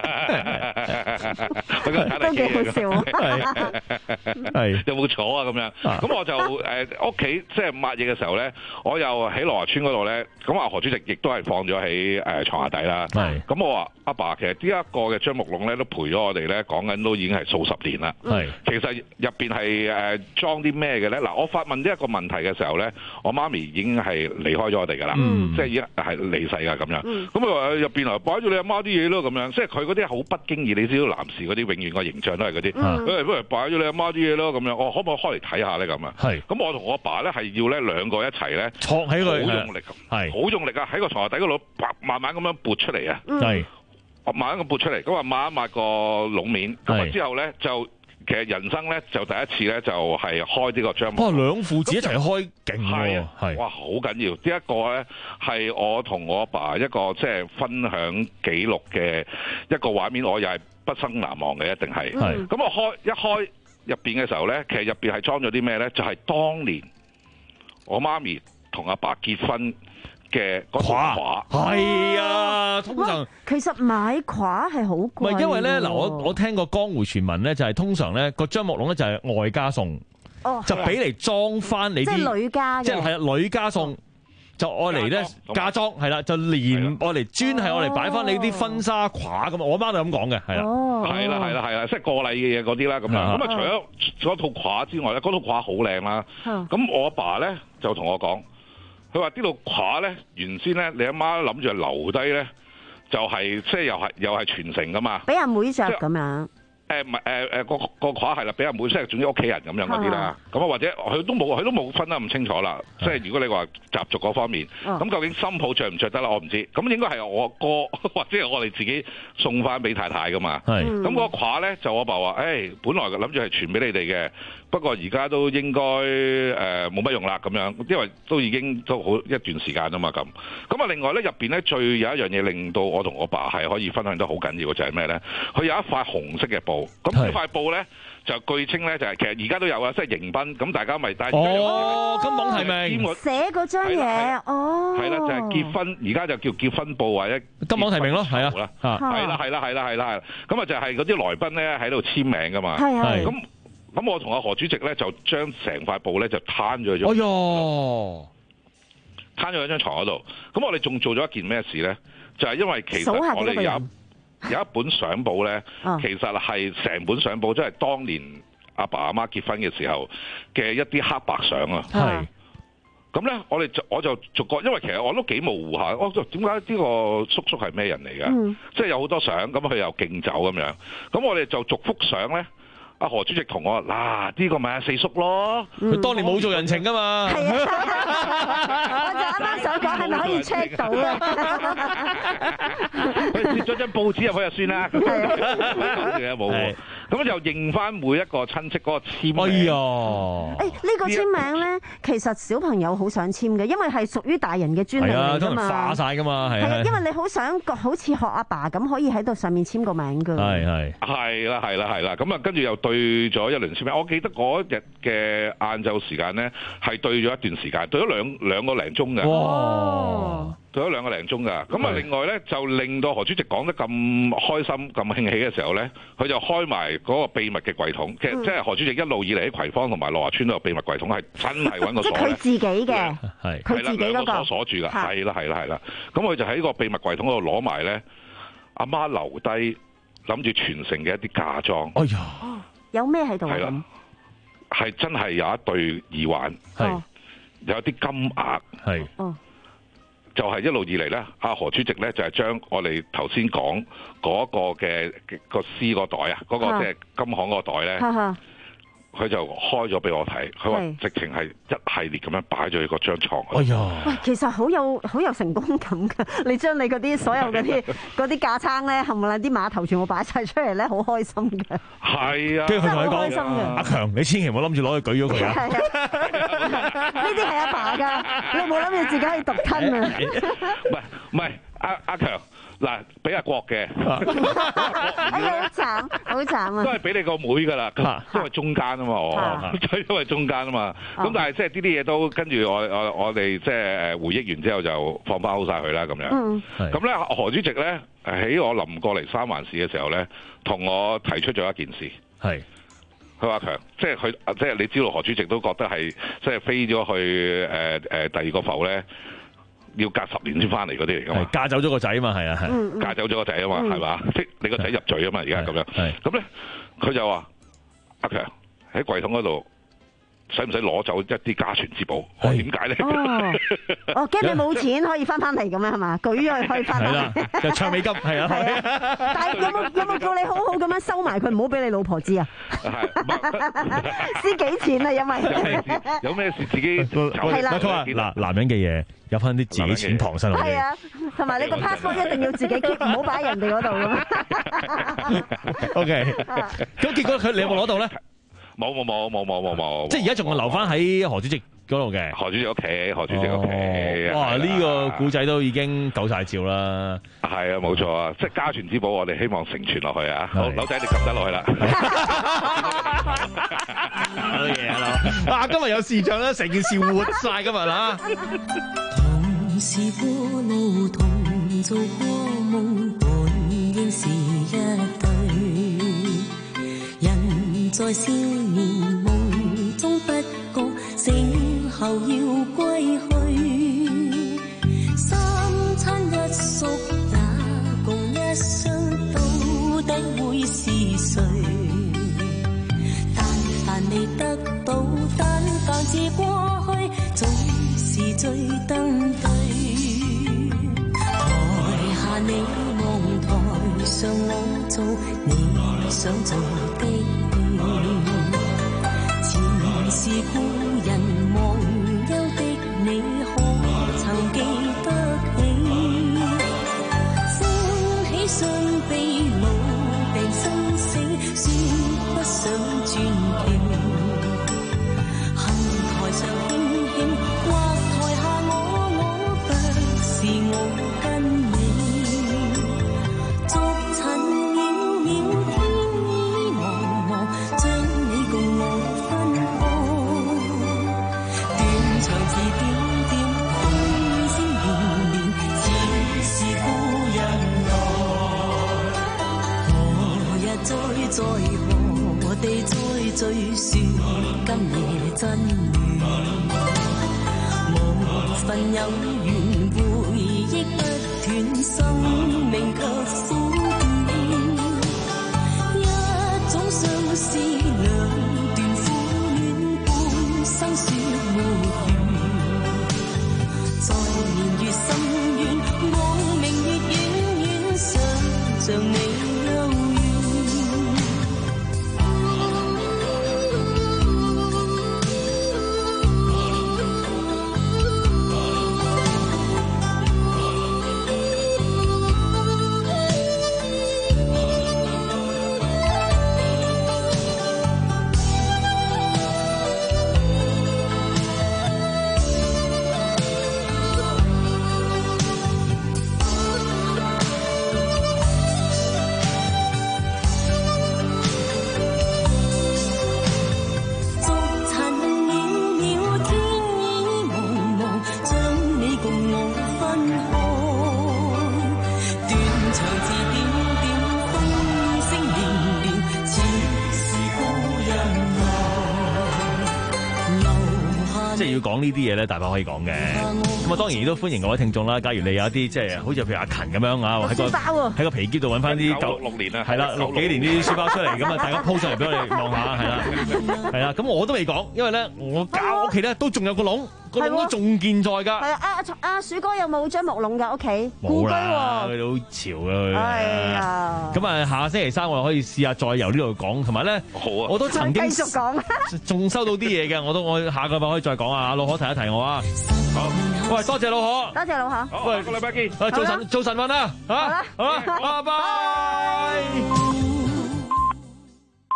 都幾好笑啊！ 係有冇坐啊？咁樣咁我就誒屋企即係抹嘢嘅時候咧，我又喺羅華村嗰度咧，咁阿何主席亦都係放咗喺誒牀下底啦。係咁我話阿爸，其實呢一個嘅樟木籠咧都陪咗我哋咧，講緊都已經係數十年啦。係其實入邊係誒裝啲咩嘅咧？嗱，我發問呢一個問題嘅時候咧，我媽咪已經係離開咗我哋㗎啦，嗯、即係已經係離世㗎咁樣。咁佢話入邊來擺咗你阿媽啲嘢咯咁樣，即係佢嗰啲好不經意，你知道男士嗰啲永遠個形象都係嗰啲，佢不如擺咗你阿媽啲嘢咯咁樣。我可唔可以開嚟睇下咧咁啊？係。咁我同我阿爸咧係要咧兩個一齊咧，戳起佢，好用力，係好用力啊！喺個床下底嗰度，慢慢咁樣撥出嚟啊！係，慢慢咁撥出嚟，咁啊抹一抹個籠面，咁啊之後咧就。其實人生咧就第一次咧就係開呢個樟木。哇！兩父子一齊開勁喎，係哇好緊要。呢一個咧係我同我阿爸一個即係分享記錄嘅一個畫面，我又係畢生難忘嘅，一定係。係咁我開一開入邊嘅時候咧，其實入邊係裝咗啲咩咧？就係當年我媽咪同阿爸結婚嘅嗰套褂。係啊，通常其實買褂係好貴。 唔係因為咧嗱，我我聽過江湖傳聞咧，就係通常咧個樟木籠咧就係外家送，哦、就俾嚟裝翻你啲， 即係女家嘅， 即係係啊女家送，就愛嚟咧嫁妝係啦，就連愛嚟專係愛嚟擺翻你啲婚紗褂咁。我媽就咁講嘅，係啦， 係啦係啦係啦，即係過禮嘅嘢嗰啲啦咁樣。咁啊除咗嗰套褂之外咧，嗰套褂好靚啦。咁我阿爸咧就同我講。佢話呢度褂咧，原先咧你阿媽諗住留低咧，就係即係又係又係傳承噶嘛， 俾阿妹着咁樣。 誒唔係誒誒個個褂係啦，俾阿妹即係總之屋企人咁樣嗰啲啦。咁啊或者佢都冇佢都冇分得咁清楚啦。即係如果你話習俗嗰方面，咁究竟新抱着唔着得啦？我唔知。咁應該係我哥或者係我哋自己送翻俾太太噶嘛。係。咁個褂咧就我爸話，誒本來諗住係傳俾你哋嘅。不過而家都應該誒冇乜用啦咁樣，因為都已經都好一段時間啊嘛咁。咁啊另外咧入邊咧最有一樣嘢令到我同我爸係可以分享得好緊要嘅就係咩咧？佢有一塊紅色嘅布，咁呢塊布咧就據稱咧就係、是、其實而家都有啊，即係迎賓，咁大家咪帶。 哦，金網係咪？ 寫嗰張嘢，哦。係啦， 就係、是、結婚，而家就叫結婚布或者金網提名咯，係啊， 係啦係啦係啦係啦，咁啊就係嗰啲來賓咧喺度簽名噶嘛， 係咁。咁我同阿何主席咧就將成塊布咧就攤咗咗， 哎喲， 攤咗喺張床嗰度。咁我哋仲做咗一件咩事咧？就係、是、因為其實我哋有一有一本相簿咧，其實係成本相簿，即係當年阿爸阿媽結婚嘅時候嘅一啲黑白相啊。係。咁咧，我哋就我就逐個，因為其實我都幾模糊下。我點解呢個叔叔係咩人嚟㗎？嗯、即係有好多相，咁佢又敬酒咁樣。咁我哋就逐幅相咧。阿何主席同我話：嗱、啊，呢、這個咪阿四叔咯，佢、 嗯、當年冇做人情噶嘛。係啊，我就啱啱想講，係咪可以 check 到啊？ 佢貼咗張報紙入去就算啦。講嘢冇。咁就認翻每一個親戚嗰個簽名。哎呀！誒、欸，呢、這個簽名咧，其實小朋友好想簽嘅，因為係屬於大人嘅專利嚟㗎嘛。 化晒㗎嘛，係啊。 因為你好想好似學阿爸咁，可以喺度上面簽個名㗎。 係係。 係啦係啦係啦，咁啊跟住又對咗一輪簽名。我記得嗰日嘅晏晝時間咧，係對咗一段時間，對咗兩兩個零鐘嘅。哇！ 做咗兩個零鐘㗎。咁啊，另外咧就令到何主席講得咁開心、咁興起嘅時候咧，佢就開埋嗰個秘密嘅櫃桶。其實即係何主席一路以嚟喺葵芳同埋樂華村都有秘密櫃桶，係真係揾個鎖咧。 即係佢自己嘅， 係佢自己嗰個鎖鎖住㗎，係啦係啦係啦。咁佢就喺個秘密櫃桶嗰度攞埋咧，阿媽留低諗住傳承嘅一啲嫁妝。 哎呀， 有咩喺度啊？ 係啦，係真係有一對耳環，係有啲金額，係。就係一路以嚟咧，阿何主席咧就係將我哋頭先講嗰個嘅個絲個袋啊，嗰個即係金行嗰個袋咧，佢就開咗俾我睇，佢話直情係一系列咁樣擺咗喺嗰張牀。哎呀！ 喂，其實好有好有成功感㗎！你將你嗰啲所有嗰啲嗰啲架撐咧，冚唪唥啲碼頭全部擺晒出嚟咧，好開心嘅。 係啊， 跟住佢同你開心嘅講：阿強，你千祈唔好諗住攞去舉咗佢啊！ 呢啲係阿爸㗎，你冇諗住自己可以獨吞啊！ 唔係唔係，阿阿強。嗱，俾阿國嘅， 好慘，好慘啊！ 都係俾你個妹㗎啦，因為中間啊嘛，我因為中間啊嘛。咁但係即係呢啲嘢都跟住我我我哋即係誒回憶完之後就放翻好晒佢啦咁樣。咁咧何主席咧喺我臨過嚟三環市嘅時候咧，同我提出咗一件事。係。佢話強，即係佢即係你知道何主席都覺得係即係飛咗去誒誒、呃、第二個埠咧。要隔十年先翻嚟嗰啲嚟㗎嘛？ 嫁走咗個仔啊嘛，係啊係。 嫁走咗個仔啊嘛，係嘛？即係你個仔入罪啊嘛，而家咁樣。咁咧，佢就話：阿強喺櫃桶嗰度，使唔使攞走一啲家傳之寶？我點解咧？ 哦，驚你冇錢可以翻翻嚟咁樣係嘛？舉咗佢可以翻翻嚟。 就唱美金係啊。 係啊。但係有冇有冇叫你好好咁樣收埋佢，唔好俾你老婆知啊？私己錢啊，因為有咩事自己係啦。佢話嗱，男人嘅嘢有翻啲自己錢傍身。 係啊，同埋你個 passport 一定要自己 keep，唔好擺喺人哋嗰度咁。 O K，咁結果佢你有冇攞到咧？ 冇冇冇冇冇冇冇。 即係而家仲係留翻喺何主席嗰度嘅。 何主席屋企，何主席屋企。 哇！呢個古仔都已經夠晒照啦。 係啊，冇錯啊，即係家傳之寶，我哋希望承傳落去啊。好，劉仔你撳得落去啦。 好嘢啊！啊，今日有視像啦，成件事活晒今日啦。 同是過路，同做過夢，本應是一對。人在少年夢中不覺，醒後要歸去。三餐一宿也共一雙，到底會是誰？但凡未得到，但凡是過去，總是最登對。台下你望台上我做你想做的戲，前是故人忘憂的你，可曾記得起？歡喜傷悲老病生死，算不上傳奇。恨台上輕輕，或台下我我，不是我跟你。逐塵渺渺，天意茫茫，將你共我分開。斷腸字點點，風聲連連，似是故人來。何日再在何地再聚，說今夜真緣。無份有緣，回憶不斷，生命卻苦短。一種相思，兩段苦戀，半生說沒完。在年月深遠，望明月遠遠，想像你幽怨。 即係要講呢啲嘢咧，大把可以講嘅。咁啊，當然亦都歡迎各位聽眾啦。假如你有一啲即係好似譬如阿勤咁樣啊，喺個喺個皮篋度揾翻啲九六年啊， 係啦，六幾年啲書包出嚟，咁啊，大家 po 上嚟俾我哋望下，係啦，係啦。咁我都未講，因為咧我搞屋企咧都仲有個籠。個籠都仲健在㗎。係啊，阿阿鼠哥有冇張木籠㗎屋企？故居喎， 佢好潮㗎佢。 係啊。 咁啊，下星期三我可以試下再由呢度講，同埋咧， 好啊， 我都曾經繼續講， 仲收到啲嘢嘅，我都我下個禮拜可以再講啊。阿老可提一提我啊。好，喂，多謝老可。 多謝老可。 喂， 下個禮拜見。 做晨做晨運啊，嚇，好啦，拜拜。